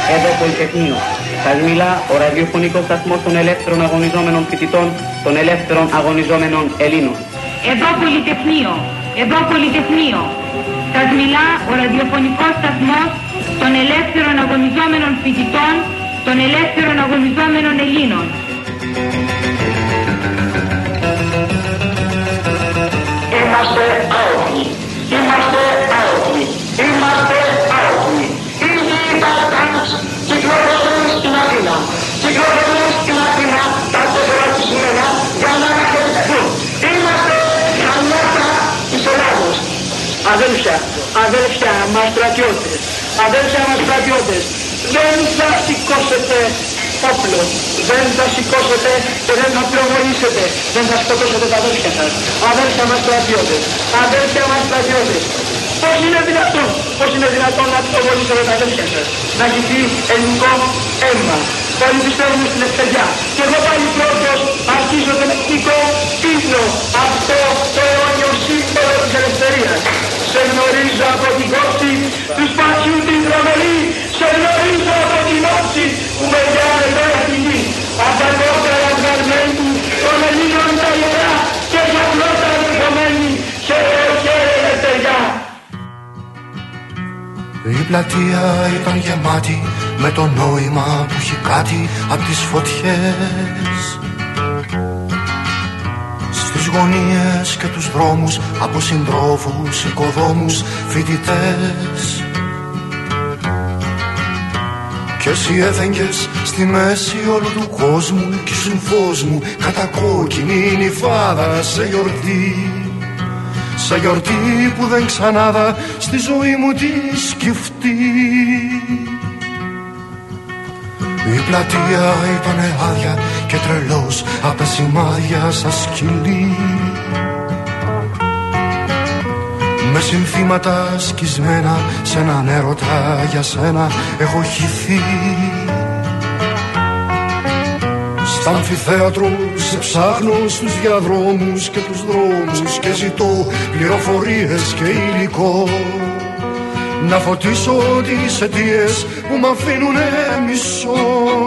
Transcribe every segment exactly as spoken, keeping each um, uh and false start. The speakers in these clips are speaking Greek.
Εδώ Πολυτεχνείο. Σας μιλά ο ραδιοφωνικός σταθμός των ελεύθερων αγωνιζόμενων φοιτητών, των ελεύθερων αγωνιζόμενων Ελλήνων. Εδώ Πολυτεχνείο. Εδώ Πολυτεχνείο. Σας μιλά ο ραδιοφωνικός σταθμός των ελεύθερων αγωνιζόμενων φοιτητών, των ελεύθερων αγωνιζόμενων Ελλήνων. Είμαστε άοπλοι. Είμαστε άοπλοι. Είμαστε άοπλοι. Ήδη τα τάγκς κυκλοφορούν στην Αθήνα. Κυκλοφορούν στην Αθήνα τα τεσσερακισμένα για να ανακοινωθούν. Είμαστε χαμιάτα της Ελλάδος. Αδέλφια, αδέλφια μας στρατιώτες, αδέλφια μας στρατιώτες, δεν θα σηκώσετε όπλο, δεν θα σηκώσετε και δεν θα πυροβολήσετε, δεν θα σκοτώσετε τα αδέλφια σας. Αδέλφια μας στρατιώτες, αδέλφια μας στρατιώτες, πώς είναι δυνατόν, πώς είναι δυνατόν να πυροβολήσετε τα αδέλφια σας, να χυθεί ελληνικό αίμα. Όλοι πιστεύουμε στην ελευθεριά. Και εγώ πάλι πρώτος αρχίζω τον εθνικό ύμνο, αυτό το αιώνιο σύμβολο της ελευθερίας. Σε γνωρίζω από την κόψη του σπασιού την τρομερή, σε γνωρίζω από την όψη που με διάλεγε στη γη. Απ' τα κόκκαρα βγαλμένου των Ελλήνων τα ιερά και για πρώτα αδερφομένοι, χαίρε, χαίρε ελευθεριά. Η πλατεία ήταν γεμάτη με το νόημα που έχει κάτι απ' τις φωτιές. Στις γωνίες και τους δρόμους από συντρόφους, οικοδόμους, φοιτητές. Κι εσύ έφεγγες στη μέση όλου του κόσμου κι ήσουν φως μου κατακόκκινη νυφάδα σε γιορτή. Σε γιορτή που δεν ξανάδα στη ζωή μου τη σκεφτεί. Η πλατεία ήτανε άδεια και τρελός απ' τα σημάδια σαν σκυλί. Με συνθήματα σκισμένα σε έναν έρωτα για σένα έχω χυθεί. Στα αμφιθέατρο σε ψάχνω στους διαδρόμους και τους δρόμους και ζητώ πληροφορίες και υλικό να φωτίσω τις αιτίες που μ' αφήνουνε μισό.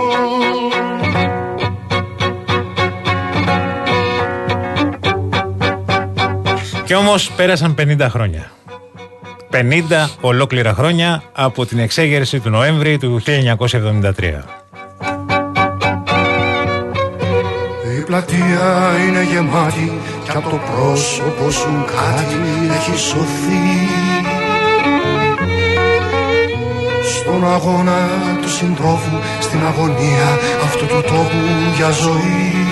Και όμως πέρασαν πενήντα χρόνια. πενήντα ολόκληρα χρόνια από την εξέγερση του Νοέμβρη του χίλια εννιακόσια εβδομήντα τρία. Η πλατεία είναι γεμάτη κι από το πρόσωπο σου κάτι έχει σωθεί. Στον αγώνα του συντρόφου, στην αγωνία αυτού του τόπου για ζωή.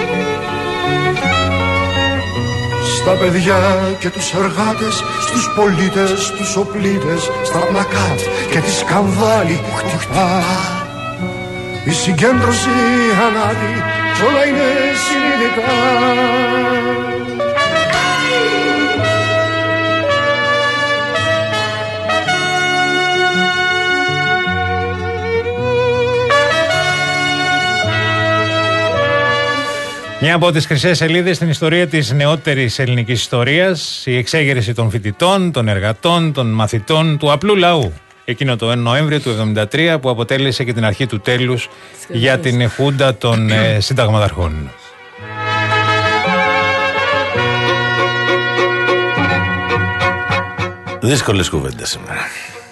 Στα παιδιά και τους εργάτες, στους πολίτες, τους οπλίτες, στα πλακάτ και τη σκανδάλη που χτυπά. Η συγκέντρωση ανάδει κι όλα είναι συνειδητά. Μια από τις χρυσές σελίδες στην ιστορία της νεότερης ελληνικής ιστορίας, η εξέγερση των φοιτητών, των εργατών, των μαθητών, του απλού λαού. Εκείνο το Νοέμβριο του εβδομήντα τρία που αποτέλεσε και την αρχή του τέλους για την χούντα των ε, συνταγματαρχών. Δύσκολες κουβέντες σήμερα.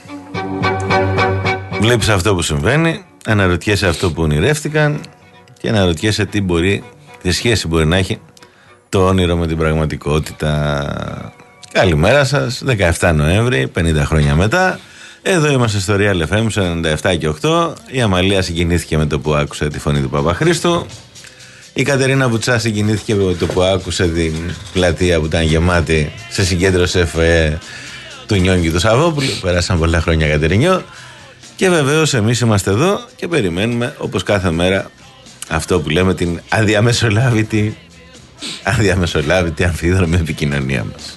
Βλέπεις αυτό που συμβαίνει, αναρωτιέσαι αυτό που ονειρεύτηκαν και αναρωτιέσαι τι μπορεί, τι σχέση μπορεί να έχει το όνειρο με την πραγματικότητα. Καλημέρα σας, δεκαεφτά Νοέμβρη, πενήντα χρόνια μετά. Εδώ είμαστε στο Real εφ εμ ενενήντα επτά και οκτώ. Η Αμαλία συγκινήθηκε με το που άκουσε τη φωνή του Παπαχρήστου. Η Κατερίνα Βουτσά συγκινήθηκε με το που άκουσε την πλατεία που ήταν γεμάτη σε συγκέντρωση ΕΦΕ του Νιόγκη του Σαββόπουλου. Πέρασαν πολλά χρόνια, Κατερινιό. Και βεβαίως εμείς είμαστε εδώ και περιμένουμε όπως κάθε μέρα αυτό που λέμε την αδιαμεσολάβητη, αδιαμεσολάβητη αμφίδρομη επικοινωνία μας.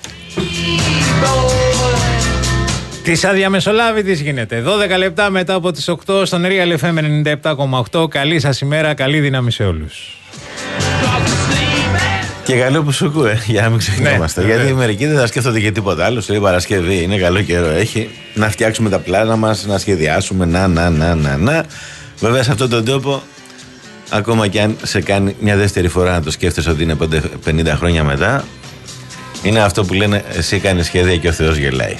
Της αδιαμεσολάβητης γίνεται. δώδεκα λεπτά μετά από τις οκτώ στον Real εφ εμ ενενήντα επτά κόμμα οκτώ. Καλή σας ημέρα, καλή δύναμη σε όλους. Και καλό που σου ακούε, για να μην ξεχνιόμαστε. Ναι, γιατί ναι. μερικοί δεν θα σκέφτονται και τίποτα άλλο. Λέει Παρασκευή, είναι καλό καιρό, έχει. Να φτιάξουμε τα πλάνα μας, να σχεδιάσουμε. Να, να, να, να, να. Βέβαια, σε αυτόν τον τόπο, ακόμα και αν σε κάνει μια δεύτερη φορά να το σκέφτεσαι ότι είναι πενήντα χρόνια μετά, είναι αυτό που λένε εσύ κάνεις σχέδια και ο Θεός γελάει.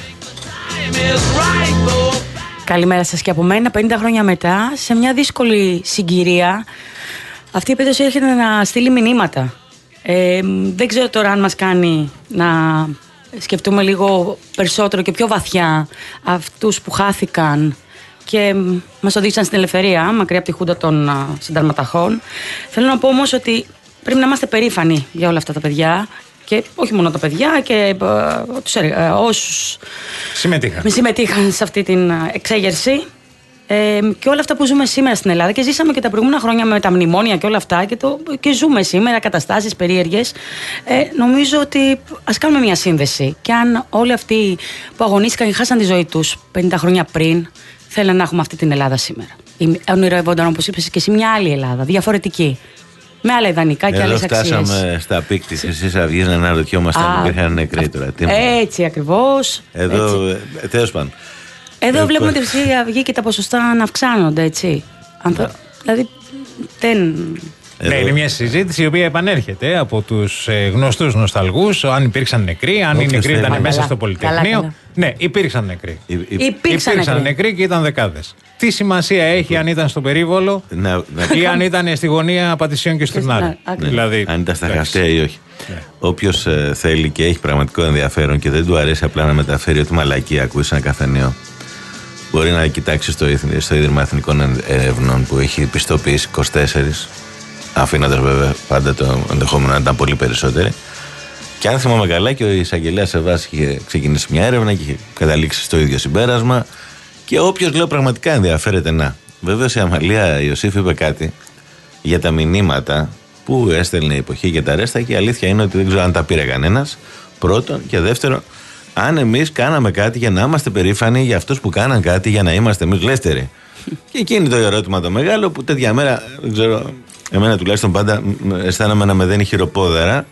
Καλημέρα σας και από μένα. πενήντα χρόνια μετά, σε μια δύσκολη συγκυρία, αυτή η επέτειος έρχεται να στείλει μηνύματα. Ε, δεν ξέρω τώρα αν μας κάνει να σκεφτούμε λίγο περισσότερο και πιο βαθιά αυτούς που χάθηκαν και μας οδήγησαν στην ελευθερία, μακριά από τη χούντα των α, συνταρματαχών. Θέλω να πω όμως ότι πρέπει να είμαστε περήφανοι για όλα αυτά τα παιδιά. Και όχι μόνο τα παιδιά και uh, τους, uh, όσους συμμετείχαν. συμμετείχαν σε αυτή την εξέγερση ε, και όλα αυτά που ζούμε σήμερα στην Ελλάδα και ζήσαμε και τα προηγούμενα χρόνια με τα μνημόνια και όλα αυτά και, το, και ζούμε σήμερα καταστάσεις περίεργες. Ε, νομίζω ότι ας κάνουμε μια σύνδεση και αν όλοι αυτοί που αγωνίστηκαν και χάσαν τη ζωή τους πενήντα χρόνια πριν θέλουν να έχουμε αυτή την Ελλάδα σήμερα. Ονειρεύονταν, όπως είπες και εσύ, μια άλλη Ελλάδα, διαφορετική. Με άλλα ιδανικά και άλλες αξίες. Εδώ φτάσαμε στα πικ της Χρυσής Αυγής να αναρωτιόμαστε αν υπήρχαν νεκροί τώρα. Έτσι ακριβώς. Εδώ, τέλος πάντων. Εδώ βλέπουμε τη Χρυσή Αυγή και τα ποσοστά να αυξάνονται, έτσι. Yeah. Δηλαδή, δεν... Ναι, είναι μια συζήτηση η οποία επανέρχεται από τους ε, γνωστούς νοσταλγούς. Αν υπήρξαν νεκροί, αν οι νεκροί ήταν μέσα καλά, στο Πολυτεχνείο. Καλά, καλά. Ναι, υπήρξαν νεκροί. Υ, υ, υπήρξαν, υπήρξαν νεκροί και ήταν δεκάδες. Τι σημασία έχει αν ήταν στο Περίβολο να, να... ή αν ήταν στη γωνία Πατησίων και Στουρνάρη. Ναι, δηλαδή, αν ήταν στα Χαυτέα ή όχι. Ναι. Όποιος ε, θέλει και έχει πραγματικό ενδιαφέρον και δεν του αρέσει απλά να μεταφέρει ότι μαλακία ακούει σε ένα καφενείο, μπορεί να κοιτάξει στο, στο Ίδρυμα Εθνικών Ερευνών που έχει πιστοποιήσει είκοσι τέσσερα. Αφήνοντας βέβαια πάντα το ενδεχόμενο να ήταν πολύ περισσότεροι. Και αν θυμάμαι καλά, και ο εισαγγελέας Σεβάς είχε ξεκινήσει μια έρευνα και είχε καταλήξει στο ίδιο συμπέρασμα. Και όποιος λέω πραγματικά ενδιαφέρεται να. Βεβαίως η Αμαλία Ιωσήφ είπε κάτι για τα μηνύματα που έστελνε η εποχή και τα ρέστα. Και η αλήθεια είναι ότι δεν ξέρω αν τα πήρε κανένας. Πρώτον. Και δεύτερον, αν εμείς κάναμε κάτι για να είμαστε περήφανοι για αυτούς που κάναν κάτι για να είμαστε εμείς λέστεροι. Και εκείνη το ερώτημα το μεγάλο που τέτοια μέρα, δεν ξέρω. Εμένα τουλάχιστον πάντα αισθάνομαι να με δένει χειροπόδερα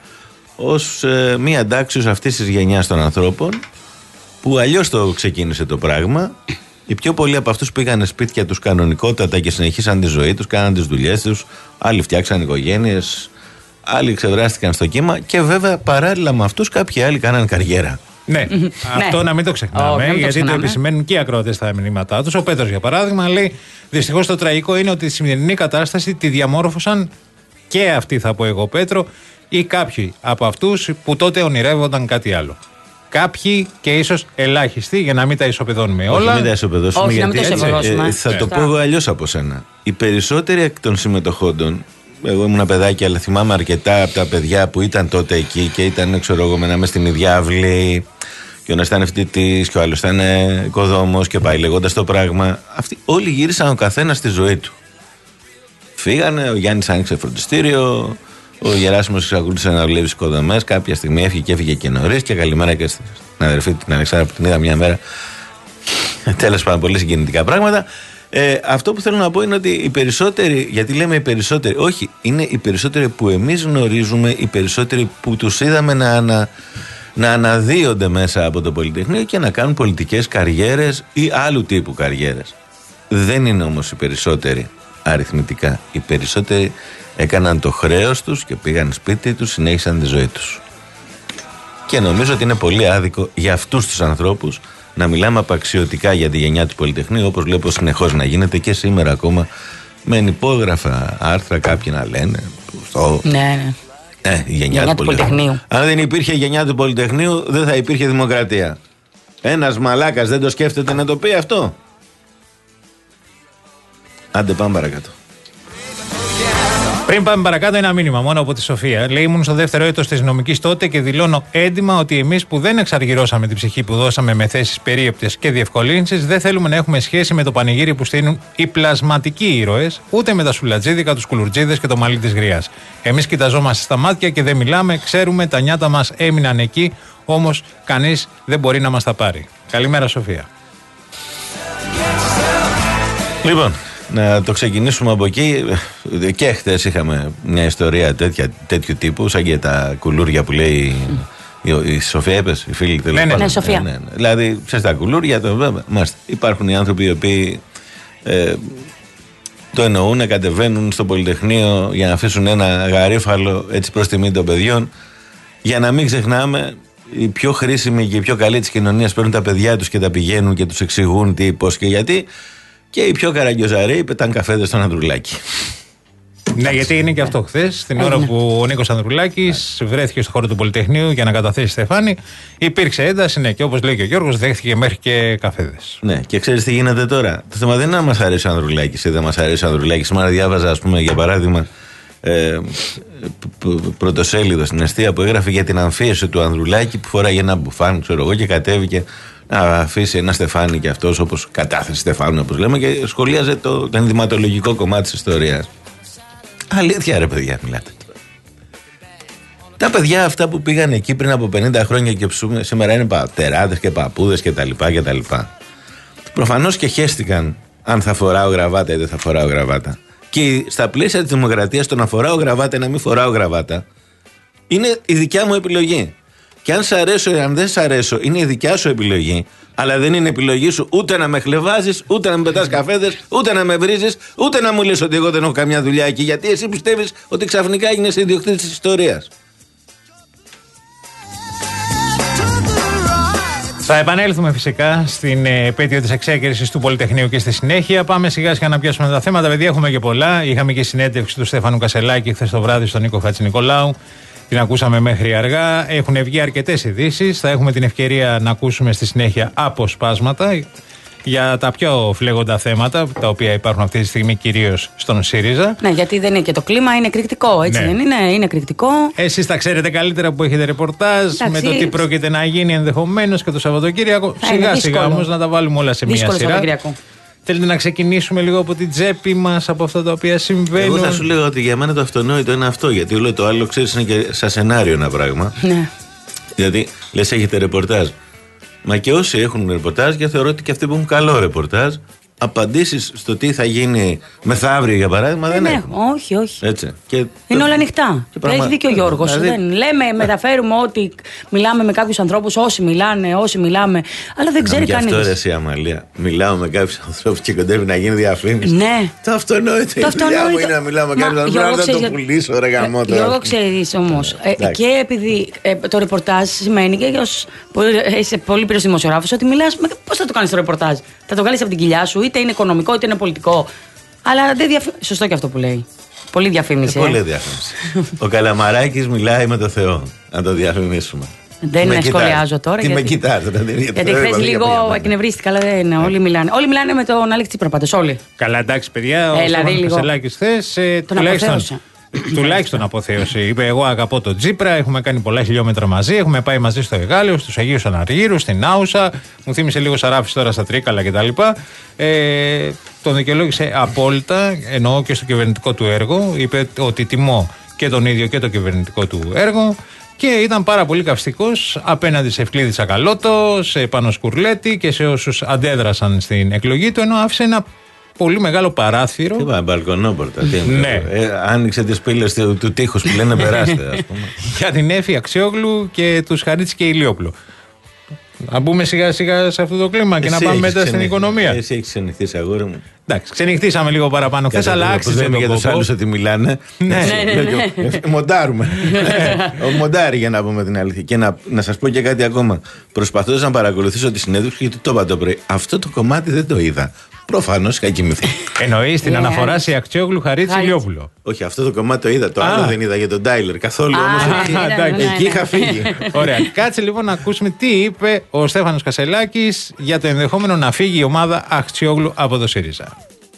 ως ε, μία αντάξιος αυτής της γενιάς των ανθρώπων που αλλιώς το ξεκίνησε το πράγμα. Οι πιο πολλοί από αυτούς πήγαν σπίτια τους κανονικότατα και συνεχίσαν τη ζωή τους, κάναν τις δουλειές τους, άλλοι φτιάξαν οικογένειες, άλλοι ξεβράστηκαν στο κύμα και βέβαια παράλληλα με αυτούς κάποιοι άλλοι κάναν καριέρα. Ναι, αυτό να μην το ξεχνάμε, oh, γιατί το, το επισημαίνουν και οι ακροατές στα μηνύματά τους. Ο Πέτρος, για παράδειγμα, λέει: δυστυχώς το τραγικό είναι ότι τη σημερινή κατάσταση τη διαμόρφωσαν και αυτοί, θα πω εγώ, Πέτρο, ή κάποιοι από αυτούς που τότε ονειρεύονταν κάτι άλλο. Κάποιοι και ίσως ελάχιστοι, για να μην τα ισοπεδώνουμε όλα. Όχι, μην τα ισοπεδώσουμε, όχι, γιατί έτσι, ε, θα το πω εγώ αλλιώς από σένα. Οι περισσότεροι εκ των συμμετοχόντων, εγώ ήμουν παιδάκι, αλλά θυμάμαι αρκετά από τα παιδιά που ήταν τότε εκεί και ήταν, ξέρω εγώ, μες στην ίδια αυλή. Και ο ένας ήταν φοιτητής και ο άλλος ήταν οικοδόμος και πάει λέγοντας το πράγμα. Αυτοί όλοι γύρισαν ο καθένας στη ζωή του. Φύγανε, ο Γιάννης άνοιξε φροντιστήριο, ο Γεράσιμος εξακολούθησε να δουλεύει στις οικοδομές. Κάποια στιγμή έφυγε και έφυγε και νωρίς. Και καλημέρα και στην αδερφή του την Αλεξάνδρα που την είδα μια μέρα. Τέλος πάντων, πολύ συγκινητικά πράγματα. Ε, αυτό που θέλω να πω είναι ότι οι περισσότεροι, γιατί λέμε οι περισσότεροι, όχι, είναι οι περισσότεροι που εμείς γνωρίζουμε, οι περισσότεροι που τους είδαμε να, ανα, να αναδύονται μέσα από το Πολυτεχνείο και να κάνουν πολιτικές καριέρες ή άλλου τύπου καριέρες. Δεν είναι όμως οι περισσότεροι αριθμητικά. Οι περισσότεροι έκαναν το χρέος τους και πήγαν σπίτι τους, συνέχισαν τη ζωή τους. Και νομίζω ότι είναι πολύ άδικο για αυτούς τους ανθρώπους να μιλάμε απαξιωτικά για τη γενιά του Πολυτεχνείου, όπως βλέπω συνεχώς να γίνεται και σήμερα ακόμα, με ενυπόγραφα άρθρα κάποιοι να λένε. Στο... Ναι, ναι. Ε, η γενιά, γενιά του, του Πολυτεχνείου. Πολυτεχνείου. Αν δεν υπήρχε η γενιά του Πολυτεχνείου, δεν θα υπήρχε δημοκρατία. Ένας μαλάκας δεν το σκέφτεται να το πει αυτό. Άντε πάμε παρακάτω. Πριν πάμε παρακάτω, ένα μήνυμα μόνο από τη Σοφία. Λέει: ήμουν στο δεύτερο έτος της νομικής τότε και δηλώνω έντιμα ότι εμείς που δεν εξαργυρώσαμε την ψυχή που δώσαμε με θέσεις περίεπτες και διευκολύνσεις, δεν θέλουμε να έχουμε σχέση με το πανηγύρι που στείλουν οι πλασματικοί ήρωες, ούτε με τα σουλατζίδικα, τους κουλουρτζίδες και το μαλλί της γριάς. Εμείς κοιταζόμαστε στα μάτια και δεν μιλάμε, ξέρουμε τα νιάτα μας έμειναν εκεί, όμως κανείς δεν μπορεί να μας τα πάρει. Καλημέρα, Σοφία. Λοιπόν. να το ξεκινήσουμε από εκεί. Και χτες είχαμε μια ιστορία τέτοια, τέτοιου τύπου, σαν και τα κουλούρια που λέει η, η Σοφία, είπες, η φίλη τέλος πάντων. Ναι, ναι, Σοφία. Ναι, ναι. Δηλαδή, ξέρεις, τα κουλούρια, το, βέβαια, μάστε. Υπάρχουν οι άνθρωποι οι οποίοι ε, το εννοούν, κατεβαίνουν στο Πολυτεχνείο για να αφήσουν ένα γαρίφαλο έτσι προς τιμή των παιδιών. Για να μην ξεχνάμε, οι πιο χρήσιμοι και οι πιο καλοί της κοινωνίας παίρνουν τα παιδιά τους και τα πηγαίνουν και τους εξηγούν τι, πώς και γιατί. Και οι πιο καραγκιόζαροι πετάνε καφέδες στον Ανδρουλάκη. Ναι, γιατί είναι και αυτό. Χθες, την ώρα που ο Νίκος Ανδρουλάκης βρέθηκε στο χώρο του Πολυτεχνείου για να καταθέσει Στεφάνη, υπήρξε ένταση, ναι, και όπως λέει και ο Γιώργος, δέχτηκε μέχρι και καφέδες. Ναι, και ξέρεις τι γίνεται τώρα. Το θέμα δεν είναι να μας αρέσει ο Ανδρουλάκης ή δεν μας αρέσει ο Ανδρουλάκης. Σήμερα διάβαζα, ας πούμε, για παράδειγμα, ε, πρωτοσέλιδο στην Εστία που έγραφε για την αμφίεση του Ανδρουλάκη που φοράγε ένα μπουφάν, ξέρω εγώ, και κατέβηκε να αφήσει ένα στεφάνι και αυτός, όπως κατάθεση στεφάνου, όπως λέμε, και σχολίαζε το, το ενδυματολογικό κομμάτι της ιστορίας. Αλήθεια, ρε παιδιά, μιλάτε. Τα παιδιά αυτά που πήγαν εκεί πριν από πενήντα χρόνια και ψούμε, σήμερα είναι πατεράδες και παππούδες κτλ. κτλ. Προφανώς και χέστηκαν αν θα φοράω γραβάτα ή δεν θα φοράω γραβάτα. Και στα πλαίσια της δημοκρατίας, το να φοράω γραβάτα ή να μην φοράω γραβάτα είναι η δικιά μου επιλογή. Και αν σ' αρέσω ή αν δεν σ' αρέσω, είναι η δικιά σου επιλογή. Αλλά δεν είναι επιλογή σου ούτε να με χλεβάζεις, ούτε να με πετάς καφέδες, ούτε να με βρίζεις, ούτε να μου λες ότι εγώ δεν έχω καμιά δουλειά εκεί. Γιατί εσύ πιστεύεις ότι ξαφνικά έγινες ιδιοκτήτης της ιστορίας. Θα επανέλθουμε φυσικά στην επέτειο της εξέγερσης του Πολυτεχνείου και στη συνέχεια. Πάμε σιγά σιγά να πιάσουμε τα θέματα. Παιδιά, έχουμε και πολλά. Είχαμε και συνέντευξη του Στέφανου Κασελάκη χθες το βράδυ στον Νίκο Χατζηνικολάου. Την ακούσαμε μέχρι αργά. Έχουν βγει αρκετές ειδήσεις. Θα έχουμε την ευκαιρία να ακούσουμε στη συνέχεια αποσπάσματα για τα πιο φλέγοντα θέματα, τα οποία υπάρχουν αυτή τη στιγμή κυρίως στον ΣΥΡΙΖΑ. Ναι, γιατί δεν είναι και το κλίμα, είναι εκρηκτικό, έτσι, ναι. δεν είναι, είναι εκρηκτικό. Εσείς τα ξέρετε καλύτερα που έχετε ρεπορτάζ. Εντάξει, με το τι πρόκειται να γίνει ενδεχομένως και το Σαββατοκύριακο. Σιγά σιγά όμως να τα βάλουμε όλα σε μία σειρά. Θέλετε να ξεκινήσουμε λίγο από την τσέπη μας, από αυτά τα οποία συμβαίνουν? Εγώ θα σου λέω ότι για μένα το αυτονόητο είναι αυτό, γιατί όλο το άλλο, ξέρεις, είναι και σαν σενάριο ένα πράγμα. Ναι. Γιατί λες έχετε ρεπορτάζ. Μα και όσοι έχουν ρεπορτάζ, και θεωρώ ότι και αυτοί που έχουν καλό ρεπορτάζ, απαντήσεις στο τι θα γίνει μεθαύριο για παράδειγμα δεν, δεν έχουν. Όχι, όχι. Έτσι. Και είναι το... όλα ανοιχτά. Πράγμα... Έχει δίκιο ο Γιώργος. Δηλαδή... Δεν λέμε, μεταφέρουμε ότι μιλάμε με κάποιους ανθρώπους, όσοι μιλάνε, όσοι μιλάμε, αλλά δεν ξέρει κανείς. Και αυτό ρε εσύ, Αμαλία. Μιλάω με κάποιους ανθρώπους και κοντεύει να γίνει διαφήμιση. Ναι. Το αυτονόητο. Το αυτονόητο. Μου είναι να μιλάω με κάποιους ανθρώπους, να το πουλήσω, ρε γαμώτο. Γιώργο, ξέρεις όμως. Και επειδή το ρεπορτάζ σημαίνει και είσαι πολύ πυρος δημοσιογράφος, ότι μιλάς. Πώς θα το κάνεις το ρεπορτάζ? Θα το βγάλεις από την κοιλιά σου, είτε είναι οικονομικό είτε είναι πολιτικό. Αλλά δεν διαφη... Σωστό και αυτό που λέει. Πολύ διαφήμιση. Ε, πολύ διαφήμιση. Ο Καλαμαράκης μιλάει με το Θεό. Να το διαφημίσουμε. Δεν με σχολιάζω τώρα. Τι γιατί... με κοιτάζω, δηλαδή. Γιατί χθες λίγο εκνευρίστηκα, αλλά δεν είναι. Όλοι μιλάνε. Όλοι μιλάνε με τον Αλέξη Τσίπρα πάντως. Όλοι. Καλά, εντάξει, παιδιά. Ο Στέφανος Κασελάκης χθες τουλάχιστον. Τουλάχιστον αποθέωση. Είπε: εγώ αγαπώ τον Τσίπρα. Έχουμε κάνει πολλά χιλιόμετρα μαζί. Έχουμε πάει μαζί στο Εγάλεο, στους Αγίους Αναργύρους, στην Άουσα. Μου θύμισε λίγο Σαράφης τώρα στα Τρίκαλα κτλ. Ε, τον δικαιολόγησε απόλυτα, εννοώ και στο κυβερνητικό του έργο. Είπε ότι τιμώ και τον ίδιο και το κυβερνητικό του έργο. Και ήταν πάρα πολύ καυστικός απέναντι σε Ευκλήδη Τσακαλώτο, σε Πάνο Σκουρλέτη και σε όσους αντέδρασαν στην εκλογή του, ενώ άφησε ένα πολύ μεγάλο παράθυρο. Τι πάει, μπαλκονόπορτα. Ναι. Ε, άνοιξε τις πύλες του, του τείχους που λένε περάστε, ας πούμε. Για την Έφη Αξιόγλου και τους Χαρίτση και Ηλιόπουλο. Να μπούμε σιγά σιγά σε αυτό το κλίμα και εσύ να πάμε μετά στην οικονομία. Εσύ έχεις ξενυχτήσει, αγόρι μου. Εντάξει, ξενυχτήσαμε λίγο παραπάνω χθες, αλλά άξιζε το για τους άλλους ότι μιλάνε. Ναι, μοντάρουμε. Μοντάρει, για να πούμε την αλήθεια. Και να, να σας πω και κάτι ακόμα. Προσπαθώντας να παρακολουθήσω τη συνέντευξη, γιατί το είπα το πρωί, αυτό το κομμάτι δεν το είδα. Προφανώς είχα κοιμηθεί. Εννοείς την αναφορά σε Αξιόγλου Χαρίτση Ηλιόπουλο? Όχι, αυτό το κομμάτι το είδα. Το άλλο δεν είδα για τον Τάιλερ. Καθόλου όμως εκεί είχα φύγει. Ωραία. Κάτσε λοιπόν να ακούσουμε τι είπε ο Στέφανος Κασελάκης για το ενδεχόμενο να φύγει η ομάδα Αξιόγλου από το ΣΥΡΙΖΑ.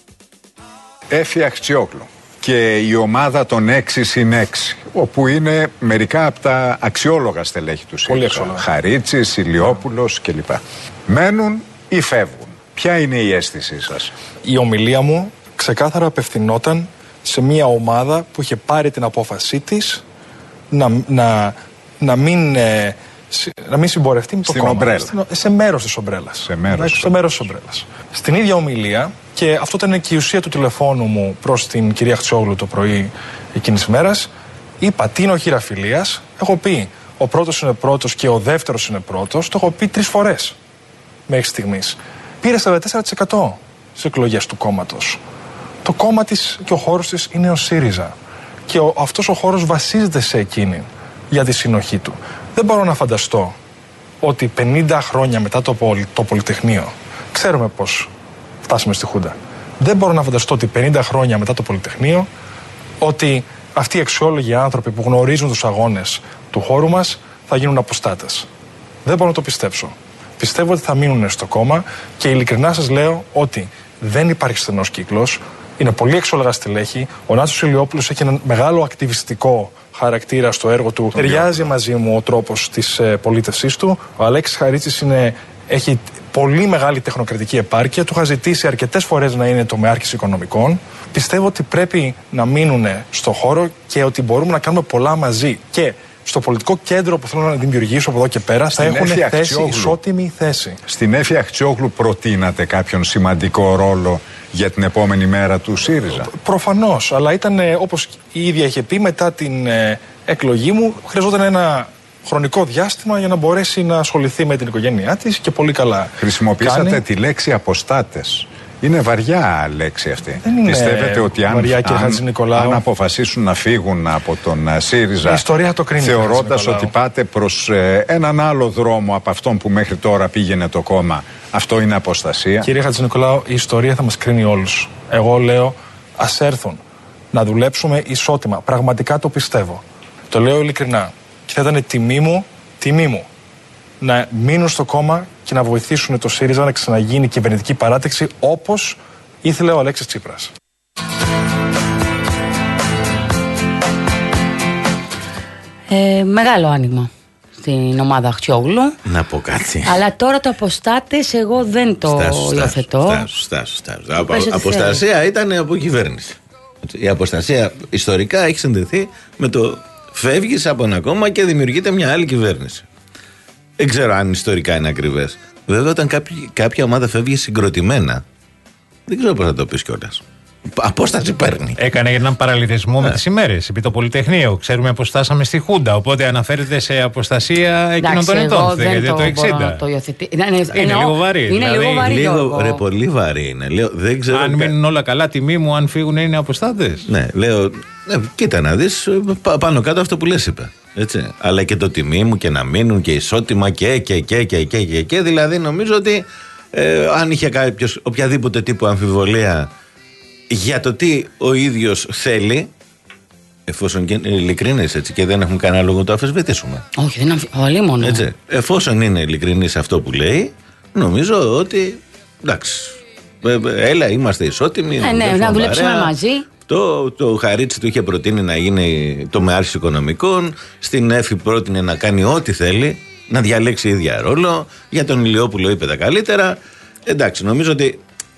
Έφη Αξιόγλου και η ομάδα των έξι συν έξι, όπου είναι μερικά από τα αξιόλογα στελέχη του ΣΥΡΙΖΑ. Χαρίτσης, Ηλιόπουλος κλπ. Μένουν ή φεύγουν? Ποια είναι η αίσθησή σας? Η ομιλία μου ξεκάθαρα απευθυνόταν σε μια ομάδα που είχε πάρει την απόφασή της να, να, να μην ε, να μην συμπορευτεί με το Στην κόμμα. ομπρέλα. Σε μέρος της ομπρέλας. Σε μέρος. Σε μέρος της ομπρέλας. Στην ίδια ομιλία, και αυτό ήταν και η ουσία του τηλεφώνου μου προς την κυρία Χτσιόγλου το πρωί εκείνης της ημέρας, είπα τι είναι ο χειραφιλίας. Έχω πει ο πρώτος είναι πρώτος και ο δεύτερος είναι πρώτος. Το έχω πει τρεις φορές μέχρι στιγμής. Πήρε σαράντα τέσσερα τοις εκατό στις εκλογές του κόμματος. Το κόμμα της και ο χώρος της είναι ο ΣΥΡΙΖΑ. Και ο, αυτός ο χώρος βασίζεται σε εκείνη για τη συνοχή του. Δεν μπορώ να φανταστώ ότι πενήντα χρόνια μετά το, πολυ, το Πολυτεχνείο, ξέρουμε πώς φτάσαμε στη Χούντα. Δεν μπορώ να φανταστώ ότι πενήντα χρόνια μετά το Πολυτεχνείο, ότι αυτοί οι αξιόλογοι άνθρωποι που γνωρίζουν τους αγώνες του χώρου μας θα γίνουν αποστάτες. Δεν μπορώ να το πιστέψω. Πιστεύω ότι θα μείνουν στο κόμμα και ειλικρινά σας λέω ότι δεν υπάρχει στενός κύκλος. Είναι πολύ αξιόλογα στελέχη. Ο Νάσος Ηλιόπουλος έχει έναν μεγάλο ακτιβιστικό χαρακτήρα στο έργο του. Ταιριάζει μαζί μου ο τρόπος της ε, πολίτευσής του. Ο Αλέξης Χαρίτσης είναι, έχει πολύ μεγάλη τεχνοκρατική επάρκεια. Του είχα ζητήσει αρκετές φορές να είναι τομεάρχης οικονομικών. Πιστεύω ότι πρέπει να μείνουν στο χώρο και ότι μπορούμε να κάνουμε πολλά μαζί. Και στο πολιτικό κέντρο που θέλω να δημιουργήσω από εδώ και πέρα θα έχουν θέση, ισότιμη θέση. Στην Έφη Χτσιόγλου προτείνατε κάποιον σημαντικό ρόλο για την επόμενη μέρα του ΣΥΡΙΖΑ? Προφανώς, αλλά ήταν όπως η ίδια είχε πει, μετά την ε, εκλογή μου χρειαζόταν ένα χρονικό διάστημα για να μπορέσει να ασχοληθεί με την οικογένειά της και πολύ καλά. Χρησιμοποίησατε κάνει. τη λέξη αποστάτες. Είναι βαριά λέξη αυτή. Δεν είναι Πιστεύετε ότι αν, βαριά, αν, αν αποφασίσουν να φύγουν από τον ΣΥΡΙΖΑ, θεωρώντας ότι πάτε προς ε, έναν άλλο δρόμο από αυτόν που μέχρι τώρα πήγαινε το κόμμα, αυτό είναι αποστασία? Κύριε Χατζηνικολάου, η ιστορία θα μας κρίνει όλους. Εγώ λέω ας έρθουν να δουλέψουμε ισότιμα. Πραγματικά το πιστεύω. Το λέω ειλικρινά. Και θα ήταν τιμή μου, τιμή μου να μείνουν στο κόμμα και να βοηθήσουν το ΣΥΡΙΖΑ να ξαναγίνει κυβερνητική παράταξη όπως ήθελε ο Αλέξης Τσίπρας. Ε, μεγάλο άνοιγμα στην ομάδα Χτσιόγλου. Να πω κάτι. Αλλά τώρα το αποστάτες εγώ δεν το υιοθετώ. Στάσου, στάσου. Αποστασία ήταν από κυβέρνηση. Η αποστασία ιστορικά έχει συνδεθεί με το φεύγεις από ένα κόμμα και δημιουργείται μια άλλη κυβέρνηση. Δεν ξέρω αν ιστορικά είναι ακριβές. Βέβαια, όταν κάποιοι, κάποια ομάδα φεύγει συγκροτημένα, δεν ξέρω πώς θα το πεις κιόλας. Απόσταση παίρνει. Έκανε έναν παραλληλισμό yeah. με τις ημέρες. Επί το Πολυτεχνείο. Ξέρουμε πως φτάσαμε στη Χούντα. Οπότε αναφέρεται σε αποστασία εκείνων των ετών. Γιατί το εξήντα. Το υιοθετεί. Είναι, είναι, είναι λίγο βαρύ. Είναι δηλαδή, λίγο βαρύ. Λίγο, ρε, πολύ βαρύ είναι. Λέω, δεν ξέρω αν κα... μείνουν όλα καλά, τιμή μου, αν φύγουν είναι αποστάτες. Ναι, λέω. Ναι, κοίτα να δεις, πάνω κάτω αυτό που λες είπε. Έτσι. Αλλά και το τιμή μου και να μείνουν και ισότιμα και και και και και και, και. Δηλαδή νομίζω ότι ε, αν είχε κάποιος οποιαδήποτε τύπου αμφιβολία για το τι ο ίδιος θέλει, εφόσον είναι ειλικρινής, έτσι, και δεν έχουμε κανένα λόγο να το αφισβητήσουμε. Όχι, δεν αμφιβολεί μόνο. Έτσι, εφόσον είναι ειλικρινής αυτό που λέει, νομίζω ότι εντάξει, έλα, είμαστε ισότιμοι. Ε, ναι, να δουλέψουμε παρέα. Μαζί. Το, το Χαρίτσι του είχε προτείνει να γίνει τομεάρχης οικονομικών. Στην Έφη πρότεινε να κάνει ό,τι θέλει, να διαλέξει ίδια ρόλο. Για τον Ηλιόπουλο είπε τα καλύτερα. Εντάξει, νομίζω ότι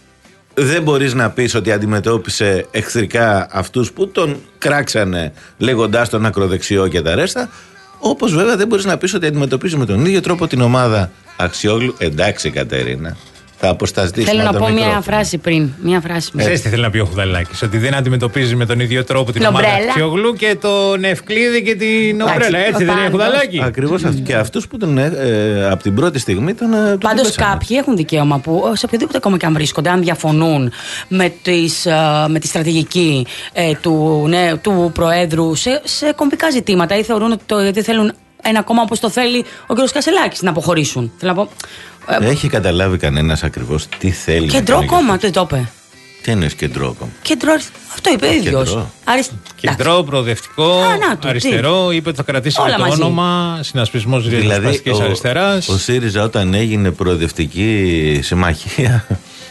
δεν μπορείς να πεις ότι αντιμετώπισε εχθρικά αυτούς που τον κράξανε λέγοντάς τον ακροδεξιό και τα ρέστα. Όπως βέβαια δεν μπορείς να πεις ότι αντιμετωπίζει με τον ίδιο τρόπο την ομάδα Αξιόγλου. Εντάξει, Κατερίνα. Θα αποσταστείς. Θέλω να πω μια φράση πριν. Μια φράση πριν. Ξέρεις τι θέλει να πει ο Χουδαλάκης? Ότι δεν αντιμετωπίζει με τον ίδιο τρόπο την ομάδα Αξιόγλου και τον Ευκλήδη και την ομπρέλα. Έτσι δεν είναι, Χουδαλάκη? Ακριβώς αυτό. Και αυτούς που τον, ε, από την πρώτη στιγμή τον. Πάντως κάποιοι έχουν δικαίωμα που σε οποιοδήποτε κόμμα και αν βρίσκονται, αν διαφωνούν με, τις, με τη στρατηγική ε, του, ναι, του Προέδρου σε, σε κομβικά ζητήματα ή θεωρούν ότι, το, ότι θέλουν ένα κόμμα όπως το θέλει ο κ. Κασελάκης να αποχωρήσουν. Θέλω να πω. Έχει καταλάβει κανένας ακριβώς τι θέλει? Κεντρό κόμμα, το είπε. Τι εννοείς κεντρό κόμμα? Κεντρό, αυτό είπε ο ίδιος. Αρισ... Κεντρό, προοδευτικό, Α, το, αριστερό. Τι? Είπε ότι θα κρατήσει το μαζί. Όνομα συνασπισμός ριζοσπαστικής δηλαδή, αριστεράς. Ο, ο ΣΥΡΙΖΑ όταν έγινε προοδευτική συμμαχία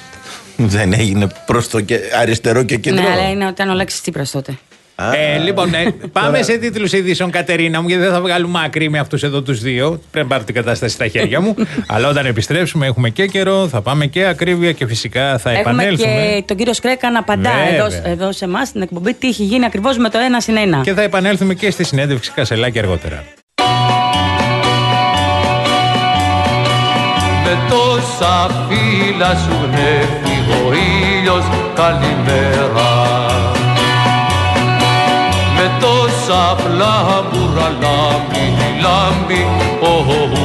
δεν έγινε προς το και, αριστερό και κεντρό. Ναι, αλλά είναι όταν ο Αλέξης Τσίπρας τότε. Ε, λοιπόν, ε, πάμε σε τίτλους ειδήσεων, Κατερίνα μου, γιατί δεν θα βγάλουμε άκρη με αυτούς εδώ τους δύο. Πρέπει να πάρω την κατάσταση στα χέρια μου. Αλλά όταν επιστρέψουμε, έχουμε και καιρό, θα πάμε και ακρίβεια και φυσικά θα έχουμε επανέλθουμε. Έχουμε και τον κύριο Σκρέκα να απαντά εδώ, εδώ σε εμάς στην εκπομπή τι έχει γίνει ακριβώς με το ένα συν ένα. Και θα επανέλθουμε και στη συνέντευξη Κασελάκη αργότερα. με τόσα φύλλα σου γνέφει ο ήλιος καλημέρα, με τόσα φλάμπουρα λάμπει, λάμπει ο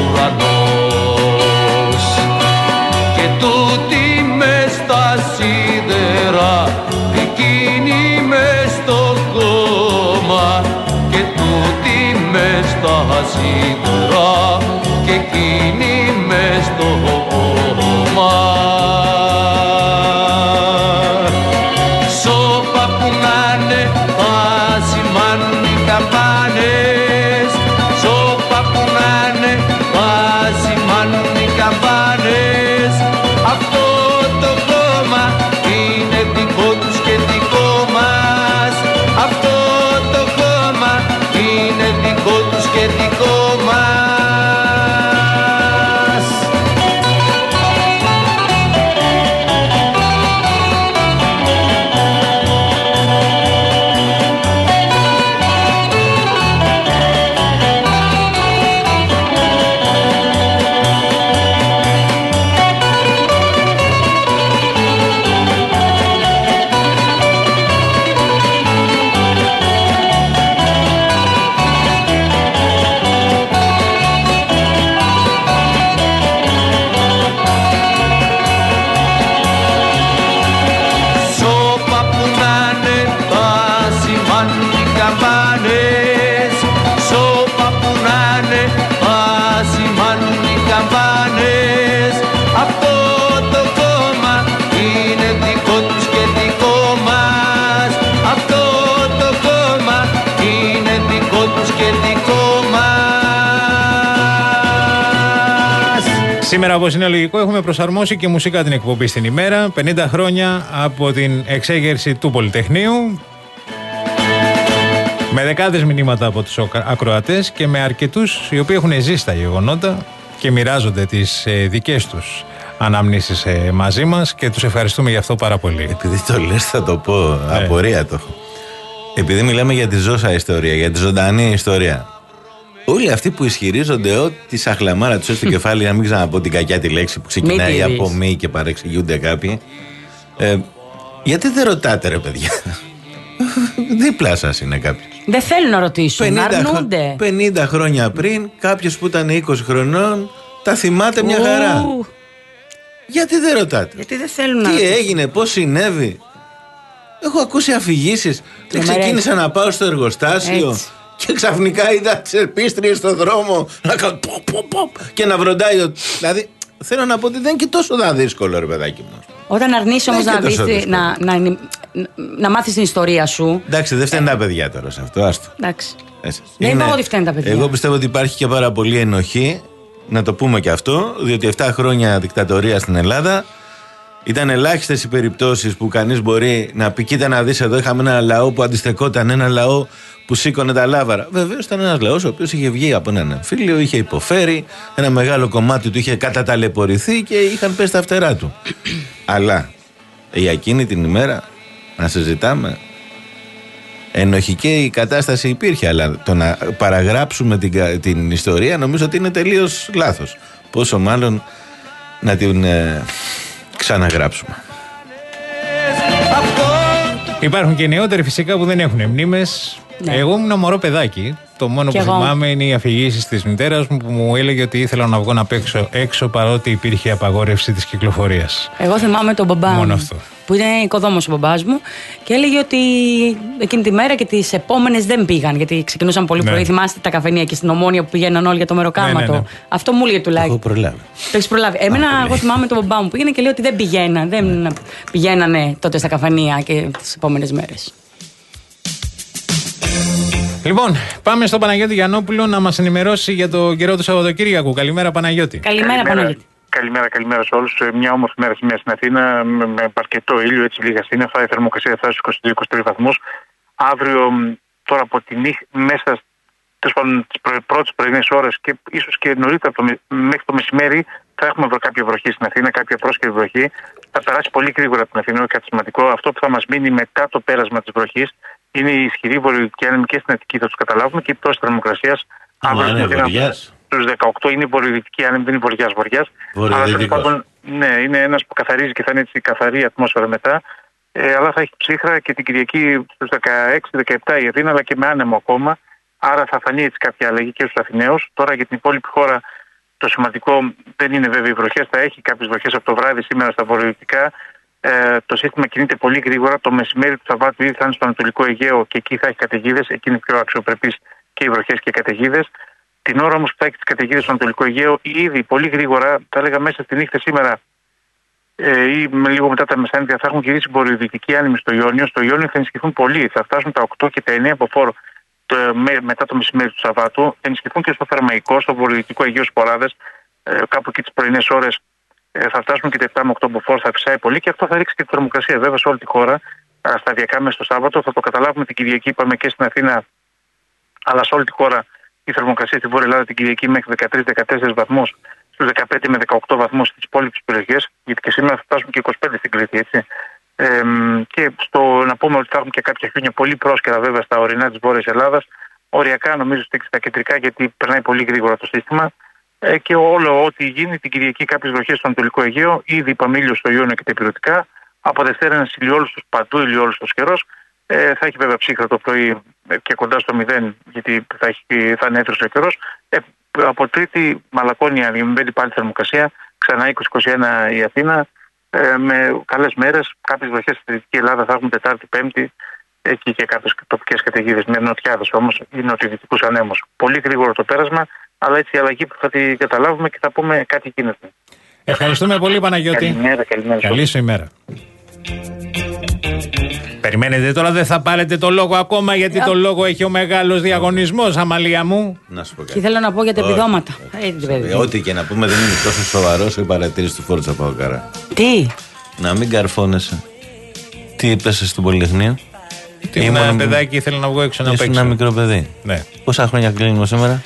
ουρανός, και τούτη μες στα σίδερα, εκείνη μες στο κόμμα, και τούτη μες στα σίδερα, και εκείνη μες στο κόμμα. Σώπα που να'ναι θα σημάνουν οι καμπάνες, σώπα που να'ναι θα σημάνουν οι καμπάνες. Αυτό το κόμμα είναι δικό τους και δικό μας, αυτό το κόμμα είναι δικό τους και δικό μας. Σήμερα, όπως είναι λογικό, έχουμε προσαρμόσει και μουσικά την εκπομπή στην ημέρα. πενήντα χρόνια από την εξέγερση του Πολυτεχνείου. Με δεκάδες μηνύματα από τους ακροατές και με αρκετούς οι οποίοι έχουν ζήσει τα γεγονότα και μοιράζονται τις ε, δικές τους αναμνήσεις ε, μαζί μας και τους ευχαριστούμε γι' αυτό πάρα πολύ. Επειδή το λες θα το πω, ε. απορία το έχω. Επειδή μιλάμε για τη ζώσα ιστορία, για τη ζωντανή ιστορία. Όλοι αυτοί που ισχυρίζονται ότι σαχλαμάρα τους στο κεφάλι, να μην ξαναπώ την κακιά τη λέξη που ξεκινάει από μη και παρεξηγούνται κάποιοι. Ε, γιατί δεν ρωτάτε, ρε παιδιά? Δίπλα σας είναι κάποιος. Δεν θέλουν να ρωτήσουν, αρνούνται. πενήντα χρόνια πριν, κάποιος που ήταν είκοσι χρονών, τα θυμάται μια χαρά. Γιατί δεν ρωτάτε? Γιατί δεν θέλουν Τι να ρωτήσουν. έγινε, πώς συνέβη? Έχω ακούσει αφηγήσεις. Δεν ξεκίνησα να πάω στο εργοστάσιο. Έτσι. Και ξαφνικά είδα τις ελπίστριες στον δρόμο να κάνουν πο, πο, πο, και να βροντάει. Δηλαδή θέλω να πω ότι δεν είναι και τόσο δύσκολο, ρε παιδάκι μου. Όταν αρνείσαι όμως να, να, να, να, να μάθεις την ιστορία σου. Εντάξει, δεν φταίνουν ε. τα παιδιά τώρα σε αυτό. Άστο. Εντάξει. Δεν είπα ότι φταίνουν τα παιδιά. Εγώ πιστεύω ότι υπάρχει και πάρα πολύ ενοχή. Να το πούμε και αυτό, διότι επτά χρόνια δικτατορία στην Ελλάδα. Ήταν ελάχιστες οι περιπτώσεις που κανείς μπορεί να πει: κοίτα να δεις, εδώ είχαμε ένα λαό που αντιστεκόταν, ένα λαό που σήκωνε τα λάβαρα. Βεβαίως ήταν ένας λαός ο οποίος είχε βγει από έναν εμφύλιο, είχε υποφέρει, ένα μεγάλο κομμάτι του είχε καταταλαιπωρηθεί και είχαν πέσει τα φτερά του. Αλλά για εκείνη την ημέρα να συζητάμε. Ενοχική η κατάσταση υπήρχε, αλλά το να παραγράψουμε την, την ιστορία νομίζω ότι είναι τελείως λάθος. Πόσο μάλλον να την ε, ξαναγράψουμε. Υπάρχουν και νεότεροι φυσικά που δεν έχουν μνήμες. Ναι. Εγώ ήμουν μωρό παιδάκι. Το μόνο και που εγώ. θυμάμαι είναι οι αφηγήσεις της μητέρας μου που μου έλεγε ότι ήθελα να βγω να παίξω έξω παρότι υπήρχε απαγόρευση της κυκλοφορίας. Εγώ θυμάμαι τον μπαμπά μόνο μου, αυτό. Που είναι οικοδόμος ο μπαμπάς μου και έλεγε ότι εκείνη τη μέρα και τις επόμενες δεν πήγαν γιατί ξεκινούσαν πολύ ναι. πρωί. Θυμάστε τα καφενεία και στην Ομόνια που πηγαίναν όλοι για το μεροκάματο. Ναι, ναι, ναι. Αυτό μου έλεγε τουλάχιστον. Έχω προλάβει. Το έχεις προλάβει. Εμένα, εγώ θυμάμαι τον μπαμπά μου που πήγαινε και λέει ότι δεν πηγαίναν. Δεν ναι. πηγαίνανε τότε στα καφενεία και τις επόμενες μέρες. Λοιπόν, πάμε στον Παναγιώτη Γιαννόπουλο να μας ενημερώσει για το καιρό του Σαββατοκύριακου. Καλημέρα, Παναγιώτη. Καλημέρα, καλημέρα Παναγιώτη. Καλημέρα, καλημέρα σε όλους. Μια όμορφη μέρα σήμερα στην Αθήνα με αρκετό ήλιο, έτσι λίγα σύννεφα. Η θερμοκρασία θα φτάσει στους είκοσι δύο είκοσι τρεις βαθμούς. Αύριο, τώρα από τη νύχτα, μέσα τις πρώτες πρωινές ώρες και ίσως και νωρίτερα το, μέχρι το μεσημέρι, θα έχουμε κάποια βροχή στην Αθήνα, κάποια πρόσκαιρη βροχή. Θα περάσει πολύ γρήγορα την Αθήνα, είναι κάτι σημαντικό. Αυτό που θα μας μείνει μετά το πέρασμα της βροχής είναι η ισχυρή βορειοδυτική άνεμη και στην Αττική, θα τους καταλάβουμε, και η πτώση θερμοκρασίας. Αύριο στην Αθήνα. στους δεκαοκτώ είναι η βορειοδυτική άνεμη, δεν είναι βορειάς-βορειάς. Αλλά τέλος πάντων, ναι, είναι ένας που καθαρίζει και θα είναι έτσι καθαρή ατμόσφαιρα μετά. Ε, αλλά θα έχει ψύχρα και την Κυριακή στους δεκαέξι δεκαεπτά η Αθήνα, αλλά και με άνεμο ακόμα. Άρα θα φανεί έτσι κάποια αλλαγή και στους Αθηναίους. Τώρα για την υπόλοιπη χώρα το σημαντικό δεν είναι βέβαια οι βροχές. Θα έχει κάποιες βροχές από το βράδυ σήμερα στα βορειοδυτικά. Ε, το σύστημα κινείται πολύ γρήγορα. Το μεσημέρι του Σαββάτου ήδη θα είναι στο Ανατολικό Αιγαίο και εκεί θα έχει καταιγίδες. Εκεί είναι πιο αξιοπρεπείς και οι βροχές και οι καταιγίδες. Την ώρα όμως που θα έχει τις καταιγίδες στο Ανατολικό Αιγαίο, ήδη πολύ γρήγορα, θα έλεγα μέσα στη νύχτα σήμερα ε, ή με λίγο μετά τα μεσάνυχτα, θα έχουν γυρίσει βορειοδυτικοί άνεμοι στο Ιόνιο. Στο Ιόνιο θα ενισχυθούν πολύ. Θα φτάσουν τα οκτώ και τα εννέα από φόρ το, με, μετά το μεσημέρι του Σαββάτου. Θα ενισχυθούν και στο Θερμαϊκό, στο βορειοδυτικό Αιγαίο Σποράδες. Ε, κάπου εκεί τις πρωινές ώρες ε, θα φτάσουν και τα επτά με οκτώ από φόρ, θα φυσάει πολύ και αυτό θα ρίξει και τη θερμοκρασία βέβαια σε όλη τη χώρα. Α, σταδιακά μέσα στο Σάββατο. Θα το καταλάβουμε την Κυριακή, είπαμε και στην Αθήνα, αλλά σε όλη τη χώρα. Η θερμοκρασία στη Βόρεια Ελλάδα την Κυριακή μέχρι δεκατρείς με δεκατέσσερις βαθμούς, στους δεκαπέντε με δεκαοκτώ βαθμούς στις υπόλοιπες περιοχές, γιατί και σήμερα θα φτάσουμε και είκοσι πέντε στην Κρήτη, έτσι. Ε, και στο, να πούμε ότι θα έχουμε και κάποια χιόνια πολύ πρόσκαιρα βέβαια στα ορεινά της Βόρειας Ελλάδας, οριακά νομίζω στα κεντρικά γιατί περνάει πολύ γρήγορα το σύστημα. Ε, και όλο ό,τι γίνει την Κυριακή κάποιες βροχές στο Ανατολικό Αιγαίο, ήδη είπαμε ήλιο στο Ιόνιο και τα Ηπειρωτικά. Από Δευτέρα ένας ηλιόλουστος, παντού ηλιόλουστος καιρός. Ε, θα έχει βέβαια ψύχρα το πρωί και κοντά στο μηδέν, γιατί θα, έχει, θα είναι έθρος ο καιρός. Ε, από Τρίτη μαλακώνει η μπαίνει πάλι θερμοκρασία, ξανά είκοσι με είκοσι ένα η Αθήνα, ε, με καλές μέρες. Κάποιες βροχές στη Δυτική Ελλάδα θα έχουν Τετάρτη, Πέμπτη, εκεί και κάποιες τοπικές καταιγίδες, με νοτιάδες όμως ή νοτιοδυτικούς ανέμους. Πολύ γρήγορο το πέρασμα, αλλά έτσι η αλλαγή που θα την καταλάβουμε και θα πούμε κάτι γίνεται. Ευχαριστούμε πολύ, Παναγιώτη. Καλημέρα, καλημέρα. Καλή σου ημέρα. Περιμένετε τώρα, δεν θα πάρετε το λόγο ακόμα, γιατί το λόγο έχει ο μεγάλος διαγωνισμός, Αμαλία μου. Να σου πω κάτι. Και θέλω να πω για τα επιδόματα. Ε, ό,τι και να πούμε δεν είναι τόσο σοβαρό όσο η παρατήρηση του Φόρτσα Παοκάρα. Τι? Να μην καρφώνεσαι. Τι έπεσε στο Πολυτεχνείο? Τι ένα μόνο... παιδάκι ήθελε να βγω έξω να παίξω. Ήσουν ένα μικρό παιδί. Ναι. Πόσα χρόνια κλείνουμε σήμερα?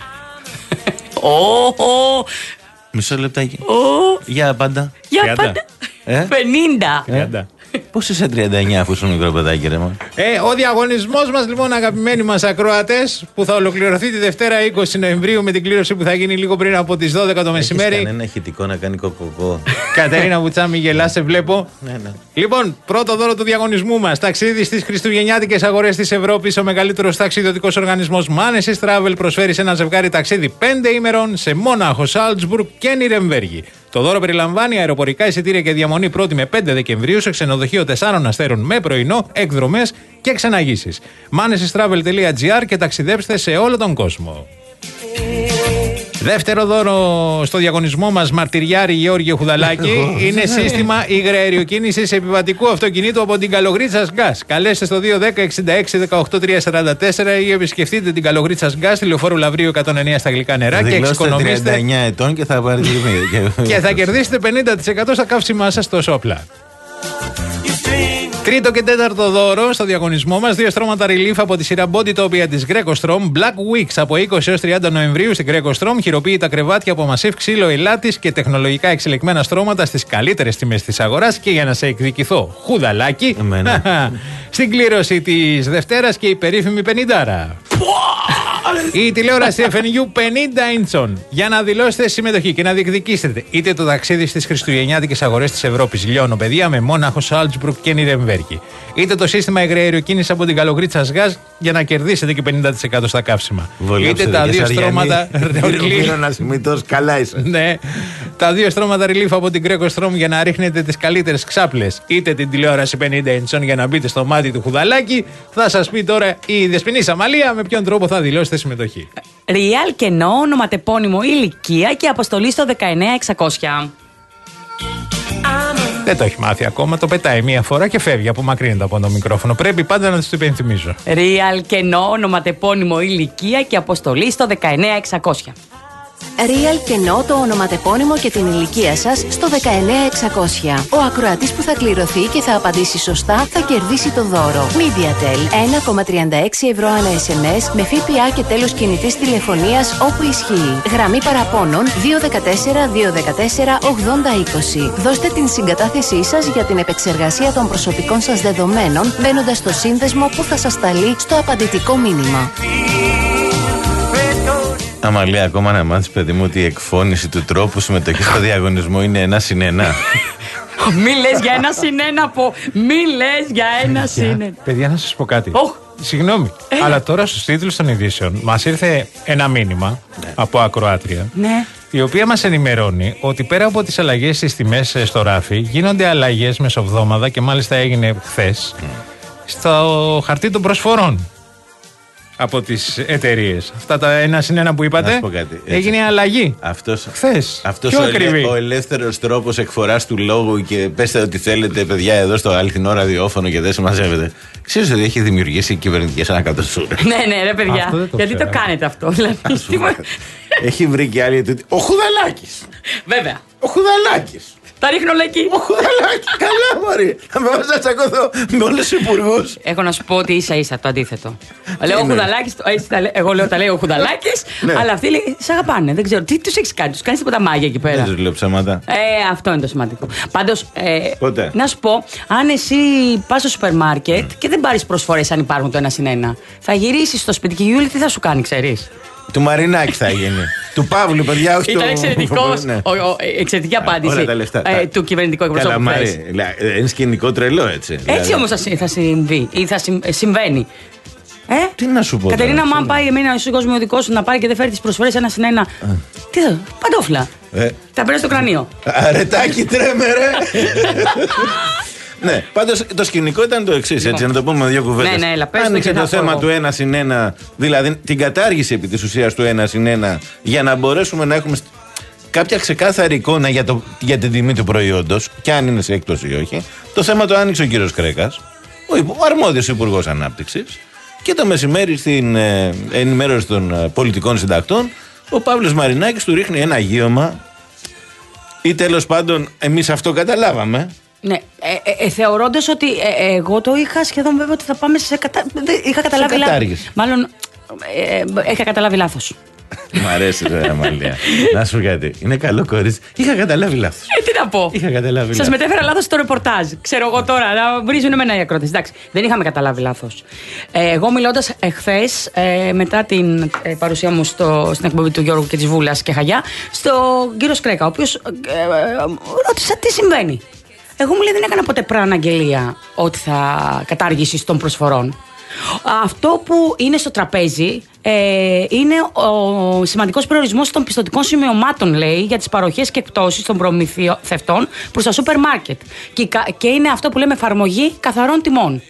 Oh, Μισό λεπτάκι. Oh. Για πάντα. Για πάντα. Ε? πενήντα. τριάντα. Πώς είσαι τριάντα εννιά αφού ήσουν μικρό παιδάκι, ρε μα? Ε, ο διαγωνισμός μας λοιπόν, αγαπημένοι μας ακροατές, που θα ολοκληρωθεί τη Δευτέρα είκοσι Νοεμβρίου με την κλήρωση που θα γίνει λίγο πριν από τις δώδεκα το μεσημέρι. Έχεις κανένα ηχητικό να κάνει κοκοκό? Κατερίνα Βουτσάμι, γελάς, σε βλέπω. Ναι, ναι. Λοιπόν, πρώτο δώρο του διαγωνισμού μας. Ταξίδι στις χριστουγεννιάτικες αγορές της Ευρώπης. Ο μεγαλύτερος ταξιδιωτικός οργανισμός Manesis Travel προσφέρει σε ένα ζευγάρι ταξίδι πέντε ημερών σε Μόναχο, Σάλτσμπουργκ και Νιρεμβέργη. Το δώρο περιλαμβάνει αεροπορικά εισιτήρια και διαμονή πρώτη με πέντε Δεκεμβρίου σε ξενοδοχείο τεσσάρων αστέρων με πρωινό, εκδρομές και ξεναγήσεις. manesis travel τελεία τζι άρ και ταξιδέψτε σε όλο τον κόσμο. Δεύτερο δώρο στο διαγωνισμό μας, μαρτυριάρη Γεώργιο Χουδαλάκη, είναι σύστημα υγραεριοκίνησης επιβατικού αυτοκινήτου από την Καλογρίτσας Γκάς. Καλέστε στο δύο ένα μηδέν εξήντα έξι δεκαοκτώ τριακόσια σαράντα τέσσερα ή επισκεφτείτε την Καλογρίτσας Γκάς, τηλεοφόρου Λαβρίου εκατόν εννέα στα Γλυκά Νερά και εξοικονομήστε τριάντα εννέα ετών και θα πάρετε και θα κερδίσετε πενήντα τοις εκατό στα καύσιμά σας στο Σόπλα. Τρίτο και τέταρτο δώρο στο διαγωνισμό μας, δύο στρώματα relief από τη σειρά Bodytopia της Greco-Strom, Black Weeks από είκοσι έως τριάντα Νοεμβρίου στην Greco-Strom, χειροποίητα κρεβάτια από μασίφ ξύλο ελάτης και τεχνολογικά εξελιγμένα στρώματα στις καλύτερες τιμές της αγοράς. Και για να σε εκδικηθώ, Χουδαλάκι, στην κλήρωση της Δευτέρας και η περίφημη πενηντάρα. Η τηλεόραση εφ εν γιου πενήντα ίντσων. Για να δηλώσετε συμμετοχή και να διεκδικήσετε είτε το ταξίδι στις χριστουγεννιάτικες αγορές της Ευρώπης, Λιώνο, παιδιά, με Μόναχο, Σάλτσμπουργκ και Νιρεμβέργη, είτε το σύστημα υγραεριοκίνησης από την Καλογρίτσας Γκάς για να κερδίσετε και πενήντα τοις εκατό στα καύσιμα. Βολέψε, είτε τα δύο στρώματα relief. Ναι, τα δύο στρώματα relief από την Greco-Strom για να ρίχνετε τις καλύτερες ξάπλες, είτε την τηλεόραση πενήντα ίντσων για να μπείτε στο μάτι του Χουδαλάκη. Θα σας πει τώρα η Δεσποινής Αμαλία με ποιον τρόπο θα δηλώσετε συμμετοχή. Real κενό, ονοματεπώνυμο, ηλικία και αποστολή στο δεκαεννέα εξακόσια. Δεν το έχει μάθει ακόμα, το πετάει μία φορά και φεύγει, απομακρύνεται από το μικρόφωνο. Πρέπει πάντα να του το υπενθυμίζω. Real κενό, ονοματεπώνυμο, ηλικία και αποστολή στο δεκαεννέα εξακόσια. Real κενό, το ονοματεπώνυμο και την ηλικία σας στο δεκαεννέα εξακόσια. Ο ακροατής που θα κληρωθεί και θα απαντήσει σωστά θα κερδίσει το δώρο. MediaTel ένα κόμμα τριάντα έξι ευρώ ανά ες εμ ες με ΦΠΑ και τέλος κινητής τηλεφωνίας όπου ισχύει. Γραμμή παραπώνων δύο ένα τέσσερα δύο ένα τέσσερα ογδόντα είκοσι. Δώστε την συγκατάθεσή σας για την επεξεργασία των προσωπικών σας δεδομένων μπαίνοντας στο σύνδεσμο που θα σας σταλεί στο απαντητικό μήνυμα. Αμαλία, ακόμα να μάθεις, παιδί μου, ότι η εκφώνηση του τρόπου συμμετοχής στο διαγωνισμό είναι ένα συν ένα. Μη λες για ένα συν ένα από. Μη λες για ένα συν ένα. Παιδιά, να σας πω κάτι. Oh. Συγγνώμη, ε. αλλά τώρα στους τίτλους των ειδήσεων μας ήρθε ένα μήνυμα ναι. από ακροάτρια, ναι. η οποία μας ενημερώνει ότι πέρα από τις αλλαγές στις τιμές στο ράφι, γίνονται αλλαγές μεσοβδόμαδα και μάλιστα έγινε χθες mm. στο χαρτί των προσφορών από τις εταιρείες. Αυτά τα ένα συν ένα που είπατε, κάτι, έγινε αλλαγή. Αυτός, χθες. Αυτός ο, ελε, ο ελεύθερος τρόπος εκφοράς του λόγου και πέστε ότι θέλετε, παιδιά, εδώ στο αληθινό ραδιόφωνο και δεν συμμαζεύετε. Ξέρεις ότι έχει δημιουργήσει κυβερνητικές ανακατοσούρες. Ναι, ναι, ρε παιδιά. Το γιατί ξέρω. Το κάνετε αυτό, δηλαδή. Έχει βρει και άλλη τούτη. Ο Χουδαλάκης. Βέβαια. Ο Χουδαλάκης. Τα ρίχνω λέει εκεί. Ο Χουδαλάκης. Καλά, μωρή. Θα με βάζει να τσακωθώ με όλους τους υπουργούς. Έχω να σου πω ότι ίσα ίσα το αντίθετο. Λέω ο Χουδαλάκης. Εγώ λέω τα λέει ο Χουδαλάκης. Αλλά αυτοί λέει σε αγαπάνε. Δεν ξέρω τι τους έχεις κάνει. Τους κάνεις τίποτα μάγια εκεί πέρα. Δεν τους λέω ψέματα. Ε, αυτό είναι το σημαντικό. Πάντως, ε, να σου πω, αν εσύ πας στο σούπερ μάρκετ και δεν πάρεις προσφορές αν υπάρχουν το ένα συν ένα, θα γυρίσεις στο σπίτι και η Γιούλη τι θα σου κάνει, ξέρεις. Του Μαρινάκη θα γίνει. Του Παύλου, παιδιά, όχι του. Ήταν εξαιρετικός. Ναι. Εξαιρετική απάντηση ε, του κυβερνητικού εκπροσώπου. Είναι σκηνικό τρελό, έτσι. Έτσι δηλαδή. Όμως θα συμβεί ή θα συμβαίνει. Ε? Τι να σου πω. Κατερίνα, μου αν πάει εμένα ο κόσμο δικό σου να πάρει και δεν φέρει τις προσφορές ένα συν ένα. Τι θα. Παντόφλα. Ε. Θα παίρνει στο κρανίο. Αρετάκι τρέμε, ρε. Ναι, πάντως το σκηνικό ήταν το εξής, έτσι, να το πούμε με δύο κουβέντες. Ναι, ναι, έλα, πες άνοιξε το θέμα του ένα συν ένα, δηλαδή την κατάργηση επί της ουσίας του ένα συν ένα, για να μπορέσουμε να έχουμε κάποια ξεκάθαρη εικόνα για, το, για την τιμή του προϊόντος, και αν είναι σε έκπτωση ή όχι. Το θέμα το άνοιξε ο κύριος Κρέκας, ο, ο αρμόδιος υπουργός ανάπτυξης, και το μεσημέρι στην ε, ενημέρωση των ε, πολιτικών συντακτών, ο Παύλος Μαρινάκης του ρίχνει ένα αγίωμα, ή τέλος πάντων εμείς αυτό καταλάβαμε. Ναι, ε, ε, θεωρώντας ότι ε, εγώ το είχα σχεδόν βέβαιο ότι θα πάμε σε κατα... είχα καταλάβει λάθος. Μάλλον ε, είχα καταλάβει λάθος. Μ' αρέσει ρε Αμαλία. Να σου πω κάτι. Είναι καλό κορίτσι. Είχα καταλάβει λάθος. Ε, τι να πω. Είχα καταλάβει λάθος. Σας μετέφερα λάθος στο ρεπορτάζ. Ξέρω εγώ τώρα να βρίζουν εμένα οι ακρότες. Εντάξει, δεν είχαμε καταλάβει λάθος. Ε, εγώ μιλώντας εχθές, ε, μετά την ε, παρουσία μου στο, στην εκπομπή του Γιώργου και της Βούλας και Χαγιά, στον κύριο Σκρέκα, ο οποίος ε, ε, ρώτησα τι συμβαίνει. Εγώ μου λέει δεν έκανα ποτέ προαναγγελία ότι θα κατάργηση των προσφορών. Αυτό που είναι στο τραπέζι ε, είναι ο σημαντικός περιορισμός των πιστωτικών σημειωμάτων, λέει, για τις παροχές και εκπτώσεις των προμηθευτών προς τα σούπερ μάρκετ. Και, και είναι αυτό που λέμε εφαρμογή καθαρών τιμών.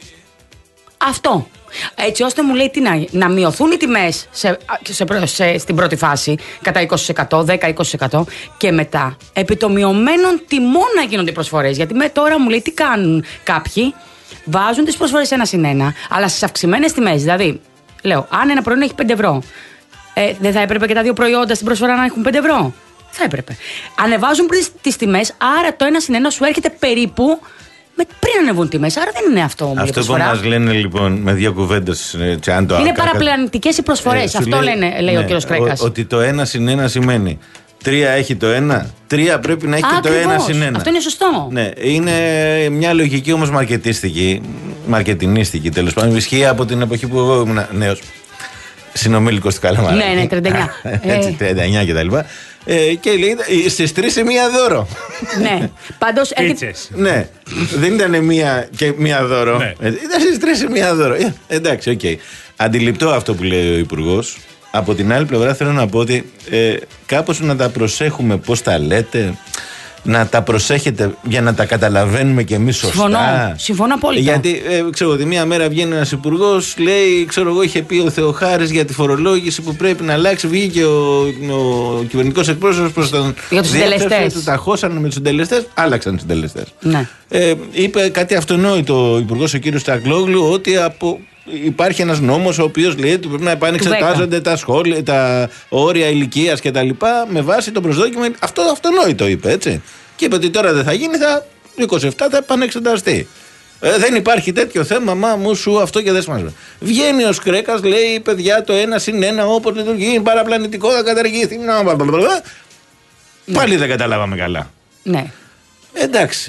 Αυτό. Έτσι ώστε μου λέει τι να, να μειωθούν οι τιμές σε, σε, σε, στην πρώτη φάση κατά είκοσι τοις εκατό, δέκα με είκοσι τοις εκατό και μετά επί των μειωμένων τιμών να γίνονται οι προσφορές. Γιατί με, τώρα μου λέει τι κάνουν κάποιοι, βάζουν τις προσφορές ένα συν ένα, αλλά στις αυξημένες τιμές. Δηλαδή, λέω, αν ένα προϊόν έχει πέντε ευρώ, ε, δεν θα έπρεπε και τα δύο προϊόντα στην προσφορά να έχουν πέντε ευρώ. Θα έπρεπε. Ανεβάζουν τις τιμές, άρα το ένα συν ένα σου έρχεται περίπου με πριν ανεβούν τιμές, άρα δεν είναι αυτό μια αυτό προσφορά. Αυτό που μας λένε λοιπόν με δύο κουβέντες. Είναι παραπλανητικές οι προσφορές. Ε, αυτό λέει, λένε, λέει ναι, ο κύριος Κρέκας. Ο, ότι το ένα συν ένα σημαίνει τρία έχει το ένα, τρία πρέπει να έχει Α, και το ένα συν ένα. Αυτό είναι σωστό. Ναι, είναι μια λογική όμως μαρκετίστικη, μαρκετινίστικη τέλος πάντων. Ισχύει από την εποχή που εγώ ήμουν νέος συνομήλικος στην Καλαμάρα. Ναι, ναι, τριάντα εννιά. Έτσι, τριάντα εννιά κτλ. Ε, και λέει στις τρεις σε μία δώρο. Ναι, πάντως έρχεται. Ναι, δεν ήταν μία και μία δώρο. Ναι. Ήταν στις τρεις σε μία δώρο. Ε, εντάξει, οκ. Okay. Αντιληπτό αυτό που λέει ο Υπουργός. Από την άλλη πλευρά θέλω να πω ότι ε, κάπως να τα προσέχουμε πώς τα λέτε, να τα προσέχετε για να τα καταλαβαίνουμε και εμείς σωστά. Συμφωνώ, συμφωνώ απόλυτα. Γιατί ε, ξέρω ότι μία μέρα βγαίνει ένας υπουργός, λέει, ξέρω εγώ, είχε πει ο Θεοχάρης για τη φορολόγηση που πρέπει να αλλάξει. Βγήκε ο, ο κυβερνητικός εκπρόσωπος προς τον για τους συντελεστές. Του τα χώσανε με τους συντελεστές, άλλαξαν τους συντελεστές. Ναι. Ε, είπε κάτι αυτονόητο ο υπουργός ο κύριος Τσαγκλόγλου, ότι από. Υπάρχει ένας νόμος ο οποίος λέει ότι πρέπει να επανεξετάζονται τα σχόλια, τα όρια ηλικίας κτλ. Με βάση το προσδόκιμο. Αυτό αυτονόητο είπε, έτσι. Και είπε ότι τώρα δεν θα γίνει, θα είκοσι επτά θα επανεξεταστεί. Ε, δεν υπάρχει τέτοιο θέμα, μα μου σου αυτό και δεν σημαίνει. Βγαίνει ο Σκρέκας, λέει παιδιά το ένα συν ένα όπως λειτουργεί, είναι παραπλανητικό, θα καταργηθεί. Ναι. Πάλι δεν καταλάβαμε καλά. Ναι. Εντάξει.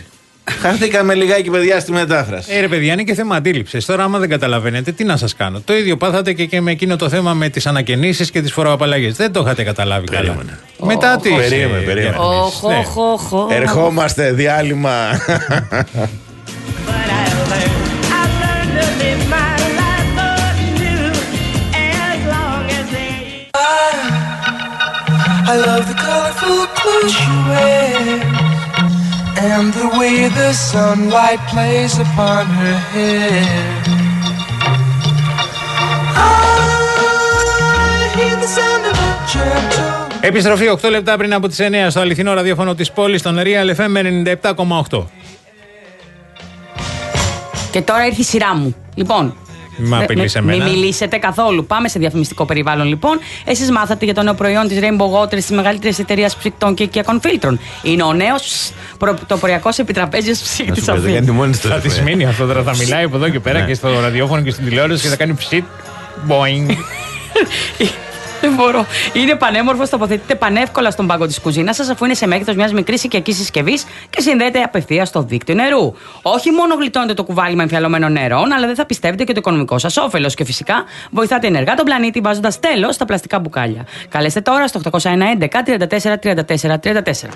Χαθήκαμε λιγάκι, παιδιά, στη μετάφραση. Ε, ρε παιδιά, είναι και θέμα αντίληψης. Τώρα, άμα δεν καταλαβαίνετε, τι να σας κάνω. Το ίδιο πάθατε και, και με εκείνο το θέμα με τις ανακαινήσεις και τις φοροαπαλλαγές. Δεν το είχατε καταλάβει καλά. Μετά τι. Περίμενε, περίμενε. Ερχόμαστε, διάλειμμα. I love the colorful clothes she wears and the way the sunlight plays upon her hair. I hear the sound of a gentle. Επιστροφή οκτώ λεπτά πριν από τις εννιά στο αληθινό ραδιόφωνο της πόλης, στον Real εφ εμ ενενήντα επτά κόμμα οκτώ. Και τώρα ήρθε η σειρά μου. Λοιπόν, Μα απειλείς εμένα. Μην μιλήσετε καθόλου. Πάμε σε διαφημιστικό περιβάλλον λοιπόν. Εσείς μάθατε για το νέο προϊόν της Rainbow Water της μεγαλύτερης εταιρείας ψυκτών και οικιακών φίλτρων. Είναι ο νέος πρωτοποριακός επιτραπέζιος ψύκτης Αθήνας. Θα της μείνει αυτό τώρα. Θα μιλάει από εδώ και πέρα και στο ραδιόφωνο και στην τηλεόραση και θα κάνει ψιτ. Boing. Δεν μπορώ. Είναι πανέμορφο, τοποθετείται πανεύκολα στον πάγκο της κουζίνας σας, αφού είναι σε μέγεθος μιας μικρής οικιακής συσκευής και συνδέεται απευθείας στο δίκτυο νερού. Όχι μόνο γλιτώνετε το κουβάλι με εμφιαλωμένο νερό, αλλά δεν θα πιστεύετε και το οικονομικό σας όφελος. Και φυσικά βοηθάτε ενεργά τον πλανήτη βάζοντας τέλος στα πλαστικά μπουκάλια. Καλέστε τώρα στο οκτώ ένα ένα τριάντα τέσσερα τριάντα τέσσερα τριάντα τέσσερα.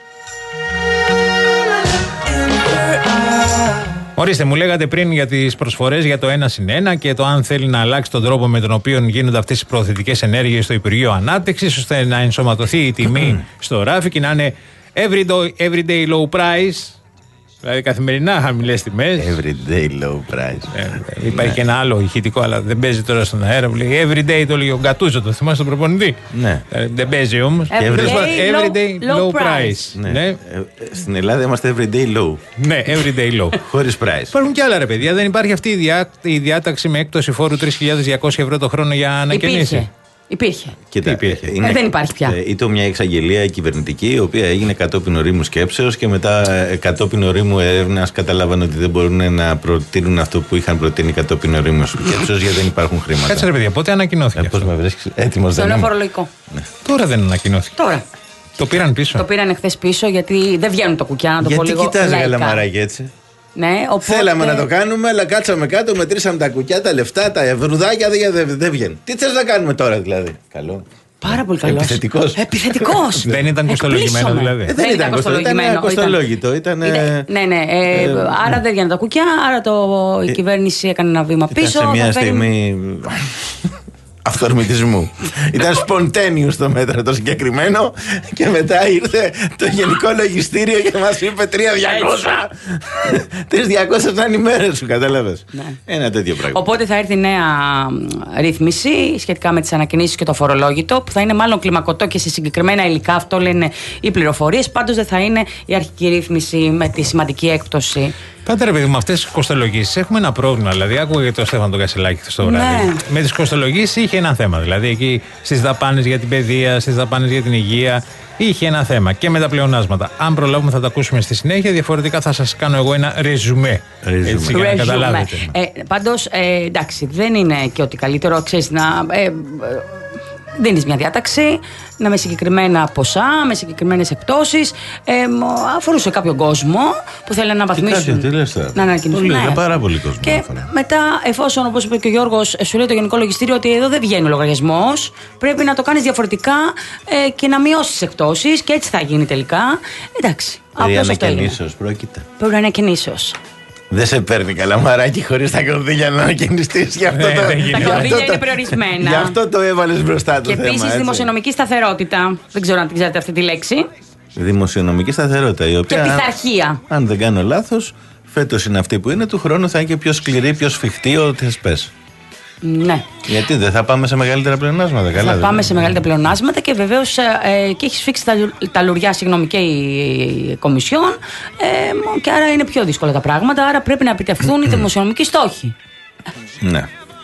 Ορίστε, μου λέγατε πριν για τις προσφορές για το ένα συν ένα και το αν θέλει να αλλάξει τον τρόπο με τον οποίο γίνονται αυτές οι προωθητικές ενέργειες στο Υπουργείο Ανάπτυξης, ώστε να ενσωματωθεί η τιμή στο ράφι και να είναι everyday, everyday low price. Δηλαδή καθημερινά χαμηλές τιμές. Everyday low price. Ε, υπάρχει ναι. και ένα άλλο ηχητικό, αλλά δεν παίζει τώρα στον αέρα. Που λέει everyday, το λέει ο Γκατούζο, το θυμάσαι τον προπονητή. Ναι. Ε, δεν παίζει όμως. Everyday, everyday low, low price. price. Ναι. Ναι. Ε, στην Ελλάδα είμαστε everyday low. Ναι, everyday low. Χωρίς price. Υπάρχουν και άλλα ρε παιδιά. Δεν υπάρχει αυτή η, διά, η διάταξη με έκπτωση φόρου τρεις χιλιάδες διακόσια ευρώ το χρόνο για ανακαινήσεις. Υπήρχε. Κοίτα, υπήρχε. Είναι, ε, δεν υπάρχει πια. Ήταν μια εξαγγελία κυβερνητική, η οποία έγινε κατόπιν ορίμου σκέψεως και μετά κατόπιν ορίμου έρευνας καταλάβαν ότι δεν μπορούν να προτείνουν αυτό που είχαν προτείνει κατόπιν ορίμου σκέψεως, γιατί δεν υπάρχουν χρήματα. Κάτσε ρε παιδιά, πότε ανακοινώθηκε? Ε, Πώς με βρίσκεις έτοιμος? Το νέο φορολογικό. Ναι. Τώρα δεν ανακοινώθηκε. Τώρα. Το πήραν πίσω. Το πήραν εχθές πίσω, γιατί δεν βγαίνουν τα κουκιά, να το γιατί πω λίγο. Γιατί κοιτάς γαλαμαράκι έτσι? Ναι, οπότε... Θέλαμε να το κάνουμε, αλλά κάτσαμε κάτω, μετρήσαμε τα κουκιά, τα λεφτά, τα ευρουδάκια, δεν δε, δε βγαίνει. Τι θες να κάνουμε τώρα δηλαδή? Καλό. Πάρα πολύ καλός. Επιθετικός. Επιθετικός. Δεν ήταν κοστολογημένο δηλαδή. Ε, δεν ήταν κοστολογημένο. Ήταν κοστολόγητο. Ήταν, ήταν, ναι, ναι. Ε, ε, άρα δεν βγαίνουν τα κουκιά, άρα το, η κυβέρνηση έκανε ένα βήμα πίσω. Σε μια στιγμή αυθορμητισμού. Ήταν spontaneous το μέτρο το συγκεκριμένο και μετά ήρθε το Γενικό Λογιστήριο και μας είπε τρία διακόσια. τρεις διακόσια ήταν οι μέρες σου, κατάλαβες. Ναι. Ένα τέτοιο πράγμα. Οπότε θα έρθει νέα ρύθμιση σχετικά με τις ανακοινήσεις και το φορολόγητο, που θα είναι μάλλον κλιμακωτό και σε συγκεκριμένα υλικά. Αυτό λένε οι πληροφορίες. Πάντως δεν θα είναι η αρχική ρύθμιση με τη σημαντική έκπτωση. Πάντα ρε παιδί, με αυτές τις κοστολογήσεις έχουμε ένα πρόβλημα. Δηλαδή, άκουγα για τον Στέφανο τον Κασελάκη χθες το βράδυ. Ναι. Με τις κοστολογήσεις είχε ένα θέμα. Δηλαδή, εκεί στις δαπάνες για την παιδεία, στις δαπάνες για την υγεία, είχε ένα θέμα. Και με τα πλεονάσματα. Αν προλάβουμε, θα τα ακούσουμε στη συνέχεια. Διαφορετικά, θα σας κάνω εγώ ένα ρεζουμέ. Έτσι, για να καταλάβετε. Ε, πάντως, ε, εντάξει, δεν είναι και ότι καλύτερο, ξέρεις, να. Ε, δίνεις μια διάταξη να με συγκεκριμένα ποσά, με συγκεκριμένες εκπτώσεις. Ε, αφορούσε κάποιον κόσμο που θέλει να αναβαθμίσουν. Τι λες τώρα? Να ανακοινήσουν. Ναι. Πάρα πολύ κόσμο. Και αφορά. Μετά, εφόσον, όπως είπε και ο Γιώργος, σου λέει το Γενικό Λογιστήριο ότι εδώ δεν βγαίνει ο λογαριασμός, πρέπει να το κάνεις διαφορετικά ε, και να μειώσεις τις εκπτώσεις και έτσι θα γίνει τελικά. Εντάξει. Περί ανακαινήσεως πρόκειται. Περί ανακαινήσεως. Δεν σε παίρνει καλαμαράκι χωρίς τα κονδύλια να ανακαινιστείς. Γι' αυτό ε, το, τα κονδύλια είναι περιορισμένα. Γι' αυτό το έβαλες μπροστά το και θέμα. Και επίσης δημοσιονομική σταθερότητα. Δεν ξέρω αν την ξέρετε αυτή τη λέξη. Δημοσιονομική σταθερότητα, η οποία. Και πειθαρχία. Αν δεν κάνω λάθος, φέτος είναι αυτή που είναι, του χρόνου θα είναι και πιο σκληρή, πιο σφιχτή, ό,τι θες πες. Ναι. Γιατί δεν θα πάμε σε μεγαλύτερα πλεονάσματα? Καλά, θα δεν πάμε σε μεγαλύτερα πλεονάσματα και βεβαίως ε, και έχει σφίξει τα, τα λουριά, συγγνώμη, και η Κομισιόν. Ε, και άρα είναι πιο δύσκολα τα πράγματα. Άρα πρέπει να επιτευχθούν οι δημοσιονομικοί στόχοι. Ναι.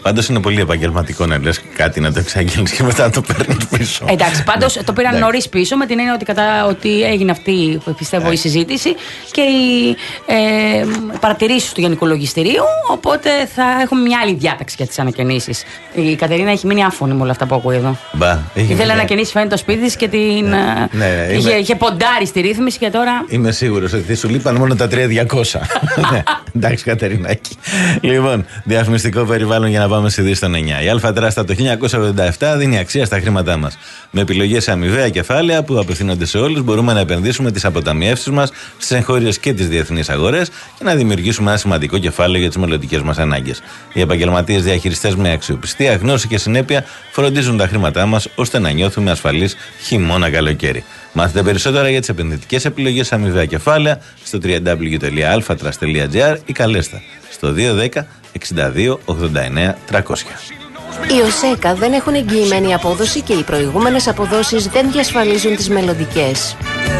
Πάντως είναι πολύ επαγγελματικό να λες κάτι, να το εξαγγέλνεις και μετά να το παίρνεις πίσω. Εντάξει, πάντως το πήραν νωρίς πίσω με την έννοια ότι, κατά, ότι έγινε αυτή, πιστεύω, η συζήτηση και οι ε, παρατηρήσεις του Γενικού Λογιστηρίου. Οπότε θα έχουμε μια άλλη διάταξη για τις ανακαινήσεις. Η Κατερίνα έχει μείνει άφωνη με όλα αυτά που ακούει εδώ. Μπα, ήθελε να ανακαινήσει, φαίνεται, το σπίτι της και την. Ναι, ναι, είχε, είμαι... είχε ποντάρει στη ρύθμιση και τώρα. Είμαι σίγουρος ότι σου λείπαν μόνο τα τρία χιλιάδες διακόσια. Ναι, εντάξει, Κατερινάκη. Λοιπόν, διαφημιστικό περιβάλλον για να πάμε στη Δύση των εννιά. Η Αλφα Τράστα το χίλια εννιακόσια εβδομήντα επτά δίνει αξία στα χρήματά μας. Με επιλογές σε αμοιβαία κεφάλαια που απευθύνονται σε όλους, μπορούμε να επενδύσουμε τις αποταμιεύσεις μας στις εγχώριες και τις διεθνείς αγορές και να δημιουργήσουμε ένα σημαντικό κεφάλαιο για τις μελλοντικές μας ανάγκες. Οι επαγγελματίες διαχειριστές με αξιοπιστία, γνώση και συνέπεια φροντίζουν τα χρήματά μας ώστε να νιώθουμε ασφαλείς χειμώνα-καλοκαίρι. Μάθετε περισσότερα για τις επενδυτικές επιλογές σε αμοιβαία κεφάλαια στο double-u double-u double-u τελεία αλφατρας τελεία τζι άρ ή καλέστα στο δύο δέκα εξήντα δύο ογδόντα εννέα τριακόσια. Οι ΟΣΕΚΑ δεν έχουν εγγυημένη απόδοση και οι προηγούμενες αποδόσεις δεν διασφαλίζουν τις μελλοντικές.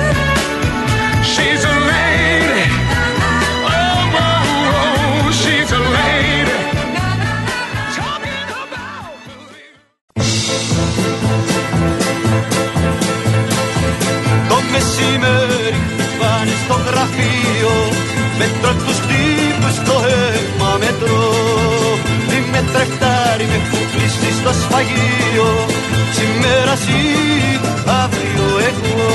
Το μεσημέρι πάνε στο γραφείο, μετρώ τους τύπους στο αίμα μετρώ. Τι με τρεχτάρει, με κουκλίσει στο σφαγείο, σήμερα εσύ, αύριο εγώ.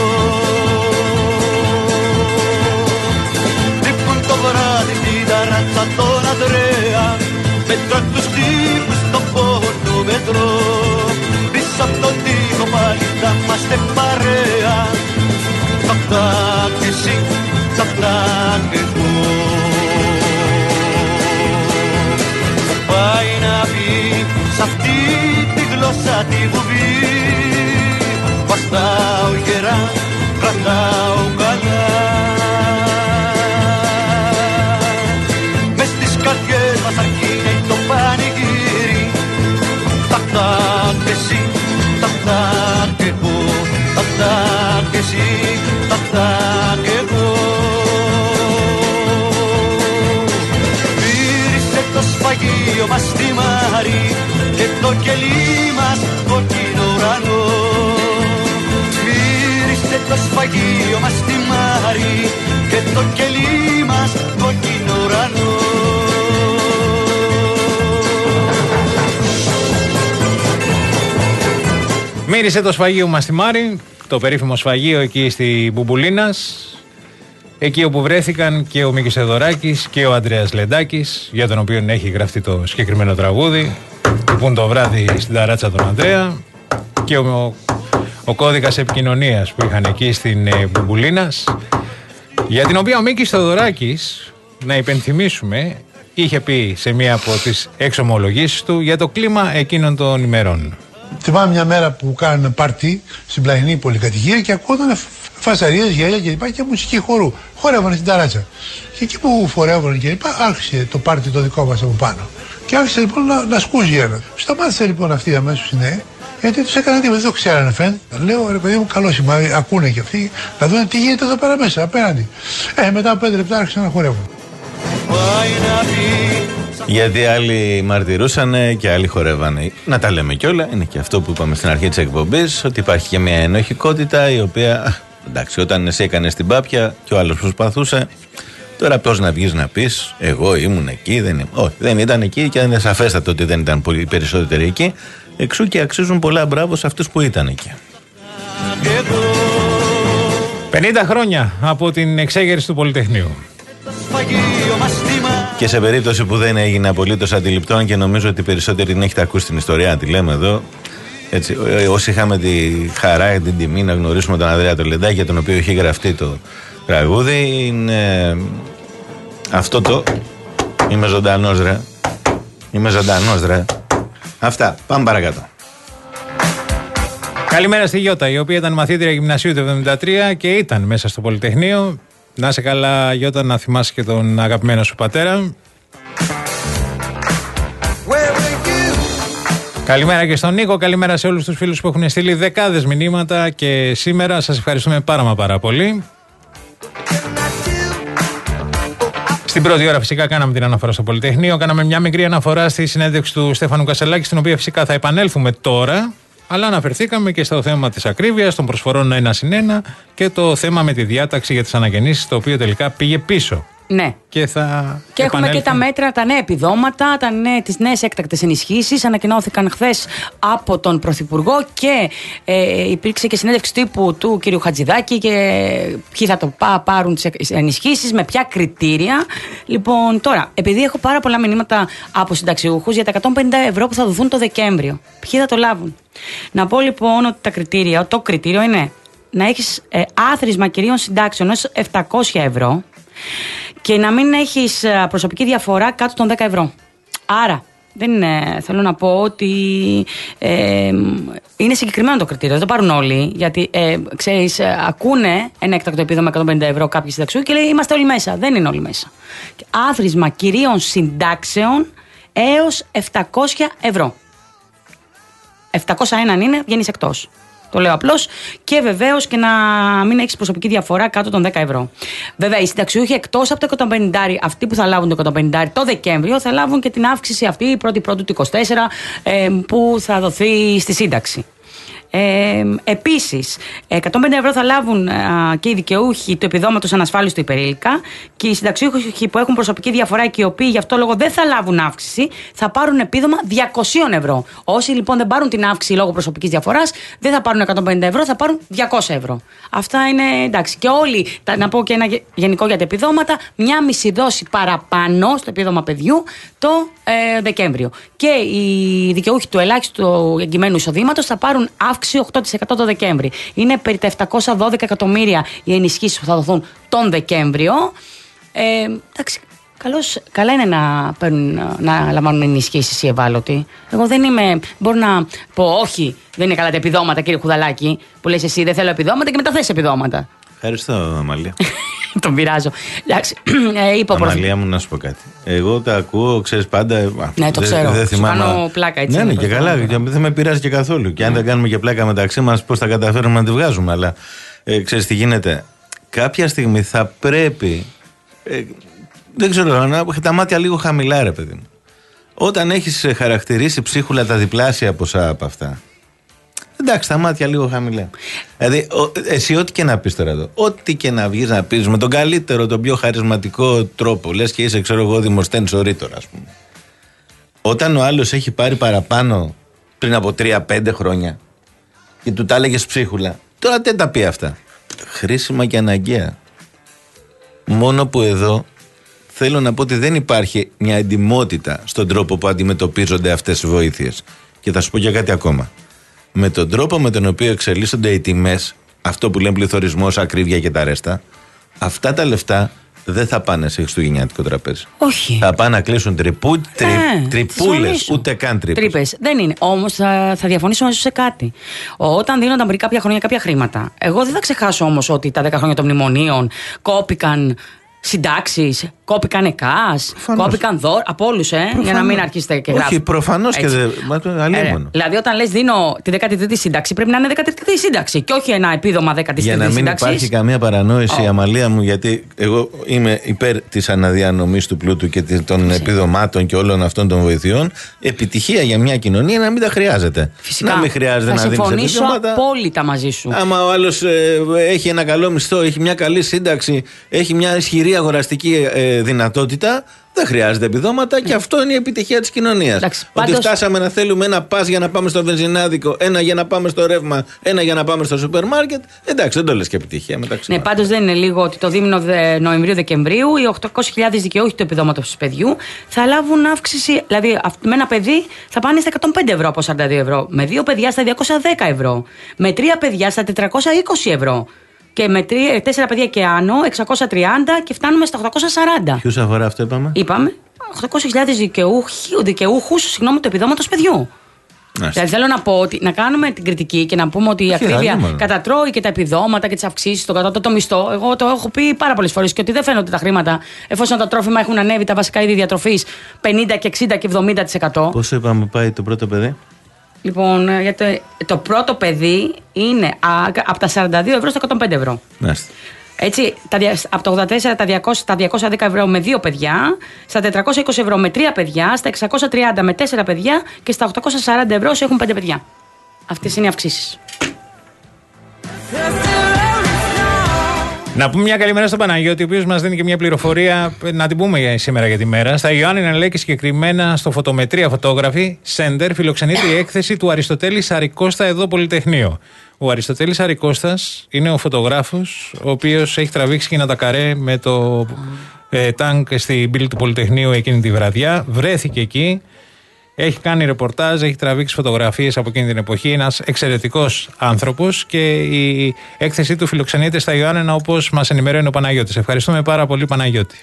Λείπουν το βράδυ στην ταράτσα τον Ανδρέα, μετρώ τους τύπους στο πόνο μετρώ. Πίσω απ' τον τοίχο πάλι θα είμαστε παρέα, αυτά και εσύ, αυτά και εγώ. Πάει να πει σ' αυτή τη γλώσσα τη βουβή, βαστάω γερά, κρατάω καλά. Μες στις καρδιές μας αρκεί να είναι το πανηγύρι, αυτά και εσύ, αυτά και εγώ, αυτά και εσύ, αυτά και εγώ. Μύρισε το σφαγείο μας στη Μάρη και το κελί μας κόκκινο ουρανό. Μύρισε το σφαγείο μας στη Μάρη και το κελί μας κόκκινο ουρανό. Μύρισε το σφαγείο μας στη Μάρη, το περίφημο σφαγείο εκεί στη Μπουμπουλίνας, εκεί όπου βρέθηκαν και ο Μίκης Θεοδωράκης και ο Ανδρέας Λεντάκης, για τον οποίο έχει γραφτεί το συγκεκριμένο τραγούδι, που πουν το βράδυ στην ταράτσα τον Ανδρέα, και ο, ο κώδικας επικοινωνίας που είχαν εκεί στην ε, Μπουμπουλίνας, για την οποία ο Μίκης Θεοδωράκης, να υπενθυμίσουμε, είχε πει σε μία από τις εξομολογήσεις του για το κλίμα εκείνων των ημερών. Θυμάμαι μια μέρα που κάνανε πάρτι στην πλαϊνή πολυκατοικία και ακούγονταν φασαρίες, γέλια κλπ. Και μουσική χορού. Χορεύανε στην ταράτσα. Και εκεί που φορεύανε κλπ. Άρχισε το πάρτι το δικό μας από πάνω. Και άρχισε λοιπόν να, να σκούζει ένα. Σταμάτησε λοιπόν αυτοί αμέσως οι νέοι, γιατί τους έκαναν τίποτα, δεν το ξέρανε φαίνεται. Λέω ρε παιδί μου, καλό σημάδι, ακούνε και αυτοί να δουν τι γίνεται εδώ πέρα μέσα, απέναντι. Ε, μετά από πέντε λεπτά άρχισαν να χορεύουν. Γιατί άλλοι μαρτυρούσαν και άλλοι χορεύανε. Να τα λέμε κιόλα, είναι και αυτό που είπαμε στην αρχή της εκπομπής, ότι υπάρχει και μια ενοχικότητα η οποία, εντάξει, όταν εσύ έκανες την πάπια και ο άλλος προσπαθούσε, τώρα πώς να βγεις να πεις, εγώ ήμουν εκεί, δεν ήμουν. Όχι, δεν ήταν εκεί και είναι σαφέστατο ότι δεν ήταν πολύ περισσότεροι εκεί. Εξού και αξίζουν πολλά μπράβο σε αυτούς που ήταν εκεί. πενήντα χρόνια από την εξέγερση του Πολυτεχνείου. Και σε περίπτωση που δεν έγινε απολύτως αντιληπτό, και νομίζω ότι περισσότεροι την έχετε ακούσει την ιστορία, τη λέμε εδώ. Έτσι, όσοι είχαμε τη χαρά και την τιμή να γνωρίσουμε τον Ανδρέα τον Λεντάκη, για τον οποίο είχε γραφτεί το τραγούδι, είναι αυτό το «Είμαι ζωντανός ρε, είμαι ζωντανός ρε». Αυτά, πάμε παρακάτω. Καλημέρα στη Γιώτα, η οποία ήταν μαθήτρια γυμνασίου του εβδομήντα τρία και ήταν μέσα στο Πολυτεχνείο. Να είσαι καλά, Γιώτα, να θυμάσαι και τον αγαπημένο σου πατέρα. Καλημέρα και στον Νίκο, καλημέρα σε όλους τους φίλους που έχουν στείλει δεκάδες μηνύματα και σήμερα σας ευχαριστούμε πάρα μα πάρα πολύ. Στην Στην πρώτη ώρα φυσικά κάναμε την αναφορά στο Πολυτεχνείο, κάναμε μια μικρή αναφορά στη συνέντευξη του Στέφανου Κασελάκη, στην οποία φυσικά θα επανέλθουμε τώρα, αλλά αναφερθήκαμε και στο θέμα της ακρίβειας, των προσφορών ένα συν ένα και το θέμα με τη διάταξη για τις αναγεννήσεις, το οποίο τελικά πήγε πίσω. Ναι. Και, θα και έχουμε και τα μέτρα, τα νέα επιδόματα, τα νέα, τις νέες έκτακτες ενισχύσεις. Ανακοινώθηκαν χθες από τον Πρωθυπουργό και ε, υπήρξε και συνέντευξη τύπου του κ. Χατζηδάκη και ποιοι θα το πά, πάρουν τις ενισχύσεις, με ποια κριτήρια. Λοιπόν, τώρα, επειδή έχω πάρα πολλά μηνύματα από συνταξιούχους για τα εκατόν πενήντα ευρώ που θα δοθούν το Δεκέμβριο, ποιοι θα το λάβουν. Να πω λοιπόν ότι τα κριτήρια, το κριτήριο είναι να έχεις ε, άθροισμα κυρίων συντάξεων ως επτακόσια ευρώ και να μην έχεις προσωπική διαφορά κάτω των δέκα ευρώ. Άρα, δεν είναι, θέλω να πω ότι ε, είναι συγκεκριμένο το κριτήριο. Δεν το πάρουν όλοι. Γιατί, ε, ξέρεις, ακούνε ένα έκτακτο επίδομα εκατόν πενήντα ευρώ κάποιοι συνταξιούχοι και λέει είμαστε όλοι μέσα. Δεν είναι όλοι μέσα. Άθροισμα κυρίων συντάξεων έως επτακόσια ευρώ. επτακόσια ένα αν είναι, βγαίνεις εκτός. Το λέω απλώς. Και βεβαίως και να μην έχεις προσωπική διαφορά κάτω των δέκα ευρώ. Βέβαια, οι συνταξιούχοι εκτός από το εκατόν πενήντα, αυτοί που θα λάβουν το εκατόν πενήντα το Δεκέμβριο, θα λάβουν και την αύξηση αυτή, η πρώτη πρώτη του είκοσι τέσσερα, ε, που θα δοθεί στη σύνταξη. Ε, επίσης, εκατόν πενήντα ευρώ θα λάβουν α, και οι δικαιούχοι του επιδόματος ανασφάλιστου υπερήλικα και οι συνταξιούχοι που έχουν προσωπική διαφορά και οι οποίοι γι' αυτό λόγο δεν θα λάβουν αύξηση, θα πάρουν επίδομα διακόσια ευρώ. Όσοι λοιπόν δεν πάρουν την αύξηση λόγω προσωπικής διαφοράς, δεν θα πάρουν εκατόν πενήντα ευρώ, θα πάρουν διακόσια ευρώ. Αυτά είναι εντάξει. Και όλοι, τα, να πω και ένα γενικό για τα επιδόματα, μια μισή δόση παραπάνω στο επίδομα παιδιού το ε, Δεκέμβριο. Και οι δικαιούχοι του ελάχιστου εγγυημένου εισοδήματος θα πάρουν αύξηση οκτώ τοις εκατό το Δεκέμβρη. Είναι περί τα επτακόσια δώδεκα εκατομμύρια οι ενισχύσεις που θα δοθούν τον Δεκέμβριο. Ε, εντάξει, καλώς, καλά είναι να, παίρνουν, να λαμβάνουν ενισχύσεις οι ευάλωτοι. Εγώ δεν είμαι. Μπορώ να πω όχι, δεν είναι καλά τα επιδόματα, κύριε Χουδαλάκη, που λες εσύ δεν θέλω επιδόματα και μετά θες επιδόματα. Ευχαριστώ, Αμαλία. Τον πειράζω. Εντάξει, ε, Αμαλία μου, να σου πω κάτι. Εγώ τα ακούω, ξέρεις πάντα. Ναι, το δε, ξέρω. Δεν θυμάμαι. Κάνω πλάκα έτσι. Ναι, ναι, και καλά. Και δεν με πειράζει και καθόλου. Και αν δεν κάνουμε και πλάκα μεταξύ μας, πώς θα καταφέρουμε να τη βγάζουμε. Αλλά ε, ξέρεις τι γίνεται. Κάποια στιγμή θα πρέπει. Ε, δεν ξέρω, να έχω τα μάτια λίγο χαμηλά, ρε παιδί μου. Όταν έχεις χαρακτηρίσει ψίχουλα τα διπλάσια ποσά από αυτά. Εντάξει, τα μάτια λίγο χαμηλά. Δηλαδή, ο, εσύ, ό,τι και να πεις τώρα εδώ, ό,τι και να βγεις να πεις με τον καλύτερο, τον πιο χαρισματικό τρόπο, λες και είσαι, ξέρω εγώ, Δημοσθένης ο Ρήτορ, ας πούμε. Όταν ο άλλος έχει πάρει παραπάνω πριν από τρία πέντε χρόνια και του τα έλεγες ψίχουλα, τώρα δεν τα πει αυτά. Χρήσιμα και αναγκαία. Μόνο που εδώ θέλω να πω ότι δεν υπάρχει μια εντιμότητα στον τρόπο που αντιμετωπίζονται αυτές οι βοήθειες. Και θα σου πω και κάτι ακόμα. Με τον τρόπο με τον οποίο εξελίσσονται οι τιμές, αυτό που λένε πληθωρισμός, ακρίβεια και τα ρέστα, αυτά τα λεφτά δεν θα πάνε σε χριστουγεννιάτικο τραπέζι. Όχι. Θα πάνε να κλείσουν τρυπού, τρι, ε, τρυπούλες, ούτε καν τρύπες. Τρύπες. Δεν είναι. Όμως θα, θα διαφωνήσω μαζί σου σε κάτι. Όταν δίνονταν πριν κάποια χρόνια κάποια χρήματα, εγώ δεν θα ξεχάσω όμως ότι τα δέκα χρόνια των μνημονίων κόπηκαν συντάξεις, κόπηκαν ΕΚΑΣ, κόπηκαν δώρα. Από όλους, ε, προφανώς. Για να μην αρχίσετε και γράφετε. Όχι, προφανώς και δεν. Ε, δηλαδή, όταν λες δίνω τη δέκατη τρίτη σύνταξη, πρέπει να είναι δέκατη τρίτη σύνταξη και όχι ένα επίδομα δέκατη τρίτη σύνταξη. Για να μην υπάρχει καμία παρανόηση, oh. Αμαλία μου, γιατί εγώ είμαι υπέρ της αναδιανομής του πλούτου και των Φυσικά. επιδομάτων και όλων αυτών των βοηθειών. Επιτυχία για μια κοινωνία να μην τα χρειάζεται. Φυσικά. Να μην χρειάζεται θα να δίνεις επιδόματα. Θα συμφωνήσω απόλυτα μαζί σου. Άμα ο άλλος ε, έχει ένα καλό μισθό, έχει μια καλή σύνταξη, έχει μια ισχυρή αγοραστική ε, δυνατότητα, δεν χρειάζεται επιδόματα mm. και αυτό είναι η επιτυχία της κοινωνίας. Εντάξει, ότι πάντως... φτάσαμε να θέλουμε ένα πας για να πάμε στο βενζινάδικο, ένα για να πάμε στο ρεύμα, ένα για να πάμε στο σούπερ μάρκετ. Εντάξει, δεν το λες και επιτυχία μεταξύ. Ναι, πάντως δεν είναι λίγο ότι το δίμηνο Νοεμβρίου-Δεκεμβρίου οι οκτακόσιες χιλιάδες δικαιούχοι του επιδόματος παιδιού θα λάβουν αύξηση. Δηλαδή, με ένα παιδί θα πάνε στα εκατόν πέντε ευρώ από σαράντα δύο ευρώ. Με δύο παιδιά στα διακόσια δέκα ευρώ. Με τρία παιδιά στα τετρακόσια είκοσι ευρώ. Και με τρία, τέσσερα παιδιά και άνω, εξακόσια τριάντα και φτάνουμε στα οκτακόσια σαράντα. Ποιους αφορά αυτό, είπαμε? Είπαμε οκτακόσιες χιλιάδες δικαιούχους, συγγνώμη, του επιδόματος παιδιού. Δηλαδή θέλω να πω ότι να κάνουμε την κριτική και να πούμε ότι η ακρίβεια κατατρώει και τα επιδόματα και τις αυξήσεις, τον κατώτατο μισθό. Εγώ το έχω πει πάρα πολλές φορές και ότι δεν φαίνονται τα χρήματα εφόσον τα τρόφιμα έχουν ανέβει, τα βασικά είδη διατροφής πενήντα και εξήντα και εβδομήντα τοις εκατό. Πόσο είπαμε πάει το πρώτο παιδί? Λοιπόν, γιατί το πρώτο παιδί είναι α, από τα σαράντα δύο ευρώ στα εκατόν πέντε ευρώ. Μάλιστα. Έτσι, τα, από το ογδόντα τέσσερα τα διακόσια, τα διακόσια δέκα ευρώ με δύο παιδιά, στα τετρακόσια είκοσι ευρώ με τρία παιδιά, στα εξακόσια τριάντα με τέσσερα παιδιά και στα οκτακόσια σαράντα ευρώ όσοι έχουν πέντε παιδιά. Αυτές είναι οι αυξήσεις. Να πούμε μια καλημέρα στον Παναγιώτη, ο οποίος μας δίνει και μια πληροφορία, να την πούμε σήμερα για τη μέρα. Στα Ιωάννινα, λέει, και συγκεκριμένα στο Φωτομετρία Φωτόγραφη Σέντερ, φιλοξενείται η έκθεση του Αριστοτέλη Σαρικώστα εδώ Πολυτεχνείο. Ο Αριστοτέλης Σαρικώστας είναι ο φωτογράφος, ο οποίος έχει τραβήξει και ένα τακαρέ με το ε, τάγκ στην πύλη του Πολυτεχνείου εκείνη τη βραδιά. Βρέθηκε εκεί. Έχει κάνει ρεπορτάζ, έχει τραβήξει φωτογραφίες από εκείνη την εποχή. Ένας εξαιρετικός άνθρωπος και η έκθεσή του φιλοξενείται στα Ιωάννινα, όπως μας ενημερώνει ο Παναγιώτης. Ευχαριστούμε πάρα πολύ, Παναγιώτη.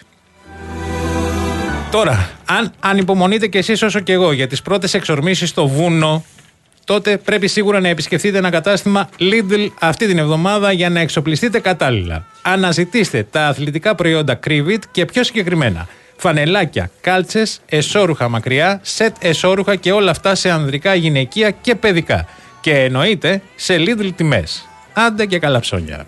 Τώρα, αν ανυπομονείτε κι εσείς όσο κι εγώ για τις πρώτες εξορμήσεις στο βούνο, τότε πρέπει σίγουρα να επισκεφτείτε ένα κατάστημα Lidl αυτή την εβδομάδα για να εξοπλιστείτε κατάλληλα. Αναζητήστε τα αθλητικά προϊόντα Crivit και πιο συγκεκριμένα φανελάκια, κάλτσες, εσώρουχα μακριά, σετ εσώρουχα και όλα αυτά σε ανδρικά, γυναικεία και παιδικά. Και εννοείται σε Lidl τιμές. Άντε και καλά ψώνια.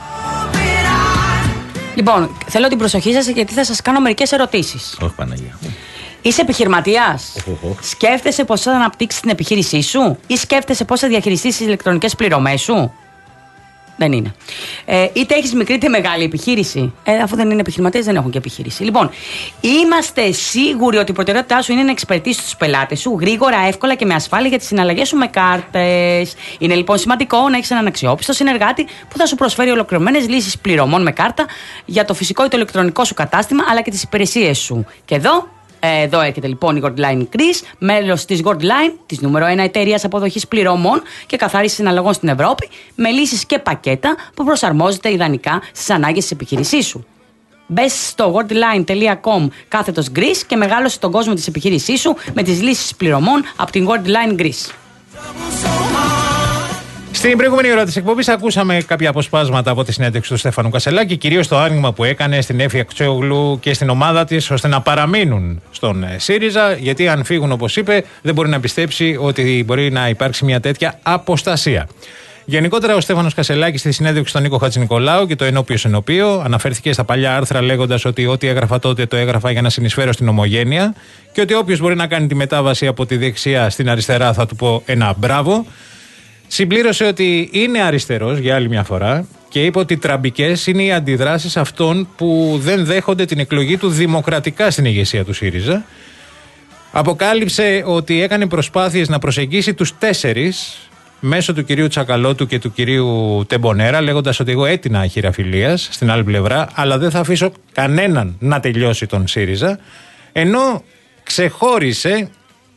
Λοιπόν, θέλω την προσοχή σας γιατί θα σας κάνω μερικές ερωτήσεις. Όχι, Παναγία. Είσαι επιχειρηματίας? Σκέφτεσαι πώς θα αναπτύξεις την επιχείρησή σου ή σκέφτεσαι πώς θα διαχειριστείς τις ηλεκτρονικές πληρωμές σου? Δεν είναι. Ε, είτε έχεις μικρή είτε μεγάλη επιχείρηση. Ε, αφού δεν είναι επιχειρηματίες, δεν έχουν και επιχείρηση. Λοιπόν, είμαστε σίγουροι ότι η προτεραιότητά σου είναι να εξυπηρετήσεις τους πελάτες σου γρήγορα, εύκολα και με ασφάλεια για τις συναλλαγές σου με κάρτες. Είναι λοιπόν σημαντικό να έχεις έναν αξιόπιστο συνεργάτη που θα σου προσφέρει ολοκληρωμένες λύσεις πληρωμών με κάρτα για το φυσικό ή το ηλεκτρονικό σου κατάστημα αλλά και τις υπηρεσίες σου. Και εδώ. Εδώ έρχεται λοιπόν η Goldline Greece, μέλος της Goldline, της νούμερο ένα εταιρείας αποδοχής πληρωμών και καθάρισης συναλλαγών στην Ευρώπη, με λύσεις και πακέτα που προσαρμόζεται ιδανικά στις ανάγκες της επιχείρησής σου. Μπες στο goldline τελεία com κάθετος Greece και μεγάλωσε τον κόσμο της επιχείρησής σου με τις λύσεις πληρωμών από την Goldline Greece. Στην προηγούμενη ώρα της εκπομπής ακούσαμε κάποια αποσπάσματα από τη συνέντευξη του Στέφανου Κασελάκη, κυρίως το άνοιγμα που έκανε στην Έφη Αξιόγλου και στην ομάδα της ώστε να παραμείνουν στον ΣΥΡΙΖΑ, γιατί αν φύγουν, όπως είπε, δεν μπορεί να πιστέψει ότι μπορεί να υπάρξει μια τέτοια αποστασία. Γενικότερα, ο Στέφανος Κασελάκης στη συνέντευξη στον Νίκο Χατζηνικολάου και το ενώπιο ενώπιο αναφέρθηκε στα παλιά άρθρα λέγοντας ότι ό,τι έγραφα τότε το έγραφα για να συνεισφέρω στην ομογένεια και ότι όποιος μπορεί να κάνει τη μετάβαση από τη δεξιά στην αριστερά θα του πω ένα μπράβο. Συμπλήρωσε ότι είναι αριστερός για άλλη μια φορά και είπε ότι τραμπικές είναι οι αντιδράσεις αυτών που δεν δέχονται την εκλογή του δημοκρατικά στην ηγεσία του ΣΥΡΙΖΑ. Αποκάλυψε ότι έκανε προσπάθειες να προσεγγίσει τους τέσσερις μέσω του κυρίου Τσακαλώτου και του κυρίου Τεμπονέρα, λέγοντας ότι εγώ έτεινα χειραφιλίας στην άλλη πλευρά, αλλά δεν θα αφήσω κανέναν να τελειώσει τον ΣΥΡΙΖΑ, ενώ ξεχώρισε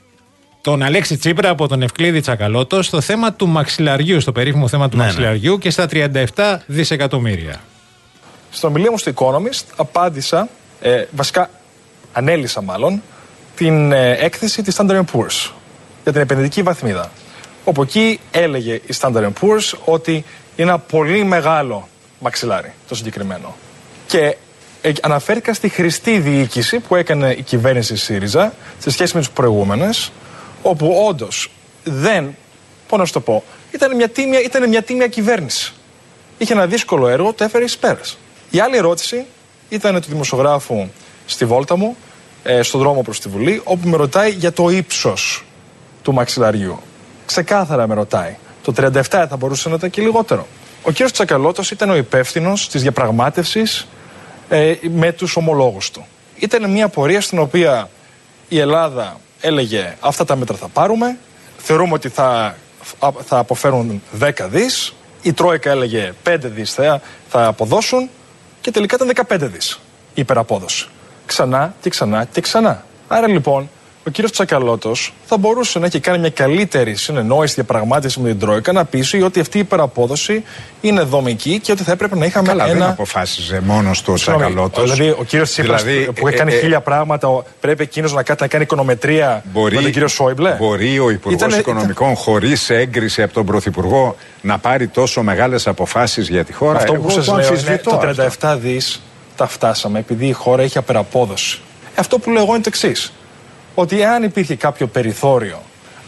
τον Αλέξη Τσίπρα από τον Ευκλήδη Τσακαλώτο στο θέμα του μαξιλαριού, στο περίφημο θέμα του ναι, μαξιλαριού ναι. και στα τριάντα επτά δισεκατομμύρια. Στην ομιλία μου στο Economist απάντησα, ε, βασικά ανέλησα μάλλον, την ε, έκθεση της Standard and Poor's για την επενδυτική βαθμίδα. Όπου εκεί έλεγε η Standard and Poor's ότι είναι ένα πολύ μεγάλο μαξιλάρι το συγκεκριμένο. Και ε, αναφέρθηκα στη χρηστή διοίκηση που έκανε η κυβέρνηση ΣΥΡΙΖΑ σε σχέση με τις προηγούμενες, όπου όντως δεν, πώς να σου το πω, ήταν μια τίμια, ήταν μια τίμια κυβέρνηση. Είχε ένα δύσκολο έργο, το έφερε εις πέρας. Η άλλη ερώτηση ήταν του δημοσιογράφου στη βόλτα μου, ε, στον δρόμο προς τη Βουλή, όπου με ρωτάει για το ύψος του μαξιλαριού. Ξεκάθαρα με ρωτάει. Το τριάντα επτά θα μπορούσε να ήταν και λιγότερο. Ο κύριος Τσακαλώτος ήταν ο υπεύθυνος της διαπραγμάτευσης ε, με τους ομολόγους του. Ήταν μια πορεία στην οποία η Ελλάδα έλεγε αυτά τα μέτρα θα πάρουμε, θεωρούμε ότι θα, θα αποφέρουν δέκα δις, η Τρόικα έλεγε πέντε δις θα, θα αποδώσουν και τελικά ήταν δεκαπέντε δις η υπεραπόδοση. Ξανά και ξανά και ξανά. Άρα λοιπόν ο κύριος Τσακαλώτος θα μπορούσε να έχει κάνει μια καλύτερη συνεννόηση, διαπραγμάτευση με την Τρόικα, να πείσει ότι αυτή η υπεραπόδοση είναι δομική και ότι θα έπρεπε να είχαμε Καλά, ένα. Δεν αποφάσιζε μόνος του ο Τσακαλώτος. Δηλαδή, ο κύριος Τσίπρας δηλαδή, που έχει κάνει ε, χίλια πράγματα, πρέπει εκείνος να κάνει, να κάνει οικονομετρία μπορεί, με τον κύριο Σόιμπλε. Μπορεί ο Υπουργός Ήτανε, Οικονομικών, ήταν... χωρίς έγκριση από τον Πρωθυπουργό, να πάρει τόσο μεγάλες αποφάσεις για τη χώρα? Αυτό Εγώ που σας λέω είναι το τριάντα επτά δις τα φτάσαμε επειδή η χώρα έχει απεραπόδοση. Αυτό που λέω εγώ είναι το εξής. Ότι εάν υπήρχε κάποιο περιθώριο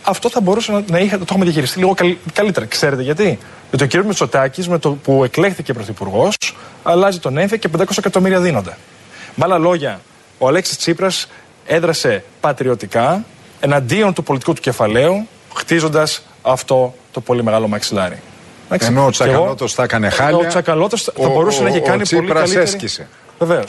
αυτό θα μπορούσε να, να είχε, το έχουμε διαχειριστεί λίγο καλύτερα. Ξέρετε γιατί? Γιατί ο κ. Μητσοτάκης, με το που εκλέχθηκε πρωθυπουργός, αλλάζει τον έμφυα και πεντακόσια εκατομμύρια δίνονται. Με άλλα λόγια, ο Αλέξης Τσίπρας έδρασε πατριωτικά εναντίον του πολιτικού του κεφαλαίου, χτίζοντας αυτό το πολύ μεγάλο μαξιλάρι. Ενώ ο Τσακαλώτος θα έκανε χάλια, ο Τσακαλώτος θα ο, μπορούσε ο, να έχει κάνει ο πολύ καλύτερη. Έσκησε. Βεβαίως.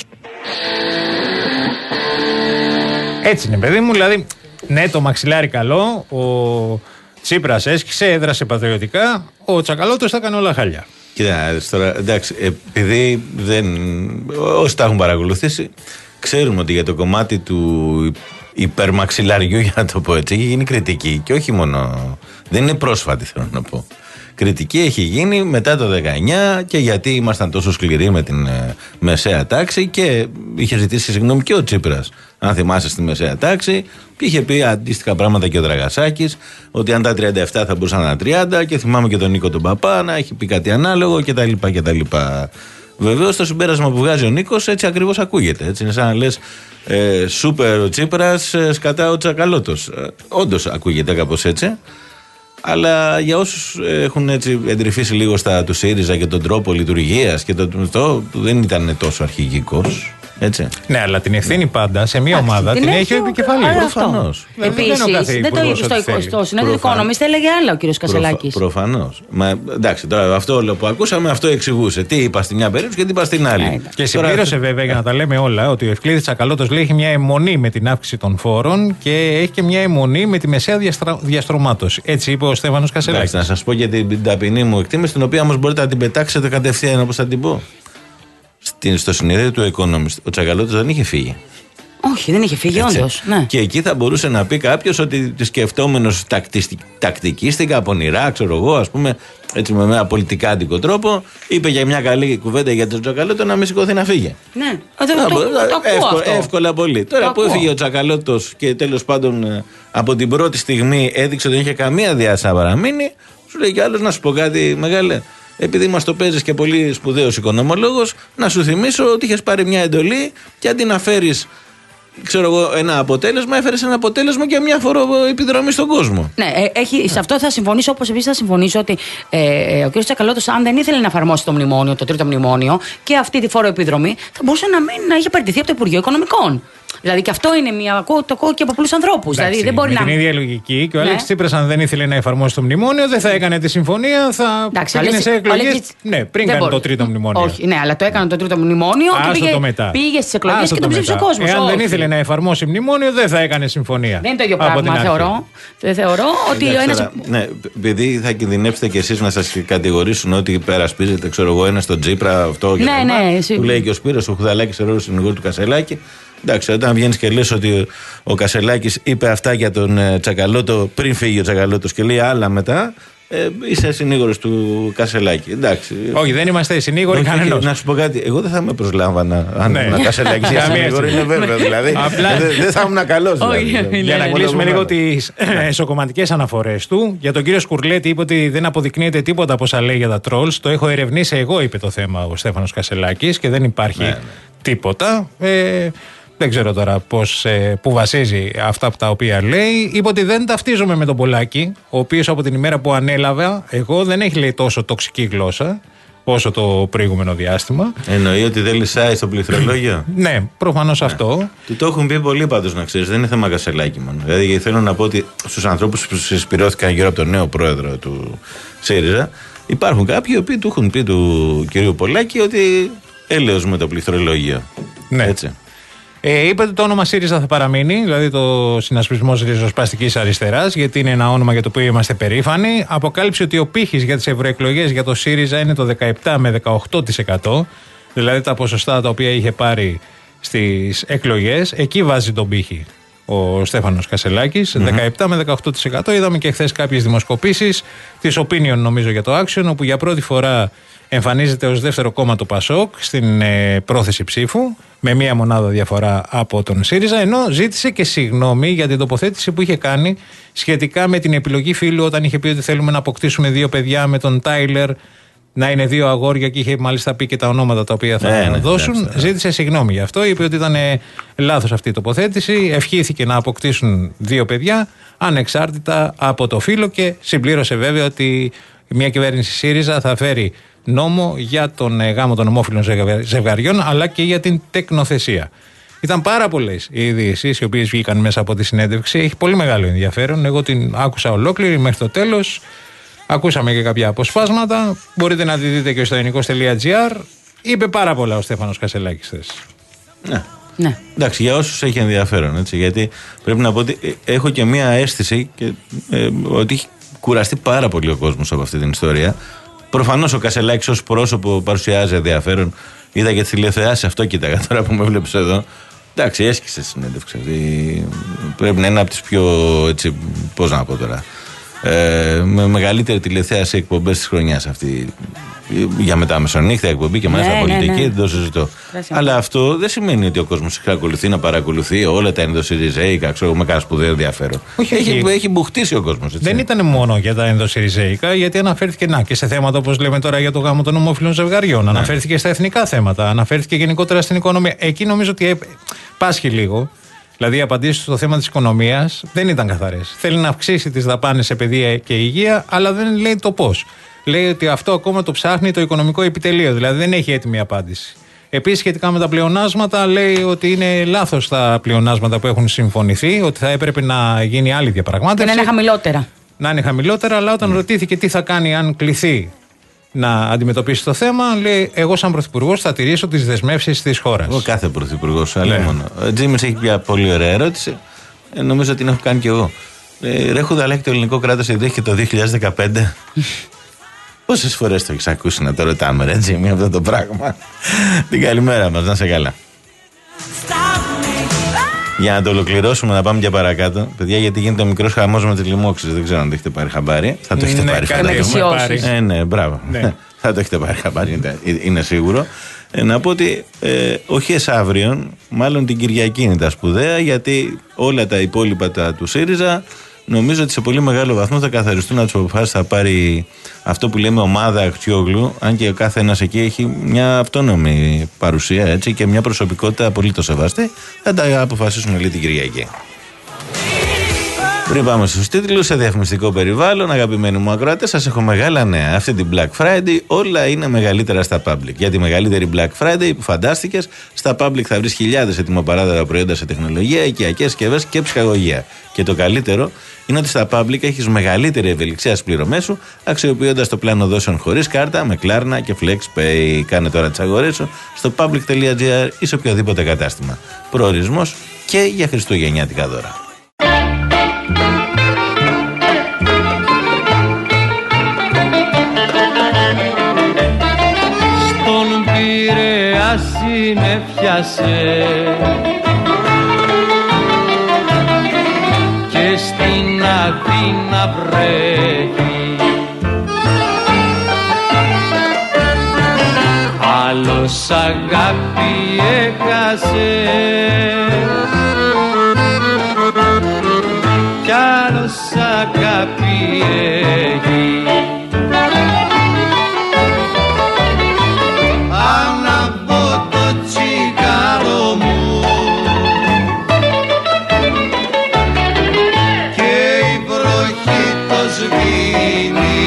Έτσι είναι, παιδί μου, δηλαδή, ναι, το μαξιλάρι καλό, ο Τσίπρας έσκησε, έδρασε πατριωτικά, ο Τσακαλώτος θα έκανε όλα χάλια. Κοίτα, τώρα, εντάξει, επειδή δεν, όσοι τα έχουν παρακολουθήσει, ξέρουμε ότι για το κομμάτι του υπερμαξιλαριού, για να το πω έτσι, έχει γίνει κριτική και όχι μόνο, δεν είναι πρόσφατη, θέλω να πω. Κριτική έχει γίνει μετά το δεκαεννιά και γιατί ήμασταν τόσο σκληροί με την ε, μεσαία τάξη και είχε ζητήσει συγγνώμη και ο Τσίπρας, αν θυμάσαι, στη μεσαία τάξη, και είχε πει αντίστοιχα πράγματα και ο Δραγασάκης, ότι αν τα τριάντα επτά θα μπορούσαν να είναι τριάντα, και θυμάμαι και τον Νίκο τον Παπά να έχει πει κάτι ανάλογο κτλ. κτλ. Βεβαίως το συμπέρασμα που βγάζει ο Νίκος έτσι ακριβώς ακούγεται. Έτσι είναι σαν να λες ε, σούπερ ο Τσίπρας, ε, σκατά ο Τσακαλώτος. Ε, όντως ακούγεται κάπως έτσι. Αλλά για όσους έχουν έτσι εντρυφήσει λίγο στα του ΣΥΡΙΖΑ και τον τρόπο λειτουργίας και το, το δεν ήταν τόσο αρχηγικός. Έτσι. Ναι, αλλά την ευθύνη πάντα σε μια ομάδα την, την έχει ο επικεφαλής. Προφανώς. Επίσης, δεν το είπε στο, στο συνέδριο Economist, έλεγε άλλα ο κύριος Κασελάκης. Προφανώς. Μα εντάξει, τώρα αυτό όλο που ακούσαμε, αυτό εξηγούσε. Τι είπα στη μια περίπτωση και τι είπα στην άλλη. Και συμπλήρωσε βέβαια, για να τα λέμε όλα, ότι ο Ευκλήδης Τσακαλώτος λέει έχει μια αιμονή με την αύξηση των φόρων και έχει και μια αιμονή με τη μεσαία διαστρα... διαστρωμάτωση. Έτσι είπε ο Στέφανος Κασελάκης. Να σας πω για την ταπεινή μου εκτίμηση, την οποία όμως μπορείτε να την πετάξετε κατευθείαν, όπως θα την πω. Στο συνέδριο του Economist, ο Τσακαλώτος δεν είχε φύγει. Όχι, δεν είχε φύγει, όντως. Ναι. Και εκεί θα μπορούσε να πει κάποιος ότι σκεφτόμενος τακτικίστηκα, πονηρά, ξέρω εγώ, ας πούμε, έτσι με ένα πολιτικά αντικό τρόπο, είπε για μια καλή κουβέντα για τον Τσακαλώτο να μην σηκώθει να φύγει. Ναι, το, το, το, το, το εύκολα, εύκολα πολύ. Τώρα το που ακούω. Έφυγε ο Τσακαλώτος και τέλος πάντων από την πρώτη στιγμή έδειξε ότι δεν είχε καμία διάθεση να παραμείνει, σου λέει κι άλλος να σου πω κάτι μεγάλε. Επειδή μας το παίζεις και πολύ σπουδαίος οικονομολόγος, να σου θυμίσω ότι είχες πάρει μια εντολή και αντί να φέρεις, ξέρω εγώ, ένα αποτέλεσμα, έφερες ένα αποτέλεσμα και μια φοροεπιδρομή στον κόσμο. Ναι, έχει, σε αυτό θα συμφωνήσω, όπως επίσης θα συμφωνήσω ότι ε, ο κ. Τσακαλώτος, αν δεν ήθελε να εφαρμόσει το μνημόνιο, το τρίτο μνημόνιο και αυτή τη φοροεπιδρομή, θα μπορούσε να, μην, να είχε παραιτηθεί από το Υπουργείο Οικονομικών. Δηλαδή και αυτό είναι μια. Το ακούω και από πολλούς ανθρώπους. Δηλαδή, δεν μπορεί με να... την ίδια λογική και ο ναι. Αλέξης Τσίπρας, αν δεν ήθελε να εφαρμόσει το μνημόνιο, δεν θα έκανε τη συμφωνία, θα εντάξει, πήγαινε Αλέξη, σε εκλογές. Αλέξη... Ναι, πριν κάνει το τρίτο μνημόνιο. Όχι, ναι, αλλά το έκανε το τρίτο μνημόνιο Άστο και πήγε, πήγε στις εκλογές και τον ψήφισε ο κόσμος. Εάν δεν ήθελε να εφαρμόσει μνημόνιο, δεν θα έκανε συμφωνία. Δεν είναι το ίδιο πράγμα, θεωρώ. Θεωρώ ότι ο ένας. Ναι, επειδή θα κινδυνεύσετε κι εσείς να σας κατηγορήσουν ότι υπερασπίζετε, ξέρω εγώ, ένα στον Τσίπρα, αυτό και αυτό. Του λέει και ο Σπύρος, ο Χουδαλάκης, ο συνηγόρου του Κασελάκη. Εντάξει, όταν βγαίνεις και λες ότι ο Κασελάκης είπε αυτά για τον Τσακαλώτο πριν φύγει ο Τσακαλώτος και λέει άλλα μετά, ε, είσαι συνήγορος του Κασελάκη. Εντάξει. Όχι, δεν είμαστε συνήγοροι κανένας. Να σου πω κάτι, εγώ δεν θα με προσλάμβανα αν ήμουν ναι. Κασελάκης για συνήγορο, είναι βέβαιο δηλαδή. Απλά... δεν θα ήμουν καλός. Δηλαδή. Για να κλείσουμε λίγο τις εσωκομματικές αναφορές του. Για τον κύριο Σκουρλέτη είπε ότι δεν αποδεικνύεται τίποτα από όσα λέει για τα trolls. Το έχω ερευνήσει εγώ, είπε το θέμα ο Στέφανος Κασελάκης, και δεν υπάρχει ναι, ναι. τίποτα. Ε, Δεν ξέρω τώρα πώς, ε, που βασίζει αυτά από τα οποία λέει. Είπε ότι δεν ταυτίζομαι με τον Πολάκη, ο οποίος από την ημέρα που ανέλαβα, εγώ δεν έχει λέει τόσο τοξική γλώσσα όσο το προηγούμενο διάστημα. Εννοεί ότι δεν λυσάει στο πληκτρολόγιο. Ναι, προφανώς ναι. αυτό. Του το έχουν πει πολλοί πάντως, να ξέρεις. Δεν είναι θέμα Κασελάκη μόνο. Δηλαδή θέλω να πω ότι στους ανθρώπους που συσπηρώθηκαν γύρω από τον νέο πρόεδρο του ΣΥΡΙΖΑ, υπάρχουν κάποιοι οι οποίοι του έχουν πει του κυρίου Πολάκη ότι έλεος με το πληκτρολόγιο. Ναι. Έτσι. Ε, είπε ότι το όνομα ΣΥΡΙΖΑ θα παραμείνει, δηλαδή το συνασπισμός Ριζοσπαστικής Αριστεράς, γιατί είναι ένα όνομα για το οποίο είμαστε περήφανοι. Αποκάλυψε ότι ο πύχης για τις ευρωεκλογές για το ΣΥΡΙΖΑ είναι το δεκαεπτά με δεκαοκτώ τοις εκατό, δηλαδή τα ποσοστά τα οποία είχε πάρει στις εκλογές. Εκεί βάζει τον πύχη ο Στέφανος Κασελάκης, mm-hmm. δεκαεπτά με δεκαοκτώ τοις εκατό. Είδαμε και χθες κάποιες δημοσκοπήσεις της Opinion, νομίζω, για το Action, όπου για πρώτη φορά εμφανίζεται ως δεύτερο κόμμα το ΠΑΣΟΚ στην ε, πρόθεση ψήφου, με μία μονάδα διαφορά από τον ΣΥΡΙΖΑ, ενώ ζήτησε και συγγνώμη για την τοποθέτηση που είχε κάνει σχετικά με την επιλογή φίλου, όταν είχε πει ότι θέλουμε να αποκτήσουμε δύο παιδιά με τον Τάιλερ να είναι δύο αγόρια και είχε μάλιστα πει και τα ονόματα τα οποία θα ναι, ναι, δώσουν. ναι, ναι. Ζήτησε συγγνώμη γι' αυτό. Είπε ότι ήταν λάθος αυτή η τοποθέτηση. Ευχήθηκε να αποκτήσουν δύο παιδιά ανεξάρτητα από το φύλο και συμπλήρωσε βέβαια ότι μια κυβέρνηση ΣΥΡΙΖΑ θα φέρει νόμο για τον γάμο των ομόφυλων ζευγαριών αλλά και για την τεκνοθεσία. Ήταν πάρα πολλές οι ειδήσεις οι οποίες βγήκαν μέσα από τη συνέντευξη. Έχει πολύ μεγάλο ενδιαφέρον. Εγώ την άκουσα ολόκληρη μέχρι το τέλος. Ακούσαμε και κάποια αποσπάσματα. Μπορείτε να τη δείτε και στο ελληνικός τελεία τζι άρ. Είπε πάρα πολλά ο Στέφανος Κασελάκης χθες. Ναι. Ναι. Εντάξει, για όσους έχει ενδιαφέρον. Έτσι, γιατί πρέπει να πω ότι έχω και μία αίσθηση και, ε, ότι έχει κουραστεί πάρα πολύ ο κόσμος από αυτή την ιστορία. Προφανώς ο Κασελάκης ως πρόσωπο παρουσιάζει ενδιαφέρον. Είδα και τις τηλεθεάσεις, αυτό κοίταγα τώρα που με βλέπεις εδώ. Εντάξει, έσκησε συνέντευξη. Πρέπει να είναι από τις πιο, έτσι, πώς να πω τώρα, ε, με μεγαλύτερη τηλεθέαση εκπομπές της χρονιάς αυτή. Για μετά μεσονύχτα εκπομπή και μάλιστα ναι, πολιτική, ναι, ναι. δεν το συζητώ. Πράσινο. Αλλά αυτό δεν σημαίνει ότι ο κόσμος εξακολουθεί να παρακολουθεί όλα τα ενδοσυριζέικα, ξέρω με κανένα σπουδαίο ενδιαφέρον. Όχι, έχει, όχι. έχει μπουχτίσει ο κόσμος. Δεν ήταν μόνο για τα ενδοσυριζέικα, γιατί αναφέρθηκε να, και σε θέματα όπως λέμε τώρα για το γάμο των ομόφυλων ζευγαριών. Ναι. Αναφέρθηκε στα εθνικά θέματα, αναφέρθηκε γενικότερα στην οικονομία. Εκεί νομίζω ότι πάσχει λίγο. Δηλαδή οι απαντήσεις στο θέμα της οικονομίας δεν ήταν καθαρές. Θέλει να αυξήσει τις δαπάνες σε παιδεία και υγεία, αλλά δεν λέει το πώς. Λέει ότι αυτό ακόμα το ψάχνει το οικονομικό επιτελείο, δηλαδή δεν έχει έτοιμη απάντηση. Επίσης, σχετικά με τα πλεονάσματα, λέει ότι είναι λάθος τα πλεονάσματα που έχουν συμφωνηθεί, ότι θα έπρεπε να γίνει άλλη διαπραγμάτευση. Και να είναι χαμηλότερα. Να είναι χαμηλότερα, αλλά όταν mm. ρωτήθηκε τι θα κάνει αν κληθεί να αντιμετωπίσει το θέμα, λέει: εγώ, σαν πρωθυπουργός, θα τηρήσω τις δεσμεύσεις της χώρας. Ο κάθε πρωθυπουργός, αλλά ναι. μόνο. Ο Τζίμις έχει μια πολύ ωραία ερώτηση. Ε, νομίζω ότι την έχω κάνει κι εγώ. Ε, ρε Χουδαλάκη, το ελληνικό κράτος ιδρύθηκε το δύο χιλιάδες δεκαπέντε. Πόσες φορές το έχεις ακούσει να το ρωτάμε, ρε Τζίμι, αυτό το πράγμα. Την καλημέρα μας, να σε καλά. Για να το ολοκληρώσουμε, να πάμε και παρακάτω. Παιδιά, γιατί γίνεται ο μικρός χαμός με τις λοιμώξεις. Δεν ξέρω αν το έχετε πάρει χαμπάρι. Θα το έχετε ναι, πάρει χαμπάρι. Ε, ναι, μπράβο. Ναι. Θα το έχετε πάρει χαμπάρι, είναι σίγουρο. Ε, να πω ότι ε, όχι εσαύριον, μάλλον την Κυριακή είναι τα σπουδαία, γιατί όλα τα υπόλοιπα τα του ΣΥΡΙΖΑ νομίζω ότι σε πολύ μεγάλο βαθμό θα καθαριστούν από τις αποφάσεις. Θα πάρει αυτό που λέμε ομάδα Αχτσιόγλου, αν και ο κάθε ένας εκεί έχει μια αυτόνομη παρουσία, έτσι, και μια προσωπικότητα απολύτως σεβαστή. Θα τα αποφασίσουν όλοι την Κυριακή. Πριν πάμε στους τίτλους, σε διαφημιστικό περιβάλλον, αγαπημένοι μου ακροατές, σας έχω μεγάλα νέα. Αυτή την Black Friday όλα είναι μεγαλύτερα στα Public. Για τη μεγαλύτερη Black Friday που φαντάστηκες, στα Public θα βρεις χιλιάδες ετοιμοπαράδοτα προϊόντα σε τεχνολογία, οικιακές συσκευές και ψυχαγωγία. Και το καλύτερο είναι ότι στα Public έχεις μεγαλύτερη ευελιξία στις πληρωμές σου, αξιοποιώντας το πλάνο δόσεων χωρίς κάρτα, με Klarna και FlexPay. Κάνε τώρα τις αγορές σου στο public τελεία gr ή σε οποιοδήποτε κατάστημα. Προορισμός και για χριστουγεννιάτικα δώρα. Στον Πειραιά συνέφιασε και στην Αθήνα βρέχει, άλλος αγάπη έχασε κι άλλος αγάπη έχει. Ανάβω το τσιγάρο μου και η βροχή το σβήνει,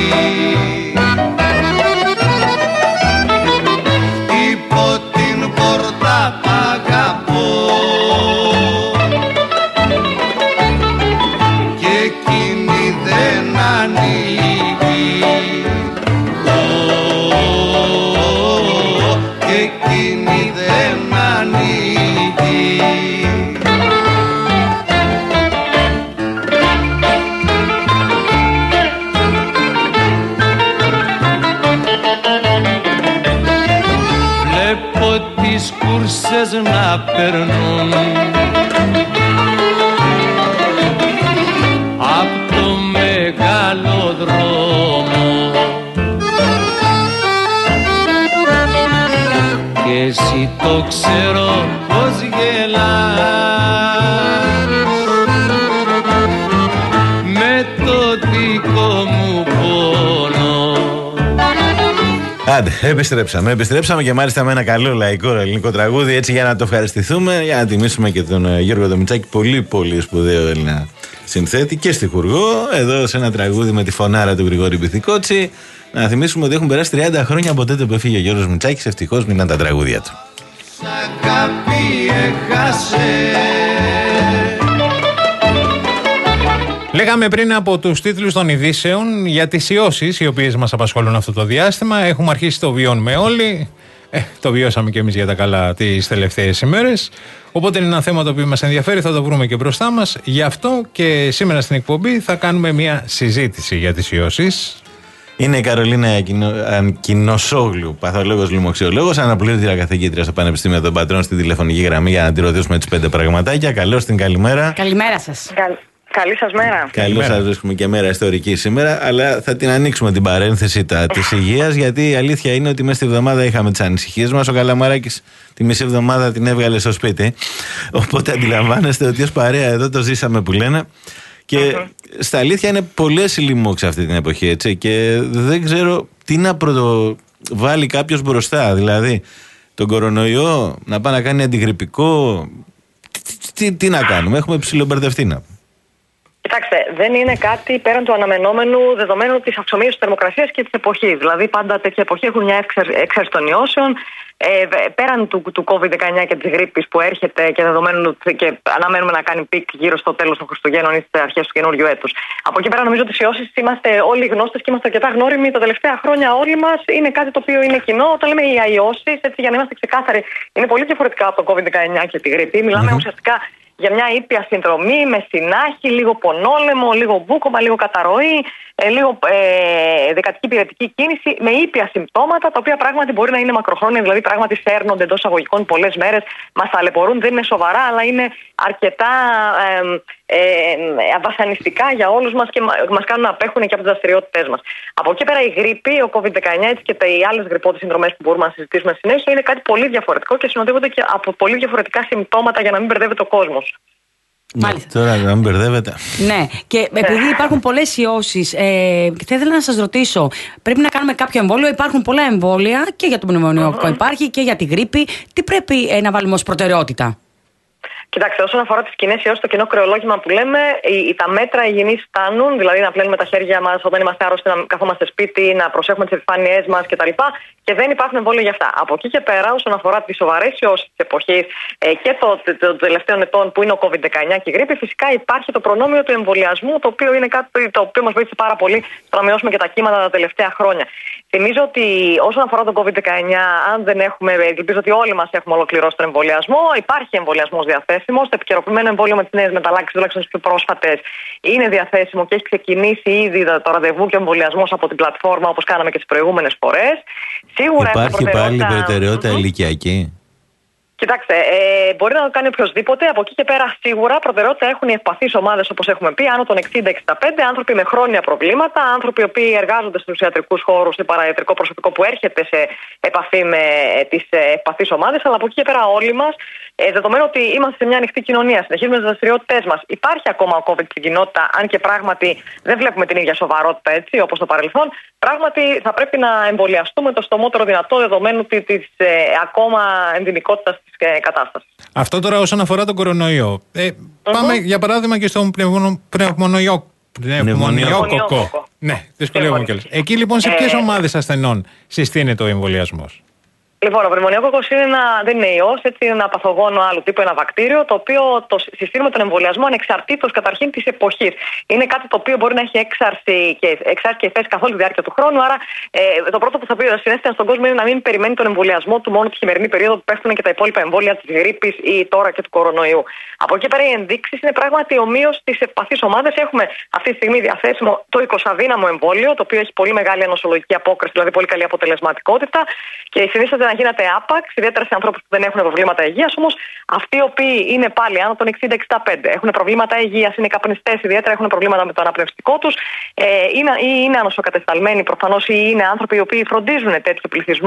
υπό την πόρτα αγαπώ και εκείνη δεν ανοίγει, και εκείνη δεν ανοίγει. Βλέπω τις κούρσες να περνούν απ' το μεγάλο δρόμο και εσύ το ξέρω πως γελάς με το δικό μου πόνο Άντε, επιστρέψαμε. Επιστρέψαμε και μάλιστα με ένα καλό λαϊκό ελληνικό τραγούδι, έτσι για να το ευχαριστηθούμε, για να τιμήσουμε και τον Γιώργο Ντομιτσάκη, πολύ πολύ σπουδαίο Έλληνα συνθέτη και στιχουργό, εδώ σε ένα τραγούδι με τη φωνάρα του Γρηγόρη Μπιθικότσι. Να θυμίσουμε ότι έχουν περάσει τριάντα χρόνια από τότε που έφυγε ο Γιώργος Μητσάκης, ευτυχώς μείναν τα τραγούδια του. Λέγαμε πριν από τους τίτλους των ειδήσεων για τις ιώσεις οι οποίες μας απασχολούν αυτό το διάστημα. Έχουμε αρχίσει το βιώνουμε όλοι. Ε, το βιώσαμε και εμείς για τα καλά τις τελευταίες ημέρες. Οπότε είναι ένα θέμα το οποίο μας ενδιαφέρει, θα το βρούμε και μπροστά μας. Γι' αυτό και σήμερα στην εκπομπή θα κάνουμε μια συζήτηση για τις ιώσεις. Είναι η Καρολίνα Κινοσόγλου, παθολόγος λοιμοξιολόγος, αναπλήρητηρα καθηγήτρια στο Πανεπιστήμιο των Πατρών, στην τηλεφωνική γραμμή για να τη ρωτήσουμε τις πέντε πραγματάκια. Καλώς την καλημέρα. Καλημέρα σας. Καλ... Καλή σας μέρα. Καλώς σας βρίσκουμε και μέρα ιστορική σήμερα, αλλά θα την ανοίξουμε την παρένθεση τα, της υγείας, γιατί η αλήθεια είναι ότι μέσα στη εβδομάδα είχαμε τις ανησυχίες μας. Ο Καλαμαράκης τη μισή εβδομάδα την έβγαλε στο σπίτι. Οπότε αντιλαμβάνεστε ότι ως παρέα εδώ το ζήσαμε που λένε. Και uh-huh. στα αλήθεια είναι πολλές οι λοιμώξεις αυτή την εποχή, έτσι. Και δεν ξέρω τι να πρωτοβάλει κάποιος μπροστά. Δηλαδή, τον κορονοϊό να πάει να κάνει αντιγρυπικό. Τι, τι, τι να κάνουμε, έχουμε ψιλομπερδευτεί να πούμε. Κοιτάξτε, δεν είναι κάτι πέραν του αναμενόμενου δεδομένου της αυξομοίωσης της θερμοκρασίας και της εποχής. Δηλαδή, πάντα τέτοια εποχή έχουν μια έξαρση των ιώσεων. Ε, πέραν του, του κόβιντ δεκαεννιά και της γρίπης που έρχεται και δεδομένου και αναμένουμε να κάνει πικ γύρω στο τέλος των Χριστουγέννων ή στις αρχές του καινούριου έτους. Από εκεί πέρα, νομίζω ότι οι ιώσεις είμαστε όλοι γνώστες και είμαστε αρκετά γνώριμοι τα τελευταία χρόνια όλοι μας. Είναι κάτι το οποίο είναι κοινό. Όταν λέμε οι ιώσεις, έτσι για να είμαστε ξεκάθαροι, είναι πολύ διαφορετικά από το κόβιντ δεκαεννιά και τη γρίπη. Μιλάμε mm-hmm. ουσιαστικά για μια ήπια συνδρομή με συνάχη, λίγο πονόλεμο, λίγο μπούκομα, λίγο καταρροή, ε, λίγο ε, δεκατική πυρετική κίνηση με ήπια συμπτώματα, τα οποία πράγματι μπορεί να είναι μακροχρόνια, δηλαδή πράγματι σέρνονται εντός αγωγικών πολλές μέρες, μας ταλαιπωρούν, δεν είναι σοβαρά, αλλά είναι αρκετά ε, ε, βασανιστικά για όλους μας και μας κάνουν να απέχουν και από τις δραστηριότητές μας. Από εκεί πέρα η γρίπη, ο κόβιντ δεκαεννιά έτσι και οι άλλες γρυππότες συνδρομές που μπορούμε να συζητήσουμε συνέχεια είναι κάτι πολύ διαφορετικό και συνοδεύονται και από πολύ διαφορετικά συμπτώματα για να μην μπερδεύεται ο κόσμος. Μάλιστα. Τώρα να μην μπερδεύετε. Ναι, και επειδή υπάρχουν πολλές ιώσεις, ε, θα ήθελα να σας ρωτήσω, πρέπει να κάνουμε κάποιο εμβόλιο? Υπάρχουν πολλά εμβόλια και για το πνευμονιοκοκό mm-hmm. υπάρχει και για τη γρίπη. Τι πρέπει ε, να βάλουμε ως προτεραιότητα? Κοιτάξτε, όσον αφορά τις κοινές ιώσεις, το κοινό κρεολόγημα που λέμε, οι, τα μέτρα υγιεινής φτάνουν, δηλαδή να πλένουμε τα χέρια μας όταν είμαστε άρρωστοι, να καθόμαστε σπίτι, να προσέχουμε τις επιφάνειές μας κτλ. Και δεν υπάρχουν εμβόλια για αυτά. Από εκεί και πέρα, όσον αφορά τις σοβαρές ιώσεις της εποχής ε, και των το, το, το τελευταίων ετών που είναι ο κόβιντ δεκαεννιά και η γρίπη, φυσικά υπάρχει το προνόμιο του εμβολιασμού, το οποίο είναι κάτι το οποίο μας βοήθησε πάρα πολύ στο να μειώσουμε και τα κύματα τα τελευταία χρόνια. Θυμίζω ότι όσον αφορά τον κόβιντ δεκαεννιά, αν δεν έχουμε, ελπίζω ότι όλοι μας έχουμε ολοκληρώσει τον εμβολιασμό, υπάρχει εμβολιασμός διαθέσιμος. Το επικαιροποιημένο εμβόλιο με τις νέες μεταλλάξεις, τουλάχιστον τις πιο πρόσφατες, είναι διαθέσιμο και έχει ξεκινήσει ήδη το ραντεβού και ο εμβολιασμός από την πλατφόρμα όπως κάναμε και τις προηγούμενες φορές. Σίγουρα υπάρχει πάλι προτεραιότητα mm-hmm. ηλικιακή. Κοιτάξτε, ε, μπορεί να το κάνει οποιοδήποτε. Από εκεί και πέρα, σίγουρα προτεραιότητα έχουν οι ευπαθείς ομάδες, όπως έχουμε πει, άνω των εξήντα εξήντα πέντε, άνθρωποι με χρόνια προβλήματα, άνθρωποι οι οποίοι εργάζονται στους ιατρικούς χώρους ή παραϊατρικό προσωπικό που έρχεται σε επαφή με τις ευπαθείς ομάδες. Αλλά από εκεί και πέρα, όλοι μας, ε, δεδομένου ότι είμαστε σε μια ανοιχτή κοινωνία, συνεχίζουμε τις δραστηριότητές μας, υπάρχει ακόμα ο COVID στην κοινότητα, αν και πράγματι δεν βλέπουμε την ίδια σοβαρότητα έτσι όπως στο παρελθόν. Πράγματι, θα πρέπει να εμβολιαστούμε το στομότερο δυνατό δεδομένου της ε, ακόμα ενδυμικότητας της ε, κατάστασης. Αυτό τώρα όσον αφορά τον κορονοϊό. Ε, mm-hmm. Πάμε για παράδειγμα και στον πνευμονιό. Πνευμονιόκοκο. Ναι, δυσκολεύομαι κιόλας. Εκεί λοιπόν σε ποιες ε... ομάδες ασθενών συστήνεται ο εμβολιασμός? Λοιπόν, ο πνευμονιόκοκος είναι ένα, δεν είναι ιός, έτσι, είναι ένα παθογόνο άλλου τύπου, ένα βακτήριο, το οποίο το συστήνουμε τον εμβολιασμό ανεξαρτήτως καταρχήν της εποχής. Είναι κάτι το οποίο μπορεί να έχει έξαρση και, έξαρση και θέση καθ' όλη τη διάρκεια του χρόνου. Άρα, ε, το πρώτο που θα πει συνέστημα στον κόσμο είναι να μην περιμένει τον εμβολιασμό του μόνο τη χειμερινή περίοδο που πέφτουν και τα υπόλοιπα εμβόλια της γρίπης ή τώρα και του κορονοϊού. Από εκεί πέρα οι ενδείξεις είναι πράγματι ομοίως στις ευπαθείς ομάδες. Έχουμε αυτή τη στιγμή διαθέσιμο το εικοσαδύναμο εμβόλιο, το οποίο έχει πολύ μεγάλη ανοσολογική απόκριση, δηλαδή πολύ καλή αποτελεσματικότητα και συνίσταται να γίνεται άπαξ, ιδιαίτερα σε ανθρώπους που δεν έχουν προβλήματα υγείας. Όμως αυτοί οι οποίοι είναι πάλι άνω των εξήντα εξήντα πέντε, έχουν προβλήματα υγείας, είναι καπνιστές, ιδιαίτερα έχουν προβλήματα με το αναπνευστικό τους, ε, είναι, ή είναι ανοσοκατεσταλμένοι προφανώς, ή είναι άνθρωποι οι οποίοι φροντίζουν τέτοιο πληθυσμό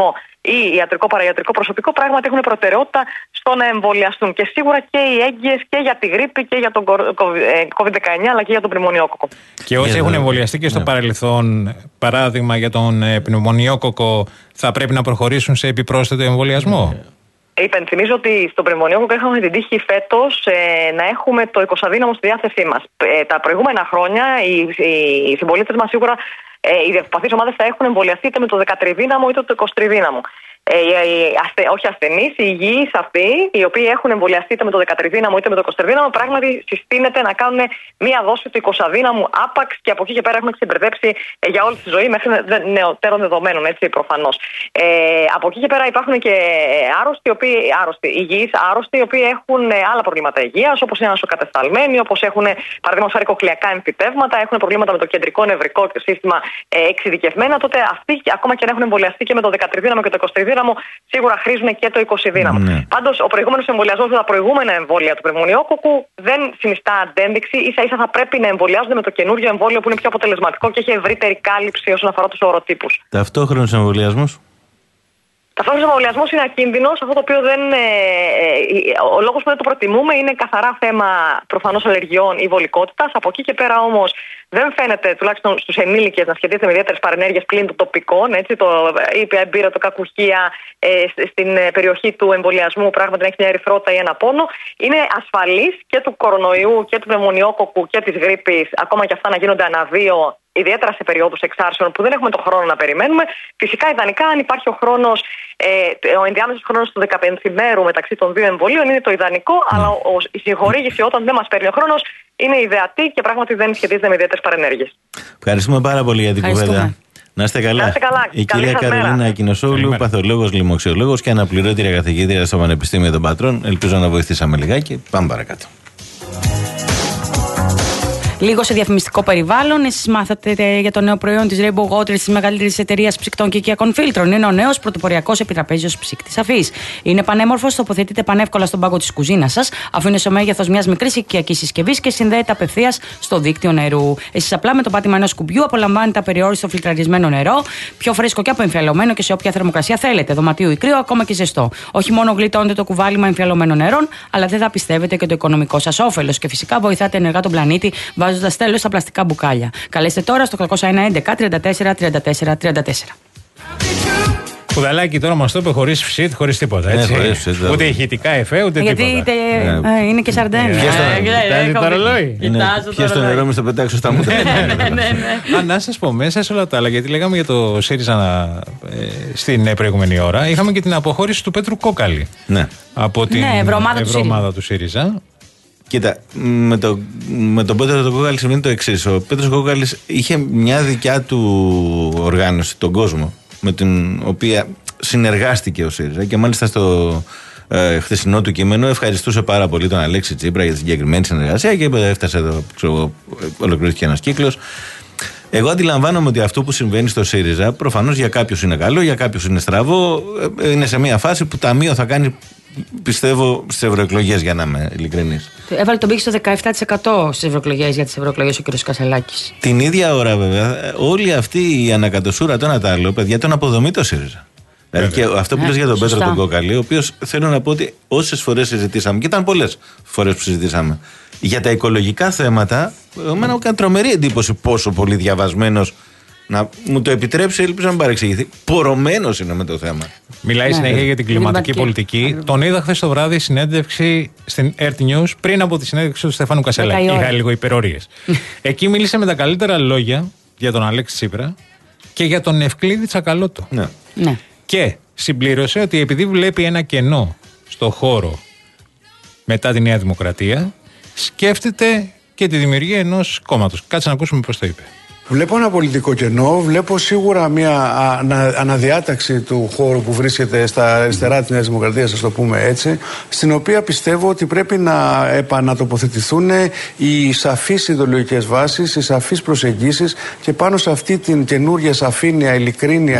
ή ιατρικό παραϊατρικό προσωπικό πράγματι έχουν προτεραιότητα στο να εμβολιαστούν. Και σίγουρα και οι έγκυες και για τη γρίπη και για τον κόβιντ δεκαεννιά αλλά και για τον πνευμονιόκοκο. Και όσοι έχουν εμβολιαστεί και στο yeah. παρελθόν, παράδειγμα για τον πνευμονιόκοκο, θα πρέπει να προχωρήσουν σε επιπρόσθετο εμβολιασμό. Yeah. Υπενθυμίζω ότι στον πνευμονιόκοκο είχαμε την τύχη φέτος ε, να έχουμε το εικοσαδύναμο στη διάθεσή μας. Ε, τα προηγούμενα χρόνια οι, οι, οι συμπολίτες μας σίγουρα, ε, οι ευπαθείς ομάδες θα έχουν εμβολιαστεί είτε με το δεκατριδύναμο είτε το εικοσιτριδύναμο. Ε, οι αστε, όχι ασθενείς, οι υγιείς αυτοί, οι οποίοι έχουν εμβολιαστεί είτε με το δεκατριδύναμο είτε με το εικοσιτριδύναμο, πράγματι συστήνεται να κάνουν μία δόση του εικοσαδύναμου άπαξ και από εκεί και πέρα έχουμε ξεμπερδέψει ε, για όλη τη ζωή μέχρι νεωτέρων δεδομένων, έτσι προφανώς. Ε, από εκεί και πέρα υπάρχουν και άρρωστοι, οποίοι, άρρωστοι υγιείς, άρρωστοι, οι οποίοι έχουν άλλα προβλήματα υγείας, όπως είναι ανασοκατεσταλμένοι, όπως έχουν παραδείγματος χάρη κοκλεακά εμφυτεύματα, έχουν προβλήματα με το κεντρικό νευρικό σύστημα ε, εξειδικευμένα. Τότε αυτοί, ακόμα και αν έχουν εμβολιαστεί και με το δεκατριδύναμο και το εικοσιτριδύναμο, σίγουρα χρήζουν και το εικοσιδύναμο. Ναι. Πάντως, ο προηγούμενος εμβολιασμός με τα προηγούμενα εμβόλια του πνευμονιόκοκου δεν συνιστά αντένδειξη. Ίσα ίσα θα πρέπει να εμβολιάζονται με το καινούριο εμβόλιο που είναι πιο αποτελεσματικό και έχει ευρύτερη κάλυψη όσον αφορά τους οροτύπους. Ταυτόχρονος εμβολιασμός. Ταυτόχρονος εμβολιασμός είναι ακίνδυνος. Αυτό το οποίο δεν. Ε, ε, ο λόγος που δεν το προτιμούμε είναι καθαρά θέμα προφανώς αλλεργιών ή βολικότητας. Από εκεί και πέρα όμως δεν φαίνεται, τουλάχιστον στους ενήλικες, να σχετίζεται με ιδιαίτερες παρενέργειες πλην των τοπικών. Έτσι, το ήπια εμπείρα, το κακουχία ε, στην περιοχή του εμβολιασμού πράγματι να έχει μια ερυθρότητα ή ένα πόνο. Είναι ασφαλής και του κορονοϊού και του πνευμονιόκοκου και της γρίπης, ακόμα και αυτά να γίνονται ανά δύο, ιδιαίτερα σε περιόδους εξάρσεων που δεν έχουμε τον χρόνο να περιμένουμε. Φυσικά, ιδανικά, αν υπάρχει ο χρόνος, ε, ο ενδιάμεσος χρόνος του δεκαπενθημέρου μεταξύ των δύο εμβολίων, είναι το ιδανικό, mm. αλλά ο, η συγχορήγηση όταν δεν μας παίρνει ο χρόνος είναι ιδεατή και πράγματι δεν σχετίζεται με ιδιαίτερες παρενέργειες. Ευχαριστούμε πάρα πολύ για την κουβέντα. Να είστε καλά. Να είστε καλά. Η κυρία Καρολίνα Ακινοσόγλου, παθολόγος, λοιμοξιολόγος και αναπληρώτρια καθηγήτρια στο Πανεπιστήμιο των Πατρών. Ελπίζω να βοηθήσαμε λιγάκι. Πάμε παρακάτω. Λίγο σε διαφημιστικό περιβάλλον, εσείς μάθατε για το νέο προϊόν της Rainbow Waters, της μεγαλύτερης εταιρείας ψυκτών και οικιακών φίλτρων. Είναι ο νέος πρωτοποριακός επιτραπέζιος ψύκτης αφής. Είναι πανέμορφος, τοποθετείται πανεύκολα στον πάγκο της κουζίνας σας, αφού είναι στο μέγεθος μιας μικρής οικιακής συσκευής και συνδέεται απευθείας στο δίκτυο νερού. Εσείς απλά με το πάτημα ενός κουμπιού απολαμβάνετε απεριόριστο φιλτραρισμένο νερό, πιο φρέσκο και αποεμφιαλωμένο και σε όποια θερμοκρασία θέλετε, δωματίου ή κρύο, ακόμα και ζεστό. Όχι μόνο γλιτώνετε το κουβάλιμα εμφιαλωμένων νερών, αλλά δεν θα πιστεύετε και το οικονομικό σας όφελος και φυσικά βοηθάτε ενεργά τον πλανήτη βάζοντας τέλος στα πλαστικά μπουκάλια. Καλέστε τώρα στο οκτακόσια ένα έντεκα τριάντα τέσσερα τριάντα τέσσερα τριάντα τέσσερα. Κουδαλάκι τώρα μας το είπε χωρίς ψιτ, χωρίς τίποτα. Έτσι. Ναι, χωρίς ψιτ, ούτε ηχητικά εφέ, ούτε γιατί τίποτα. Γιατί ε, είναι και σαρντένια. Κοιτάζει το ρολόι. Πιες το νερό μου στο πετάξω στα μούτρα. Αν να σας πω μέσα σε όλα τα άλλα, γιατί λέγαμε για το ΣΥΡΙΖΑ στην προηγούμενη ώρα, είχαμε και την αποχώρηση του Πέτρου Κόκαλη από την ευρωομάδα του ΣΥΡΙΖΑ. Κοίτα, με, το, με τον Πέτρο τον Κόκαλη συμβαίνει το εξής. Ο Πέτρος Κόκαλης είχε μια δικιά του οργάνωση, τον κόσμο, με την οποία συνεργάστηκε ο ΣΥΡΙΖΑ και μάλιστα στο ε, χθεσινό του κείμενο ευχαριστούσε πάρα πολύ τον Αλέξη Τσίπρα για τη συγκεκριμένη συνεργασία και έφτασε εδώ, ξέρω, ολοκληρώθηκε ένας κύκλος. Εγώ αντιλαμβάνομαι ότι αυτό που συμβαίνει στο ΣΥΡΙΖΑ προφανώς για κάποιους είναι καλό, για κάποιους είναι στραβό, είναι σε μια φάση που ταμείο θα κάνει, πιστεύω, στις ευρωεκλογές, για να είμαι ειλικρινής. Έβαλε τον πύχη στο δεκαεπτά τοις εκατό στις ευρωεκλογές, για τις ευρωεκλογές ο κ. Κασελάκης. Την ίδια ώρα, βέβαια, όλη αυτή η ανακατοσούρα, το ένα το άλλο, παιδιά, τον αποδομεί το ΣΥΡΙΖΑ. Δηλαδή και αυτό που λες για τον Πέτρο τον Κόκαλη, ο οποίος θέλω να πω ότι όσες φορές συζητήσαμε, και ήταν πολλές φορές που συζητήσαμε, για τα οικολογικά θέματα, εμένα μου κάνει τρομερή εντύπωση πόσο πολύ διαβασμένος. Να μου το επιτρέψει, ελπίζω να μην παρεξηγηθεί. Πορωμένος είναι με το θέμα. Μιλάει ναι, συνέχεια για την κλιματική πολιτική. Ναι. Τον είδα χθες το βράδυ συνέντευξη στην Earth News πριν από τη συνέντευξη του Στέφανου Κασελάκη. Είχα λίγο υπερορίες. Εκεί μίλησε με τα καλύτερα λόγια για τον Αλέξη Τσίπρα και για τον Ευκλήδη Τσακαλώτο. Ναι. Ναι. Και συμπλήρωσε ότι επειδή βλέπει ένα κενό στο χώρο μετά τη Νέα Δημοκρατία, σκέφτεται και τη δημιουργία ενός κόμματος. Κάτσε να ακούσουμε πώς το είπε. Βλέπω ένα πολιτικό κενό, βλέπω σίγουρα μια ανα, αναδιάταξη του χώρου που βρίσκεται στα αριστερά της Νέας Δημοκρατίας, ας το πούμε έτσι, στην οποία πιστεύω ότι πρέπει να επανατοποθετηθούν οι σαφείς ιδεολογικές βάσεις, οι σαφείς προσεγγίσεις και πάνω σε αυτή την καινούργια σαφήνεια, ειλικρίνεια mm-hmm.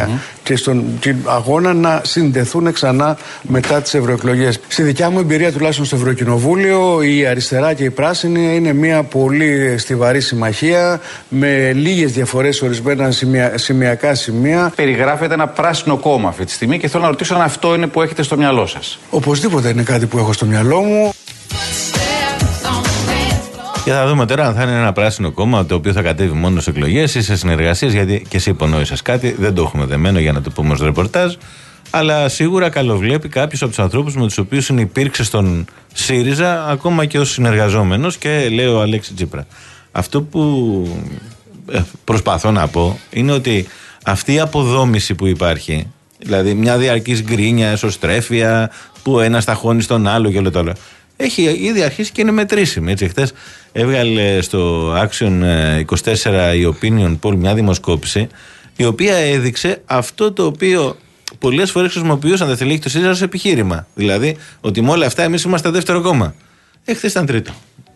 και στον αγώνα να συνδεθούν ξανά μετά τις ευρωεκλογές. Στη δικιά μου εμπειρία, τουλάχιστον στο Ευρωκοινοβούλιο, η αριστερά και η πράσινη είναι μια πολύ στιβαρή συμμαχία με λίγες διαφορές σε ορισμένα σημεια, σημειακά σημεία. Περιγράφεται ένα πράσινο κόμμα αυτή τη στιγμή και θέλω να ρωτήσω αν αυτό είναι που έχετε στο μυαλό σας. Οπωσδήποτε είναι κάτι που έχω στο μυαλό μου. Και θα δούμε τώρα αν θα είναι ένα πράσινο κόμμα το οποίο θα κατέβει μόνο σε εκλογές ή σε συνεργασίες, γιατί και εσύ υπονόησες κάτι, δεν το έχουμε δεμένο για να το πούμε ως ρεπορτάζ. Αλλά σίγουρα καλοβλέπει κάποιους από τους ανθρώπους με τους οποίους υπήρξε στον ΣΥΡΙΖΑ, ακόμα και ως συνεργαζόμενος, και λέει ο Αλέξη Τσίπρα. Αυτό που προσπαθώ να πω είναι ότι αυτή η αποδόμηση που υπάρχει, δηλαδή μια διαρκής γκρίνια, εσωστρέφεια, που ένας ταχώνει στον άλλο και όλο το άλλο, έχει ήδη αρχίσει και είναι μετρήσιμη. Έτσι, χθες έβγαλε στο Action είκοσι τέσσερα η Opinion Poll μια δημοσκόπηση, η οποία έδειξε αυτό το οποίο πολλές φορές χρησιμοποιούσαν τα στελέχη του ΣΥΡΙΖΑ ως επιχείρημα. Δηλαδή, ότι με όλα αυτά εμείς είμαστε δεύτερο κόμμα. Ε, χθες ήταν τρίτο.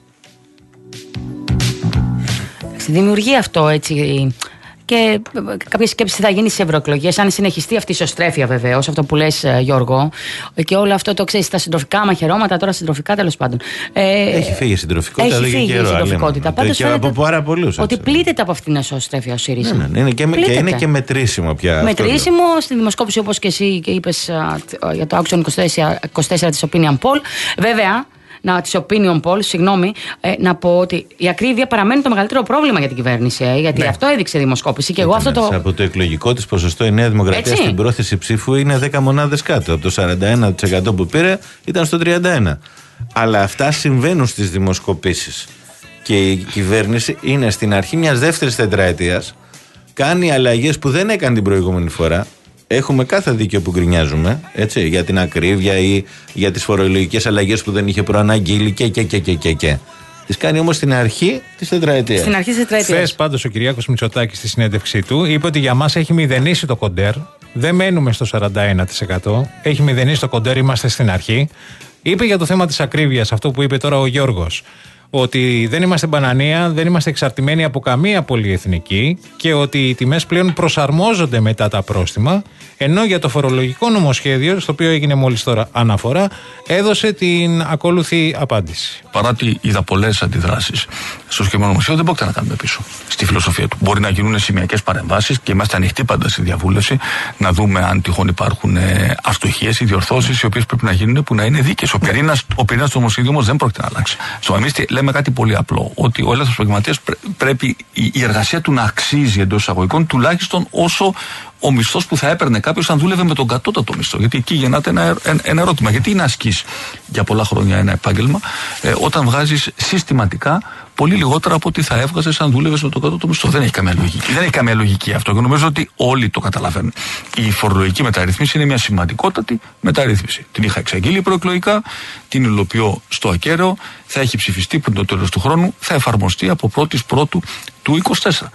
Δημιουργεί αυτό έτσι. Και κάποια σκέψη θα γίνει στις ευρωεκλογές, αν συνεχιστεί αυτή η ισοστρέφεια βεβαίως, αυτό που λες Γιώργο, και όλο αυτό το ξέρεις, τα συντροφικά μαχαιρώματα, τώρα συντροφικά τέλος πάντων. Ε, έχει φύγει η συντροφικότητα, έχει φύγει η συντροφικότητα. Πάντως και από πάρα πολλούς. Ότι πλήττεται από αυτήν την ισοστρέφεια ο ΣΥΡΙΖΑ. Ναι, ναι, είναι και, και είναι και μετρήσιμο πια. Μετρήσιμο στη δημοσκόπηση, όπως και εσύ και είπες για το Action είκοσι τέσσερα της Opinion Poll. Βέβαια, να, της Opinion Poll, συγγνώμη, ε, να πω ότι η ακρίβεια παραμένει το μεγαλύτερο πρόβλημα για την κυβέρνηση. Ε, γιατί ναι. αυτό έδειξε η δημοσκόπηση. Και εγώ αυτό το... Από το εκλογικό της ποσοστό η Νέα Δημοκρατία Έτσι. στην πρόθεση ψήφου είναι δέκα μονάδες κάτω. Από το σαράντα ένα τοις εκατό που πήρε ήταν στο τριάντα ένα τοις εκατό. Αλλά αυτά συμβαίνουν στις δημοσκοπήσεις. Και η κυβέρνηση είναι στην αρχή μιας δεύτερης τετραετίας. Κάνει αλλαγές που δεν έκανε την προηγούμενη φορά. Έχουμε κάθε δίκιο που γκρινιάζουμε, έτσι, για την ακρίβεια ή για τις φορολογικές αλλαγές που δεν είχε προαναγγείλει και και και και και. και. Τις κάνει όμως στην αρχή της τετραετίας. Στην αρχή της τετραετίας. Χθες πάντως ο Κυριάκος Μητσοτάκης στη συνέντευξή του είπε ότι για μας έχει μηδενίσει το κοντέρ. Δεν μένουμε στο σαράντα ένα τοις εκατό. Έχει μηδενίσει το κοντέρ, είμαστε στην αρχή. Είπε για το θέμα της ακρίβειας, αυτό που είπε τώρα ο Γιώργος, ότι δεν είμαστε μπανανία, δεν είμαστε εξαρτημένοι από καμία πολυεθνική και ότι οι τιμές πλέον προσαρμόζονται μετά τα πρόστιμα, ενώ για το φορολογικό νομοσχέδιο, στο οποίο έγινε μόλις τώρα αναφορά, έδωσε την ακόλουθη απάντηση. Παρά ότι είδα πολλές αντιδράσεις στο σχέδιο νομοσχέδιο, δεν πρόκειται να κάνουμε πίσω στη φιλοσοφία του. Μπορεί να γίνουν σημειακές παρεμβάσεις και είμαστε ανοιχτοί πάντα στη διαβούλευση να δούμε αν τυχόν υπάρχουν ε, αστοχίες ή διορθώσεις οι οποίες πρέπει να γίνουν που να είναι δίκαιες. Ο πυρήνας του νομοσχέδιου όμως δεν πρόκειται να αλλάξει. Στο εμείς λέμε κάτι πολύ απλό, ότι ο ελεύθερος επαγγελματίας πρέ, πρέπει η, η εργασία του να αξίζει εντός εισαγωγικών τουλάχιστον όσο ο μισθός που θα έπαιρνε κάποιος αν δούλευε με τον κατώτατο μισθό. Γιατί εκεί γεννάται ένα, ένα, ένα ερώτημα. Γιατί είναι ασκείς για πολλά χρόνια ένα επάγγελμα ε, όταν βγάζεις συστηματικά πολύ λιγότερα από ό,τι θα έβγαζες αν δούλευες με τον κατώτατο μισθό. Δεν έχει καμία λογική. Δεν έχει καμία λογική αυτό και νομίζω ότι όλοι το καταλαβαίνουν. Η φορολογική μεταρρύθμιση είναι μια σημαντικότατη μεταρρύθμιση. Την είχα εξαγγείλει προεκλογικά, την υλοποιώ στο ακέραιο, θα έχει ψηφιστεί πριν το τέλος του χρόνου, θα εφαρμοστεί από πρώτη Πρώτου του είκοσι τέσσερα.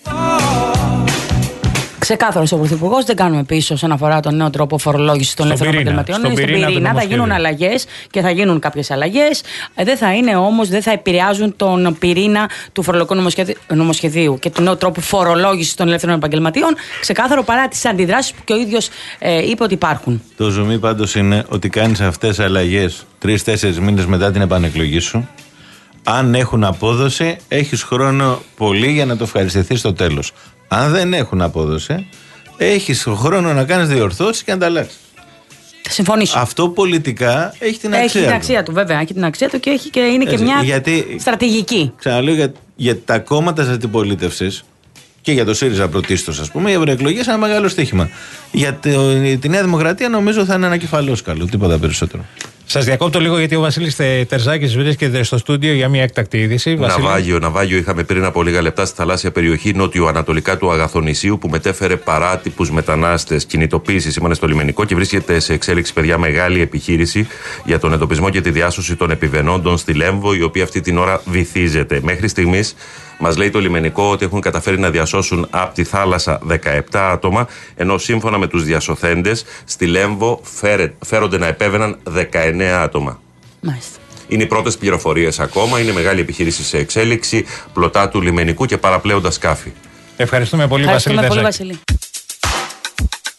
Ξεκάθαρο ο Πρωθυπουργός, δεν κάνουμε πίσω όσον αφορά τον νέο τρόπο φορολόγησης των ελεύθερων επαγγελματιών. Στον πυρήνα, πυρήνα θα γίνουν αλλαγές και θα γίνουν κάποιες αλλαγές. Δεν θα είναι όμως, δεν θα επηρεάζουν τον πυρήνα του φορολογικού νομοσχεδίου και του νέου τρόπου φορολόγησης των ελεύθερων επαγγελματιών. Ξεκάθαρο παρά τις αντιδράσεις που και ο ίδιος ε, είπε ότι υπάρχουν. Το ζουμί πάντως είναι ότι κάνεις αυτές τις αλλαγές τρεις-τέσσερις μήνες μετά την επανεκλογή σου. Αν έχουν απόδοση, έχεις χρόνο πολύ για να το ευχαριστηθείς στο τέλος. Αν δεν έχουν απόδοση, έχεις χρόνο να κάνεις διορθώσεις και να τα αλλάξεις. Θα συμφωνήσω. Αυτό πολιτικά έχει την αξία έχει του. την αξία του, βέβαια. Έχει την αξία του και, έχει και είναι Έτσι, και μια γιατί, στρατηγική. Ξαναλέω για, για τα κόμματα της αντιπολίτευσης και για το ΣΥΡΙΖΑ πρωτίστως, ας πούμε, οι ευρωεκλογές είναι ένα μεγάλο στοίχημα. Για το, τη Νέα Δημοκρατία νομίζω θα είναι ανακεφαλόσκαλο, τίποτα περισσότερο. Σας διακόπτω λίγο γιατί ο Βασίλης Τερζάκης βρίσκεται στο στούντιο για μια έκτακτη είδηση. Ναυάγιο, ναυάγιο είχαμε πριν από λίγα λεπτά στη θαλάσσια περιοχή νότιο-ανατολικά του Αγαθονησίου που μετέφερε παράτυπους μετανάστες. Κινητοποίηση σήμανε στο λιμενικό και βρίσκεται σε εξέλιξη, παιδιά, μεγάλη επιχείρηση για τον εντοπισμό και τη διάσωση των επιβαινόντων στη Λέμβο, η οποία αυτή την ώρα βυθίζεται. Μέχρι στιγμής μας λέει το λιμενικό ότι έχουν καταφέρει να διασώσουν από τη θάλασσα δεκαεπτά άτομα, ενώ σύμφωνα με τους διασωθέντες στη Λέμβο φέρονται να επέβαιναν δεκαεννέα άτομα. Μάλιστα. Είναι οι πρώτες πληροφορίες ακόμα, είναι μεγάλη επιχείρηση σε εξέλιξη, πλωτά του λιμενικού και παραπλέοντα σκάφη. Ευχαριστούμε πολύ, Βασίλη. Ευχαριστούμε πολύ, Βασίλη.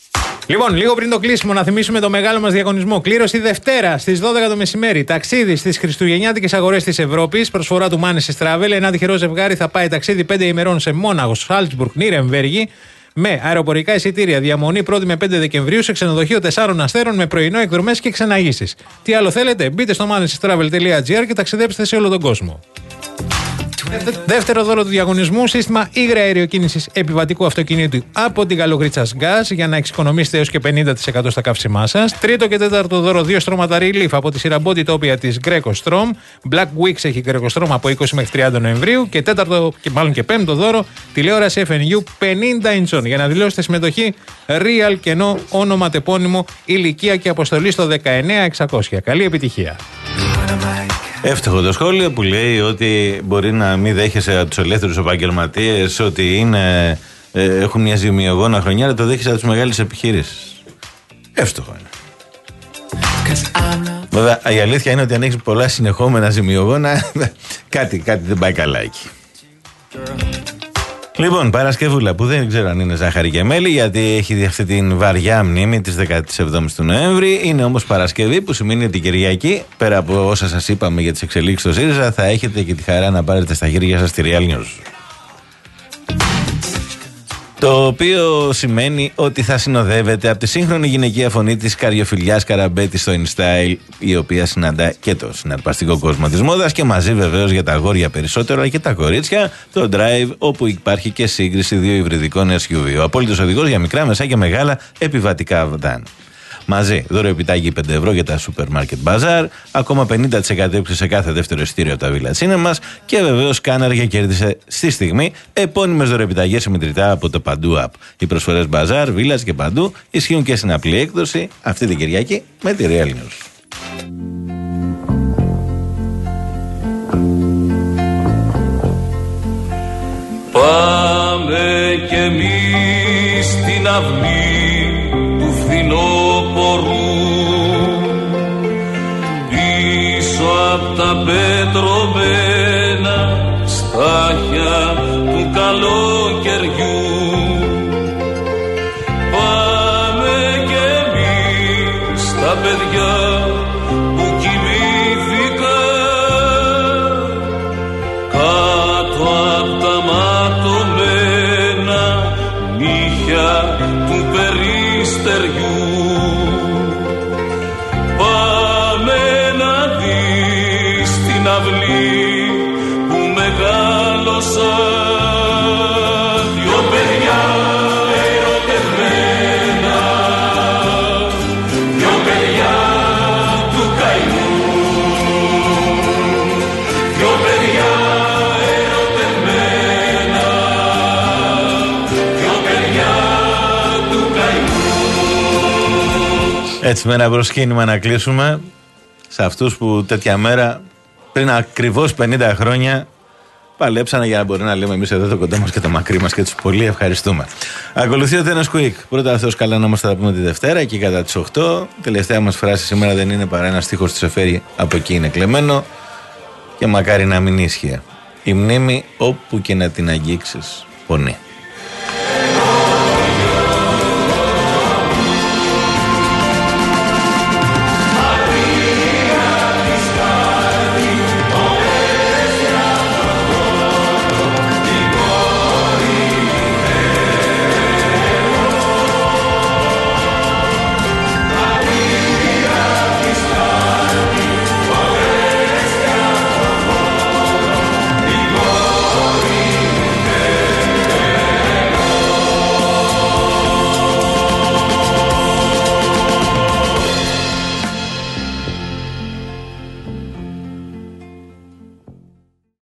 Λοιπόν, λίγο πριν το κλείσιμο, να θυμίσουμε το μεγάλο μας διαγωνισμό. Κλήρωση Δευτέρα στις δώδεκα το μεσημέρι. Ταξίδι στις χριστουγεννιάτικες αγορές της Ευρώπης. Προσφορά του Manes Travel. Ένα τυχερό ζευγάρι θα πάει ταξίδι πέντε ημερών σε Μόναχο, Σάλτσμπουργκ, Νίρεμβέργη. Με αεροπορικά εισιτήρια, διαμονή πρώτη με πέντε Δεκεμβρίου σε ξενοδοχείο τεσσάρων αστέρων με πρωινό, εκδρομές και ξεναγήσεις. Τι άλλο θέλετε, μπείτε στο manes travel τελεία τζι άρ και ταξιδέψτε σε όλο τον κόσμο. Δεύτερο δώρο του διαγωνισμού, σύστημα υγραία αεροκίνησης επιβατικού αυτοκινήτου από την Γαλλογρίτσας Gas για να εξοικονομήσετε έως και πενήντα τοις εκατό στα καύσιμά σας. Τρίτο και τέταρτο δώρο, δύο στρώματα Relief από τη σειρά Body Topia της Greco Strom. Black Weeks έχει Greco Strom από είκοσι μέχρι τριάντα Νοεμβρίου. Και τέταρτο και μάλλον και πέμπτο δώρο, τηλεόραση εφ εν γιου πενήντα ιντσών. Για να δηλώσετε συμμετοχή, Real, κενό, όνομα, τεπώνυμο, ηλικία και αποστολή στο δεκαεννέα εξακόσια. Καλή επιτυχία. Εύστοχο το σχόλιο που λέει ότι μπορεί να μην δέχεσαι από τους ελεύθερους επαγγελματίες ότι είναι, ε, έχουν μια ζημιογόνα χρονιά, αλλά το δέχεσαι από τις μεγάλες επιχειρήσεις. Εύστοχο είναι. Βέβαια, η αλήθεια είναι ότι αν έχεις πολλά συνεχόμενα ζημιογόνα, κάτι, κάτι δεν πάει καλά εκεί. Λοιπόν, Παρασκευούλα που δεν ξέρω αν είναι ζάχαρη και μέλι, γιατί έχει αυτή την βαριά μνήμη της δεκαεπτά του Νοέμβρη. Είναι όμως Παρασκευή, που σημαίνει ότι Κυριακή, πέρα από όσα σας είπαμε για τις εξελίξεις στο ΣΥΡΙΖΑ, θα έχετε και τη χαρά να πάρετε στα χέρια σας τη Real News. Το οποίο σημαίνει ότι θα συνοδεύεται από τη σύγχρονη γυναικεία φωνή της Καριοφιλιάς Καραμπέτη στο InStyle, η οποία συναντά και το συναρπαστικό κόσμο της μόδας, και μαζί βεβαίως για τα αγόρια περισσότερο, αλλά και τα κορίτσια, το Drive, όπου υπάρχει και σύγκριση δύο υβριδικών ες γιου βι. Ο απόλυτος οδηγός για μικρά, μεσά και μεγάλα επιβατικά βαν. Μαζί, δώρο επιτάγει πέντε ευρώ για τα Supermarket Bazaar, ακόμα πενήντα τοις εκατό έψη σε κάθε δεύτερο εισιτήριο από τα Village Cinemas και βεβαίως Κάναρια κέρδισε στη στιγμή επώνυμες δωρεπιταγές σε μετρητά από το Παντού App. Οι προσφορές Bazaar, Village και Παντού ισχύουν και στην απλή έκδοση αυτή την Κυριακή με τη Real News. Πάμε κι εμείς στην αυλή του φθινόπορου, πίσω απ' τα πετρωμένα στάχια του καλοκαιριού. Πάμε κι εμείς τα παιδιά που κοιμήθηκαν κάτω απ' τα ματωμένα νύχια του περιστεριού. Πάμε να δεις την αυλή που μεγάλωσα, δυο παιδιά ερωτευμένα, δυο παιδιά του καημού, δυο παιδιά ερωτευμένα, δυο παιδιά του καημού. Έτσι, με ένα προσκύνημα να κλείσουμε σε αυτούς που τέτοια μέρα πριν ακριβώς πενήντα χρόνια παλέψανε για να μπορεί να λέμε εμείς εδώ το κοντά μας και το μακρύ μας, και τους πολύ ευχαριστούμε. Ακολουθεί ο Τένας Κουίκ. Πρώτα αυτός καλά να μας θα τα πούμε τη Δευτέρα, εκεί κατά τις οκτώ. Τελευταία μας φράση σήμερα δεν είναι παρά ένα στίχος του Σεφέρη, από εκεί είναι κλεμμένο, και μακάρι να μην ίσχυε. Η μνήμη όπου και να την αγγίξεις πονεί.